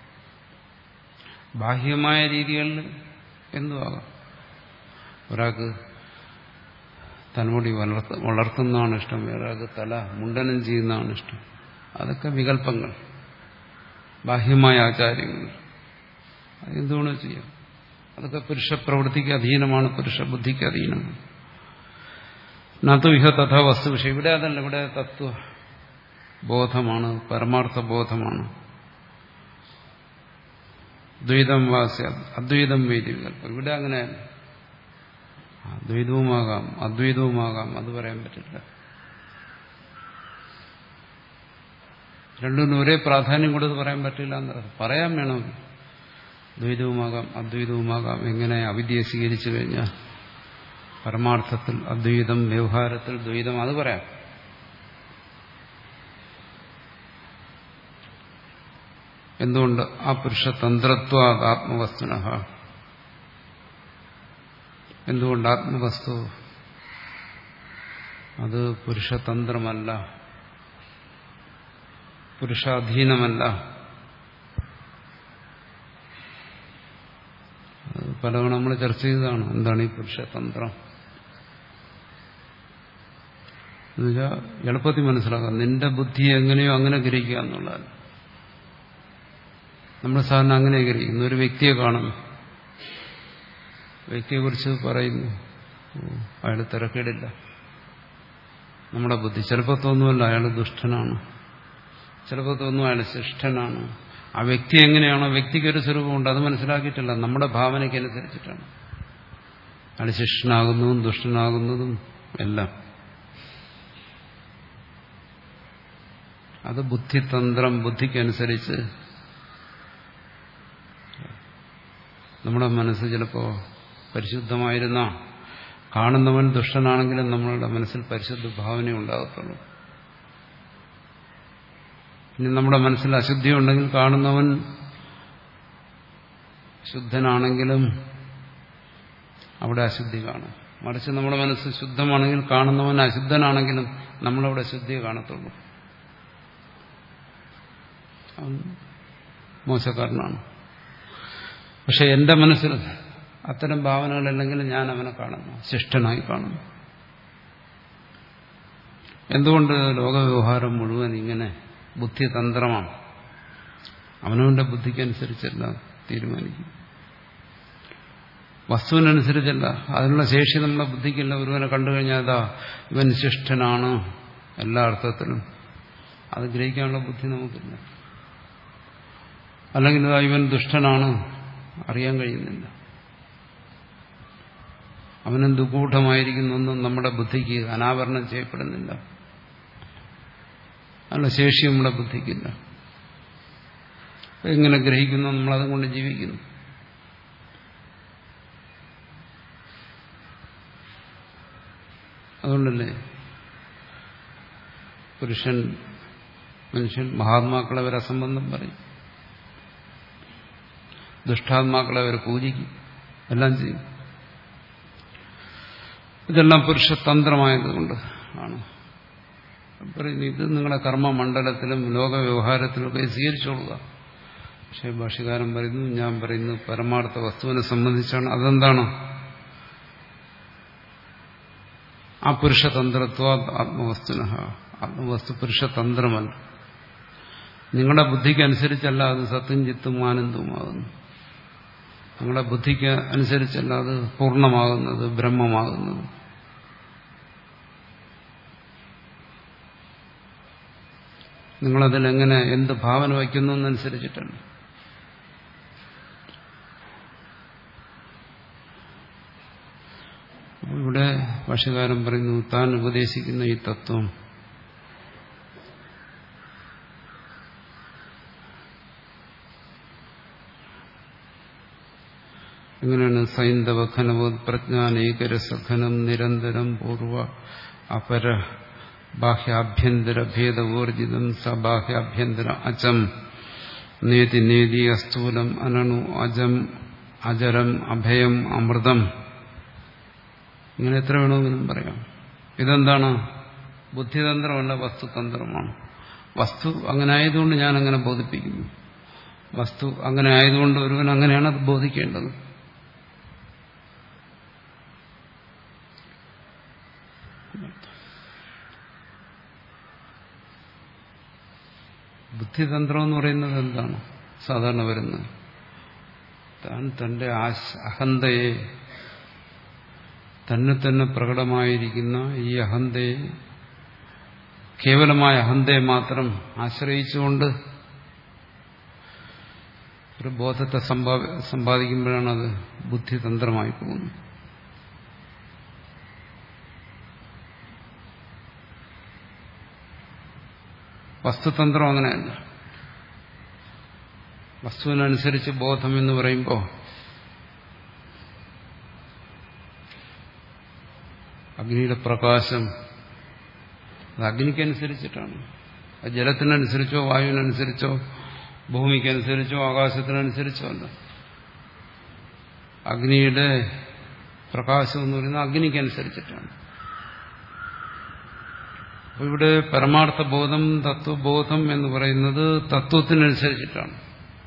ബാഹ്യമായ രീതികളിൽ എന്തുവാകാം. ഒരാൾക്ക് തലമുടി വളർത്ത വളർത്തുന്നതാണ് ഇഷ്ടം, ഒരാൾക്ക് തല മുണ്ടനം ചെയ്യുന്നതാണ് ഇഷ്ടം. അതൊക്കെ വികല്പങ്ങൾ, ബാഹ്യമായ ആചാര്യങ്ങൾ. എന്തുകൊണ്ടോ ചെയ്യാം. അതൊക്കെ പുരുഷ പ്രവൃത്തിക്ക് അധീനമാണ്, പുരുഷ ബുദ്ധിക്ക് അധീനമാണ്. നതു ഇഹ തഥാ വസ്തു വിഷയം. ഇവിടെ അതല്ല. ഇവിടെ തത്വ ബോധമാണ്, പരമാർത്ഥ ബോധമാണ്. ദ്വൈതം വാസ്യ അദ്വൈതം വേദി വികല്പം. ഇവിടെ അങ്ങനെയല്ല. ദ്വൈതവുമാകാം അദ്വൈതവുമാകാം, അത് പറയാൻ പറ്റില്ല. രണ്ടിനും ഒരേ പ്രാധാന്യം കൊടുത്ത് പറയാൻ പറ്റില്ല എന്ന് പറയാൻ വേണം. ദ്വൈതവുമാകാം അദ്വൈതവുമാകാം. എങ്ങനെ? അവിദ്യയെ സ്വീകരിച്ചു കഴിഞ്ഞാൽ പരമാർത്ഥത്തിൽ അദ്വൈതം, വ്യവഹാരത്തിൽ ദ്വൈതം, അത് പറയാം. എന്തുകൊണ്ട്? ആ പുരുഷതന്ത്രത്വ ആത്മവസ്തുന. എന്തുകൊണ്ട് ആത്മവസ്തു അത് പുരുഷതന്ത്രമല്ല, പുരുഷാധീനമല്ല. പലവണ നമ്മൾ ചർച്ച ചെയ്തതാണ്. എന്താണ് ഈ പുരുഷതന്ത്രം എന്നുവെച്ചാൽ എളുപ്പത്തിൽ മനസ്സിലാക്കാം. നിന്റെ ബുദ്ധി എങ്ങനെയോ അങ്ങനെ ഗ്രഹിക്കുക എന്നുള്ളതാണ്. നമ്മൾ സാധാരണ അങ്ങനെ ഗ്രഹിക്കുന്നു. ഒരു വ്യക്തിയെ കാണുന്നു, വ്യക്തിയെക്കുറിച്ച് പറയുന്നു, അയാൾ തിരക്കേടില്ല. നമ്മുടെ ബുദ്ധി ചിലപ്പോൾ തോന്നുമല്ല അയാൾ ദുഷ്ടനാണ്, ചിലപ്പോൾ തോന്നും അയാൾ ശിഷ്ടനാണ്. ആ വ്യക്തി എങ്ങനെയാണോ, വ്യക്തിക്കൊരു സ്വരൂപമുണ്ട്, അത് മനസ്സിലാക്കിയിട്ടില്ല. നമ്മുടെ ഭാവനയ്ക്കനുസരിച്ചിട്ടാണ് അയാൾ ശിഷ്ടനാകുന്നതും ദുഷ്ടനാകുന്നതും എല്ലാം. അത് ബുദ്ധിതന്ത്രം, ബുദ്ധിക്കനുസരിച്ച് നമ്മുടെ മനസ്സ് ചിലപ്പോൾ പരിശുദ്ധമായിരുന്ന കാണുന്നവൻ ദുഷ്ടനാണെങ്കിലും നമ്മളുടെ മനസ്സിൽ പരിശുദ്ധ ഭാവന ഉണ്ടാകത്തുള്ളൂ. ഇനി നമ്മുടെ മനസ്സിൽ അശുദ്ധി ഉണ്ടെങ്കിൽ കാണുന്നവൻ ശുദ്ധനാണെങ്കിലും അവിടെ അശുദ്ധി കാണും. മറിച്ച് നമ്മുടെ മനസ്സ് ശുദ്ധമാണെങ്കിൽ കാണുന്നവൻ അശുദ്ധനാണെങ്കിലും നമ്മളവിടെ ശുദ്ധിയെ കാണത്തുള്ളൂ. അവൻ മോശക്കാരനാണ്. പക്ഷെ എന്റെ മനസ്സിൽ അത്തരം ഭാവനകളല്ലെങ്കിൽ ഞാൻ അവനെ കാണുന്നു, ശിഷ്ടനായി കാണുന്നു. എന്തുകൊണ്ട് ലോകവ്യവഹാരം മുഴുവൻ ഇങ്ങനെ ബുദ്ധിതന്ത്രമാണ്? അവനവന്റെ ബുദ്ധിക്കനുസരിച്ചല്ല തീരുമാനിക്കും, വസ്തുവിനനുസരിച്ചല്ല. അതിനുള്ള ശേഷി നമ്മുടെ ബുദ്ധിക്കില്ല. ഒരുവനെ കണ്ടു കഴിഞ്ഞാൽ അതാ ഇവൻ ശിഷ്ടനാണ് എല്ലാ അർത്ഥത്തിലും, അത് ഗ്രഹിക്കാനുള്ള ബുദ്ധി നമുക്കില്ല. അല്ലെങ്കിൽ ഇവൻ ദുഷ്ടനാണ് അറിയാൻ കഴിയുന്നില്ല. അവനെന്ത് ഗൂഢമായിരിക്കുന്നൊന്നും നമ്മുടെ ബുദ്ധിക്ക് അനാവരണം ചെയ്യപ്പെടുന്നില്ല. അതിനുള്ള ശേഷി നമ്മുടെ ബുദ്ധിക്കില്ല. എങ്ങനെ ഗ്രഹിക്കുന്നു? നമ്മളതും കൊണ്ട് ജീവിക്കുന്നു. അതുകൊണ്ടല്ലേ പുരുഷൻ, മനുഷ്യൻ, മഹാത്മാക്കളെ അവർ അസംബന്ധം പറയും, ദുഷ്ടാത്മാക്കളെ അവർ പൂജിക്കും, എല്ലാം ചെയ്യും. ഇതെല്ലാം പുരുഷതന്ത്രമായതുകൊണ്ട് ആണ്. പറയുന്നു ഇത് നിങ്ങളുടെ കർമ്മമണ്ഡലത്തിലും ലോകവ്യവഹാരത്തിലൊക്കെ സ്വീകരിച്ചോളുക. പക്ഷെ ഭാഷ്യകാരൻ പറയുന്നു, ഞാൻ പറയുന്നു പരമാർത്ഥ വസ്തുവിനെ സംബന്ധിച്ചാണ്. അതെന്താണ്? ആ പുരുഷതന്ത്രത്വ ആത്മവസ്തുന. ആത്മവസ്തു പുരുഷതന്ത്രമല്ല. നിങ്ങളുടെ ബുദ്ധിക്ക് അനുസരിച്ചല്ല അത് സത്തും ചിത്തും ആനന്ദവുമാകുന്നു. നിങ്ങളുടെ ബുദ്ധിക്ക് അനുസരിച്ചല്ല അത് പൂർണ്ണമാകുന്നത്, ബ്രഹ്മമാകുന്നത്. നിങ്ങളതിലെങ്ങനെ എന്ത് ഭാവന വയ്ക്കുന്നു എന്നനുസരിച്ചിട്ടാണ്. ഇവിടെ ഭാഷ്യകാരൻ പറയുന്നു, താൻ ഉപദേശിക്കുന്ന ഈ തത്വം എങ്ങനെയാണ്? സൈന്ധവ ഘനവോത് പ്രജ്ഞാനേകരസഘനം നിരന്തരം പൂർവ അപര ബാഹ്യാഭ്യന്തര ഭേദവോർജിതം സബാഹ്യാഭ്യന്തര അചം നേതി നേതി അസ്ഥൂലം അനണു അജം അജരം അഭയം അമൃതം. ഇങ്ങനെ എത്ര വേണമെങ്കിലും പറയാം. ഇതെന്താണ്? ബുദ്ധിതന്ത്രമല്ല, വസ്തുതന്ത്രമാണ്. വസ്തു അങ്ങനെ ആയതുകൊണ്ട് ഞാൻ അങ്ങനെ ബോധിപ്പിക്കുന്നു. വസ്തു അങ്ങനെ ആയതുകൊണ്ട് ഒരുവൻ അങ്ങനെയാണ് അത് ബോധിക്കേണ്ടത്. ബുദ്ധിതന്ത്രം എന്ന് പറയുന്നത് എന്താണ്? സാധാരണ വരുന്നത് താൻ തന്റെ അഹന്തയെ, തന്നെ തന്നെ പ്രകടമായിരിക്കുന്ന ഈ അഹന്തയെ, കേവലമായ അഹന്തയെ മാത്രം ആശ്രയിച്ചുകൊണ്ട് ഒരു ബോധത്തെ സമ്പാദിക്കുമ്പോഴാണ് അത് ബുദ്ധിതന്ത്രമായി പോകുന്നത്. വസ്തുതന്ത്രം അങ്ങനെയല്ല. വസ്തുവിനനുസരിച്ച് ബോധം എന്ന് പറയുമ്പോൾ അഗ്നിയുടെ പ്രകാശം അത് അഗ്നിക്കനുസരിച്ചിട്ടാണ്. അത് ജലത്തിനനുസരിച്ചോ വായുവിനനുസരിച്ചോ ഭൂമിക്കനുസരിച്ചോ ആകാശത്തിനനുസരിച്ചോ അല്ല. അഗ്നിയുടെ പ്രകാശം എന്ന് പറയുന്നത് അഗ്നിക്കനുസരിച്ചിട്ടാണ്. അപ്പോൾ ഇവിടെ പരമാർത്ഥ ബോധം, തത്വബോധം എന്ന് പറയുന്നത് തത്വത്തിനനുസരിച്ചിട്ടാണ്.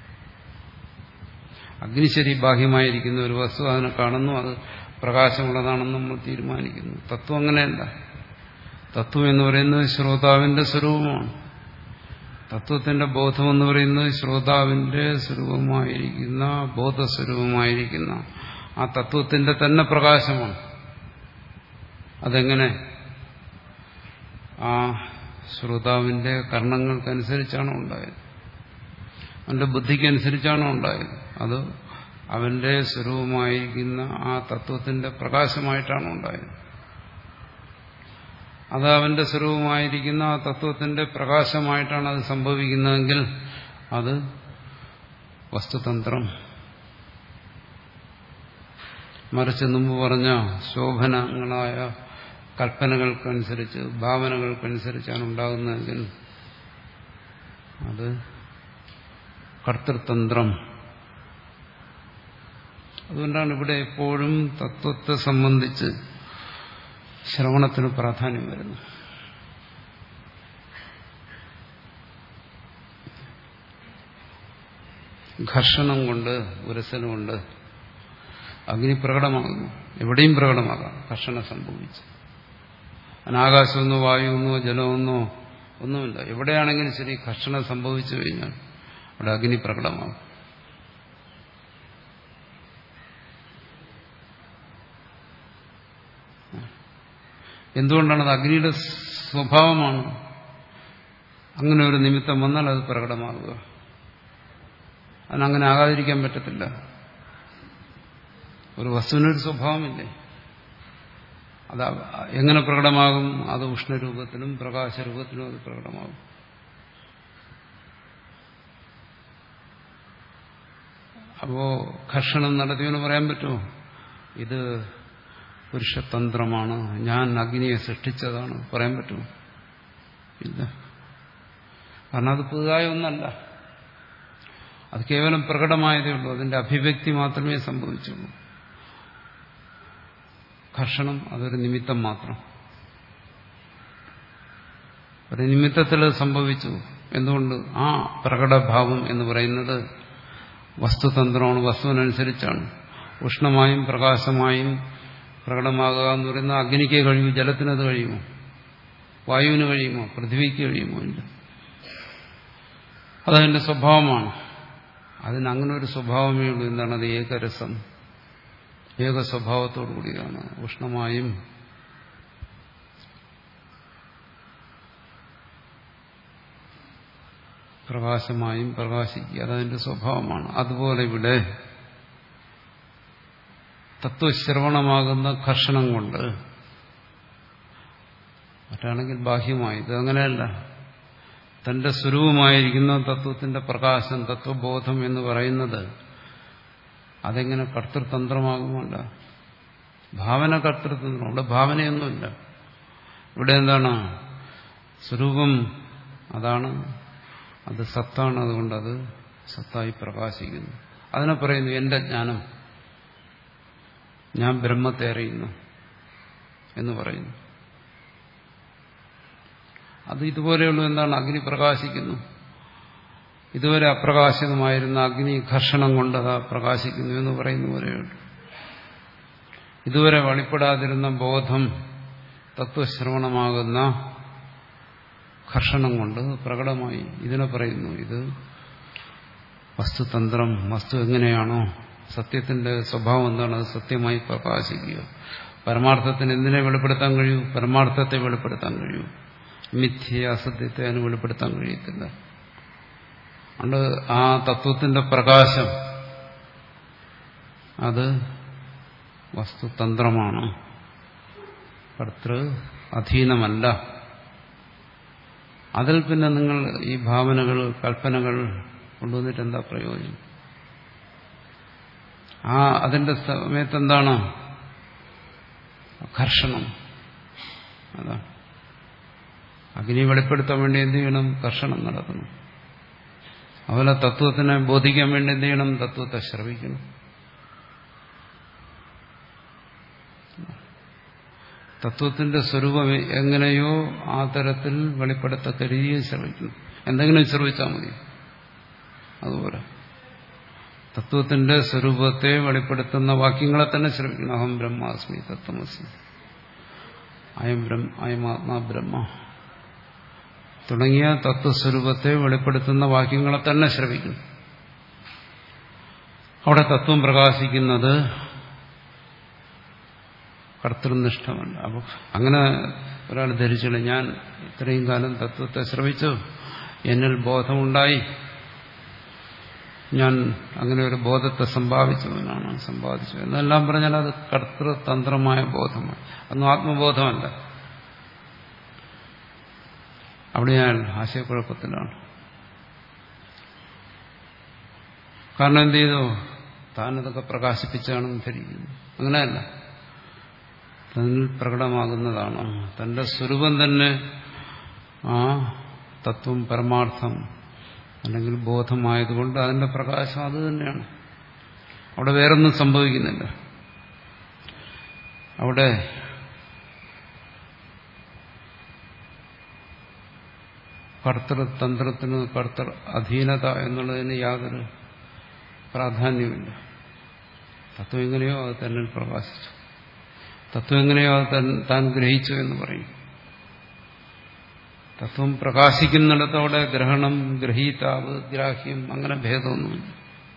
അഗ്നി ശരി ബാഹ്യമായിരിക്കുന്ന ഒരു വസ്തു, അതിനെ കാണുന്നു, അത് പ്രകാശമുള്ളതാണെന്ന് നമ്മൾ തീരുമാനിക്കുന്നു. തത്വം അങ്ങനെയല്ല. തത്വം എന്ന് പറയുന്നത് ശ്രോതാവിന്റെ സ്വരൂപമാണ്. തത്വത്തിന്റെ ബോധം എന്ന് പറയുന്നത് ശ്രോതാവിന്റെ സ്വരൂപമായിരിക്കുന്ന, ബോധസ്വരൂപമായിരിക്കുന്ന ആ തത്വത്തിന്റെ തന്നെ പ്രകാശമാണ്. അതെങ്ങനെ? ആ ശ്രോതാവിന്റെ കർണങ്ങൾക്കനുസരിച്ചാണോ ഉണ്ടായത്? അവന്റെ ബുദ്ധിക്കനുസരിച്ചാണോ ഉണ്ടായത്? അത് അവന്റെ സ്വരൂപമായിരിക്കുന്ന ആ തത്വത്തിന്റെ പ്രകാശമായിട്ടാണോ ഉണ്ടായത്? അത് അവന്റെ സ്വരൂപമായിരിക്കുന്ന ആ തത്വത്തിന്റെ പ്രകാശമായിട്ടാണ് അത് സംഭവിക്കുന്നതെങ്കിൽ അത് വസ്തുതന്ത്രം. മറിച്ച് മുമ്പ് പറഞ്ഞ ശോഭനങ്ങളായ കൽപ്പനകൾക്കനുസരിച്ച്, ഭാവനകൾക്കനുസരിച്ചാണ് ഉണ്ടാകുന്നതെങ്കിൽ അത് കർത്തൃതന്ത്രം. അതുകൊണ്ടാണ് ഇവിടെ എപ്പോഴും തത്വത്തെ സംബന്ധിച്ച് ശ്രവണത്തിന് പ്രാധാന്യം വരുന്നത്. ഘർഷണം കൊണ്ട്, ഉരസൽ കൊണ്ട് അഗ്നി പ്രകടമാകുന്നു. എവിടെയും പ്രകടമാകാം ഘർഷണം സംഭവിച്ചു. ആകാശമെന്നോ വായുവെന്നോ ജലമെന്നോ ഒന്നുമില്ല. എവിടെയാണെങ്കിലും ശരി ഘർഷണം സംഭവിച്ചു കഴിഞ്ഞാൽ അവിടെ അഗ്നി പ്രകടമാകും. എന്തുകൊണ്ടാണത്? അഗ്നിയുടെ സ്വഭാവമാണ്. അങ്ങനെ ഒരു നിമിത്തം വന്നാൽ അത് പ്രകടമാകുക. അതിനങ്ങനെ ആകാതിരിക്കാൻ പറ്റത്തില്ല. ഒരു വസ്തുവിനൊരു സ്വഭാവമില്ലേ? അത് എങ്ങനെ പ്രകടമാകും? അത് ഉഷ്ണരൂപത്തിലും പ്രകാശരൂപത്തിലും അത് പ്രകടമാകും. അപ്പോ ഘർഷണം നടത്തിയെന്ന് പറയാൻ പറ്റുമോ? ഇത് പുരുഷതന്ത്രമാണ്, ഞാൻ അഗ്നിയെ സൃഷ്ടിച്ചതാണ് പറയാൻ പറ്റുമോ? ഇല്ല. കാരണം അത് പുതുതായ ഒന്നല്ല. അത് കേവലം പ്രകടമായതേ ഉള്ളൂ. അതിന്റെ അഭിവ്യക്തി മാത്രമേ സംഭവിച്ചുള്ളൂ. ഘർഷണം അതൊരു നിമിത്തം മാത്രം. ഒരു നിമിത്തത്തിൽ സംഭവിച്ചു. എന്തുകൊണ്ട്? ആ പ്രകടഭാവം എന്ന് പറയുന്നത് വസ്തുതന്ത്രമാണ്, വസ്തുവിനനുസരിച്ചാണ്. ഉഷ്ണമായും പ്രകാശമായും പ്രകടമാകുക എന്ന് പറയുന്ന അഗ്നിക്ക് കഴിയുമോ? ജലത്തിനത് കഴിയുമോ? വായുവിന് കഴിയുമോ? പൃഥ്വിക്ക് കഴിയുമോ? ഇല്ല. അതതിന്റെ സ്വഭാവമാണ്. അതിനങ്ങനെ ഒരു സ്വഭാവമേ ഉള്ളൂ. എന്താണ് അത്? ഏകരസം, ഏക സ്വഭാവത്തോടു കൂടിയാണ്. ഉഷ്ണമായും പ്രകാശമായും പ്രകാശിക്കുക, അതതിന്റെ സ്വഭാവമാണ്. അതുപോലെ ഇവിടെ തത്വശ്രവണമാകുന്ന ഘർഷണം കൊണ്ട്, മറ്റാണെങ്കിൽ ബാഹ്യമായി, ഇത് അങ്ങനെയല്ല. തന്റെ സ്വരൂപമായിരിക്കുന്ന തത്വത്തിന്റെ പ്രകാശം, തത്വബോധം എന്ന് പറയുന്നത് അതെങ്ങനെ കർത്തൃതന്ത്രമാകുമല്ല. ഭാവന കർത്തൃതന്ത്രം. ഇവിടെ ഭാവനയൊന്നുമില്ല. ഇവിടെ എന്താണ്? സ്വരൂപം അതാണ്, അത് സത്താണ്. അതുകൊണ്ട് അത് സത്തായി പ്രകാശിക്കുന്നു. അതിനെ പറയുന്നു എന്റെ ജ്ഞാനം, ഞാൻ ബ്രഹ്മത്തെ അറിയുന്നു എന്ന് പറയുന്നു. അത് ഇതുപോലെയുള്ള എന്താണ്? അഗ്നി പ്രകാശിക്കുന്നു. ഇതുവരെ അപ്രകാശിതമായിരുന്ന അഗ്നി ഘർഷണം കൊണ്ട് അത് പ്രകാശിക്കുന്നു എന്ന് പറയുന്ന പോലെയുണ്ട്. ഇതുവരെ വെളിപ്പെടാതിരുന്ന ബോധം തത്വശ്രവണമാകുന്ന ഘർഷണം കൊണ്ട് പ്രകടമായി. ഇതിനെ പറയുന്നു ഇത് വസ്തുതന്ത്രം. വസ്തു എങ്ങനെയാണോ, സത്യത്തിന്റെ സ്വഭാവം എന്താണ്, അത് സത്യമായി പ്രകാശിക്കുക. പരമാർത്ഥത്തിന് എന്തിനെ വെളിപ്പെടുത്താൻ കഴിയൂ? പരമാർത്ഥത്തെ വെളിപ്പെടുത്താൻ കഴിയൂ. മിഥ്യ അസത്യത്തെ അതിന് വെളിപ്പെടുത്താൻ കഴിയത്തില്ല. അതുകൊണ്ട് ആ തത്വത്തിന്റെ പ്രകാശം അത് വസ്തുതന്ത്രമാണ്, കർത്തൃ അധീനമല്ല. അതിൽ പിന്നെ നിങ്ങൾ ഈ ഭാവനകൾ, കൽപ്പനകൾ കൊണ്ടുവന്നിട്ട് എന്താ പ്രയോജനം? ആ അതിന്റെ സമയത്ത് എന്താണ്? ഘർഷണം. അതാണ് അഗ്നി വെളിപ്പെടുത്താൻ വേണ്ടി എന്ത് ചെയ്യണം? ഘർഷണം നടക്കണം. അതുപോലെ തത്വത്തിനെ ബോധിക്കാൻ വേണ്ടി എന്ത് ചെയ്യണം? തത്വത്തെ ശ്രവിക്കണം. തത്വത്തിന്റെ സ്വരൂപം എങ്ങനെയോ ആ തരത്തിൽ വെളിപ്പെടുത്തക്ക രീതിയിൽ ശ്രമിക്കണം. എന്തെങ്കിലും ശ്രമിച്ചാൽ മതി. അതുപോലെ തത്വത്തിന്റെ സ്വരൂപത്തെ വെളിപ്പെടുത്തുന്ന വാക്യങ്ങളെ തന്നെ ശ്രമിക്കണം. അഹം ബ്രഹ്മാസ്മി തത്വമസ്മി, അയം ബ്രഹ്മ, അയമാത്മാ ബ്രഹ്മ തുടങ്ങിയ തത്വസ്വരൂപത്തെ വെളിപ്പെടുത്തുന്ന വാക്യങ്ങളെ തന്നെ ശ്രമിക്കണം. അവിടെ തത്വം പ്രകാശിക്കുന്നത് കർത്തൃനിഷ്ഠമല്ല. അപ്പൊ അങ്ങനെ ഒരാൾ ധരിച്ചില്ല, ഞാൻ ഇത്രയും കാലം തത്വത്തെ ശ്രമിച്ചു, എന്നിൽ ബോധമുണ്ടായി, ഞാൻ അങ്ങനെ ഒരു ബോധത്തെ സമ്പാദിച്ചവനാണ്, സമ്പാദിച്ചു എന്നെല്ലാം പറഞ്ഞാൽ അത് കർത്തൃതന്ത്രമായ ബോധമാണ്. അതൊന്നും ആത്മബോധമല്ല. അവിടെ ഞാൻ ആശയക്കുഴപ്പത്തിലാണ്. കാരണം എന്ത് ചെയ്തു? താനതൊക്കെ പ്രകാശിപ്പിച്ചാണെന്ന് ധരിക്കുന്നു. അങ്ങനെയല്ല, തന്നിൽ പ്രകടമാകുന്നതാണ്. തന്റെ സ്വരൂപം തന്നെ ആ തത്വം, പരമാർത്ഥം അല്ലെങ്കിൽ ബോധമായതുകൊണ്ട് അതിന്റെ പ്രകാശം അത് തന്നെയാണ്. അവിടെ വേറൊന്നും സംഭവിക്കുന്നില്ല. അവിടെ കർത്തൃതന്ത്രത്തിന്, കർത്തൃ അധീനത എന്നുള്ളതിന് യാതൊരു പ്രാധാന്യമില്ല. തത്വം എങ്ങനെയോ അത് തന്നെ പ്രകാശിച്ചു. തത്വം എങ്ങനെയോ അത് താൻ ഗ്രഹിച്ചു എന്ന് പറയും. തത്വം പ്രകാശിക്കുന്നിടത്തോടെ ഗ്രഹണം, ഗ്രഹീതാവ്, ഗ്രാഹ്യം അങ്ങനെ ഭേദമൊന്നുമില്ല.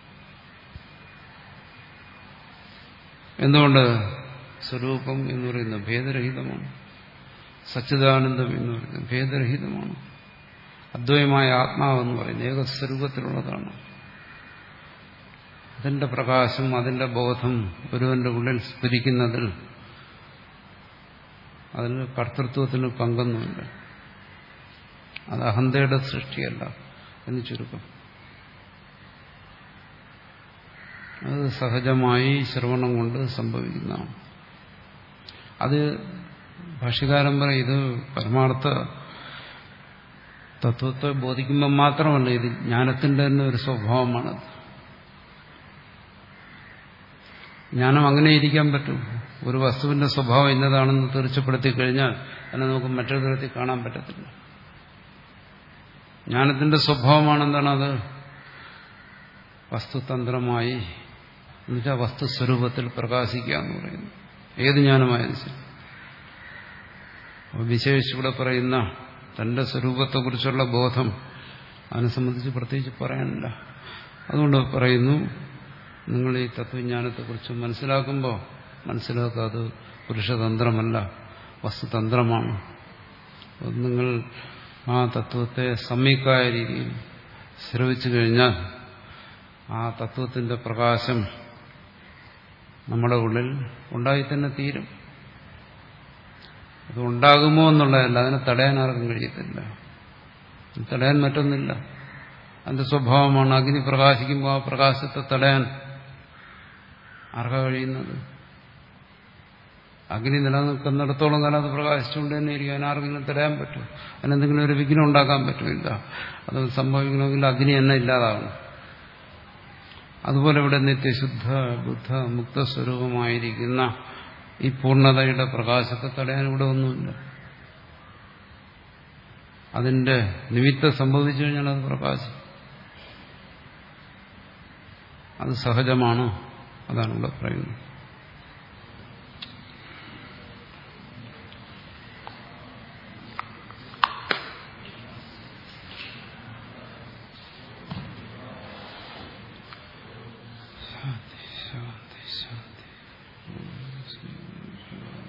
എന്തുകൊണ്ട്? സ്വരൂപം എന്ന് പറയുന്നത് ഭേദരഹിതമാണ്. സച്ചിദാനന്ദം എന്ന് പറയുന്നത് ഭേദരഹിതമാണ്. അദ്വൈതമായ ആത്മാവെന്ന് പറയുന്നത് ഏകസ്വരൂപത്തിലുള്ളതാണ്. അതിന്റെ പ്രകാശം, അതിന്റെ ബോധം ഒരുവന്റെ ഉള്ളിൽ സ്ഫുരിക്കുന്നതിൽ അതിന് കർത്തൃത്വത്തിന് പങ്കൊന്നുമില്ല. അത് അഹന്തയുടെ സൃഷ്ടിയല്ല എന്ന് ചുരുക്കം. അത് സഹജമായി ശ്രവണം കൊണ്ട് സംഭവിക്കുന്നതാണ്. അത് ഭാഷ്യകാരൻ പറയും, ഇത് പരമാർത്ഥ തത്വത്തെ ബോധിക്കുമ്പോൾ മാത്രമല്ല, ഇത് ജ്ഞാനത്തിന്റെ തന്നെ ഒരു സ്വഭാവമാണത്. ജ്ഞാനം അങ്ങനെ ഇരിക്കാൻ പറ്റും. ഒരു വസ്തുവിന്റെ സ്വഭാവം ഇന്നതാണെന്ന് തീർച്ചപ്പെടുത്തി കഴിഞ്ഞാൽ അതിനെ നമുക്ക് മറ്റൊരു തരത്തിൽ കാണാൻ പറ്റത്തില്ല. ജ്ഞാനത്തിന്റെ സ്വഭാവമാണെന്താണ്? അത് വസ്തുതന്ത്രമായി എന്നുവെച്ചാൽ വസ്തുസ്വരൂപത്തിൽ പ്രകാശിക്കുക എന്ന് പറയുന്നു. ഏത് ജ്ഞാനമായാലും ശരി. വിശേഷിച്ചിവിടെ പറയുന്ന തന്റെ സ്വരൂപത്തെക്കുറിച്ചുള്ള ബോധം അതിനെ സംബന്ധിച്ച് പ്രത്യേകിച്ച് പറയാനില്ല. അതുകൊണ്ട് പറയുന്നു, നിങ്ങൾ ഈ തത്വജ്ഞാനത്തെക്കുറിച്ച് മനസ്സിലാക്കുമ്പോൾ മനസ്സിലാക്കുക അത് പുരുഷതന്ത്രമല്ല, വസ്തുതന്ത്രമാണ്. നിങ്ങൾ ആ തത്വത്തെ സമ്യക്കായ രീതിയിൽ ശ്രവിച്ചു കഴിഞ്ഞാൽ ആ തത്വത്തിന്റെ പ്രകാശം നമ്മുടെ ഉള്ളിൽ ഉണ്ടായി തന്നെ തീരും. അത് ഉണ്ടാകുമോ എന്നുള്ളതല്ല, അതിനെ തടയാൻ ആർക്കും കഴിയത്തില്ല. തടയാൻ മറ്റൊന്നില്ല. അതിന്റെ സ്വഭാവമാണ്. അഗ്നി പ്രകാശിക്കുമ്പോൾ ആ പ്രകാശത്തെ തടയാൻ ആർക്കാ കഴിയുന്നത്? അഗ്നി നിലനിൽക്കുന്നിടത്തോളം കാലം അത് പ്രകാശിച്ചുകൊണ്ട് തന്നെ ഇരിക്കും. അതിനാർക്കെങ്കിലും തടയാൻ പറ്റും? അതിനെന്തെങ്കിലും ഒരു വിഘ്നം ഉണ്ടാക്കാൻ പറ്റുമില്ല. അത് സംഭവിക്കണമെങ്കിൽ അഗ്നി തന്നെ ഇല്ലാതാകണം. അതുപോലെ ഇവിടെ നിത്യശുദ്ധ ബുദ്ധ മുക്തസ്വരൂപമായിരിക്കുന്ന ഈ പൂർണ്ണതയുടെ പ്രകാശത്തെ തടയാൻ ഇവിടെ ഒന്നുമില്ല. അതിന്റെ നിമിത്തം സംഭവിച്ചു കഴിഞ്ഞാൽ അത് പ്രകാശം. അത് സഹജമാണ്. അതാണ് ഇവിടെ പറയുന്നത്. ശാന്തി ശാന്തി ശാന്തി.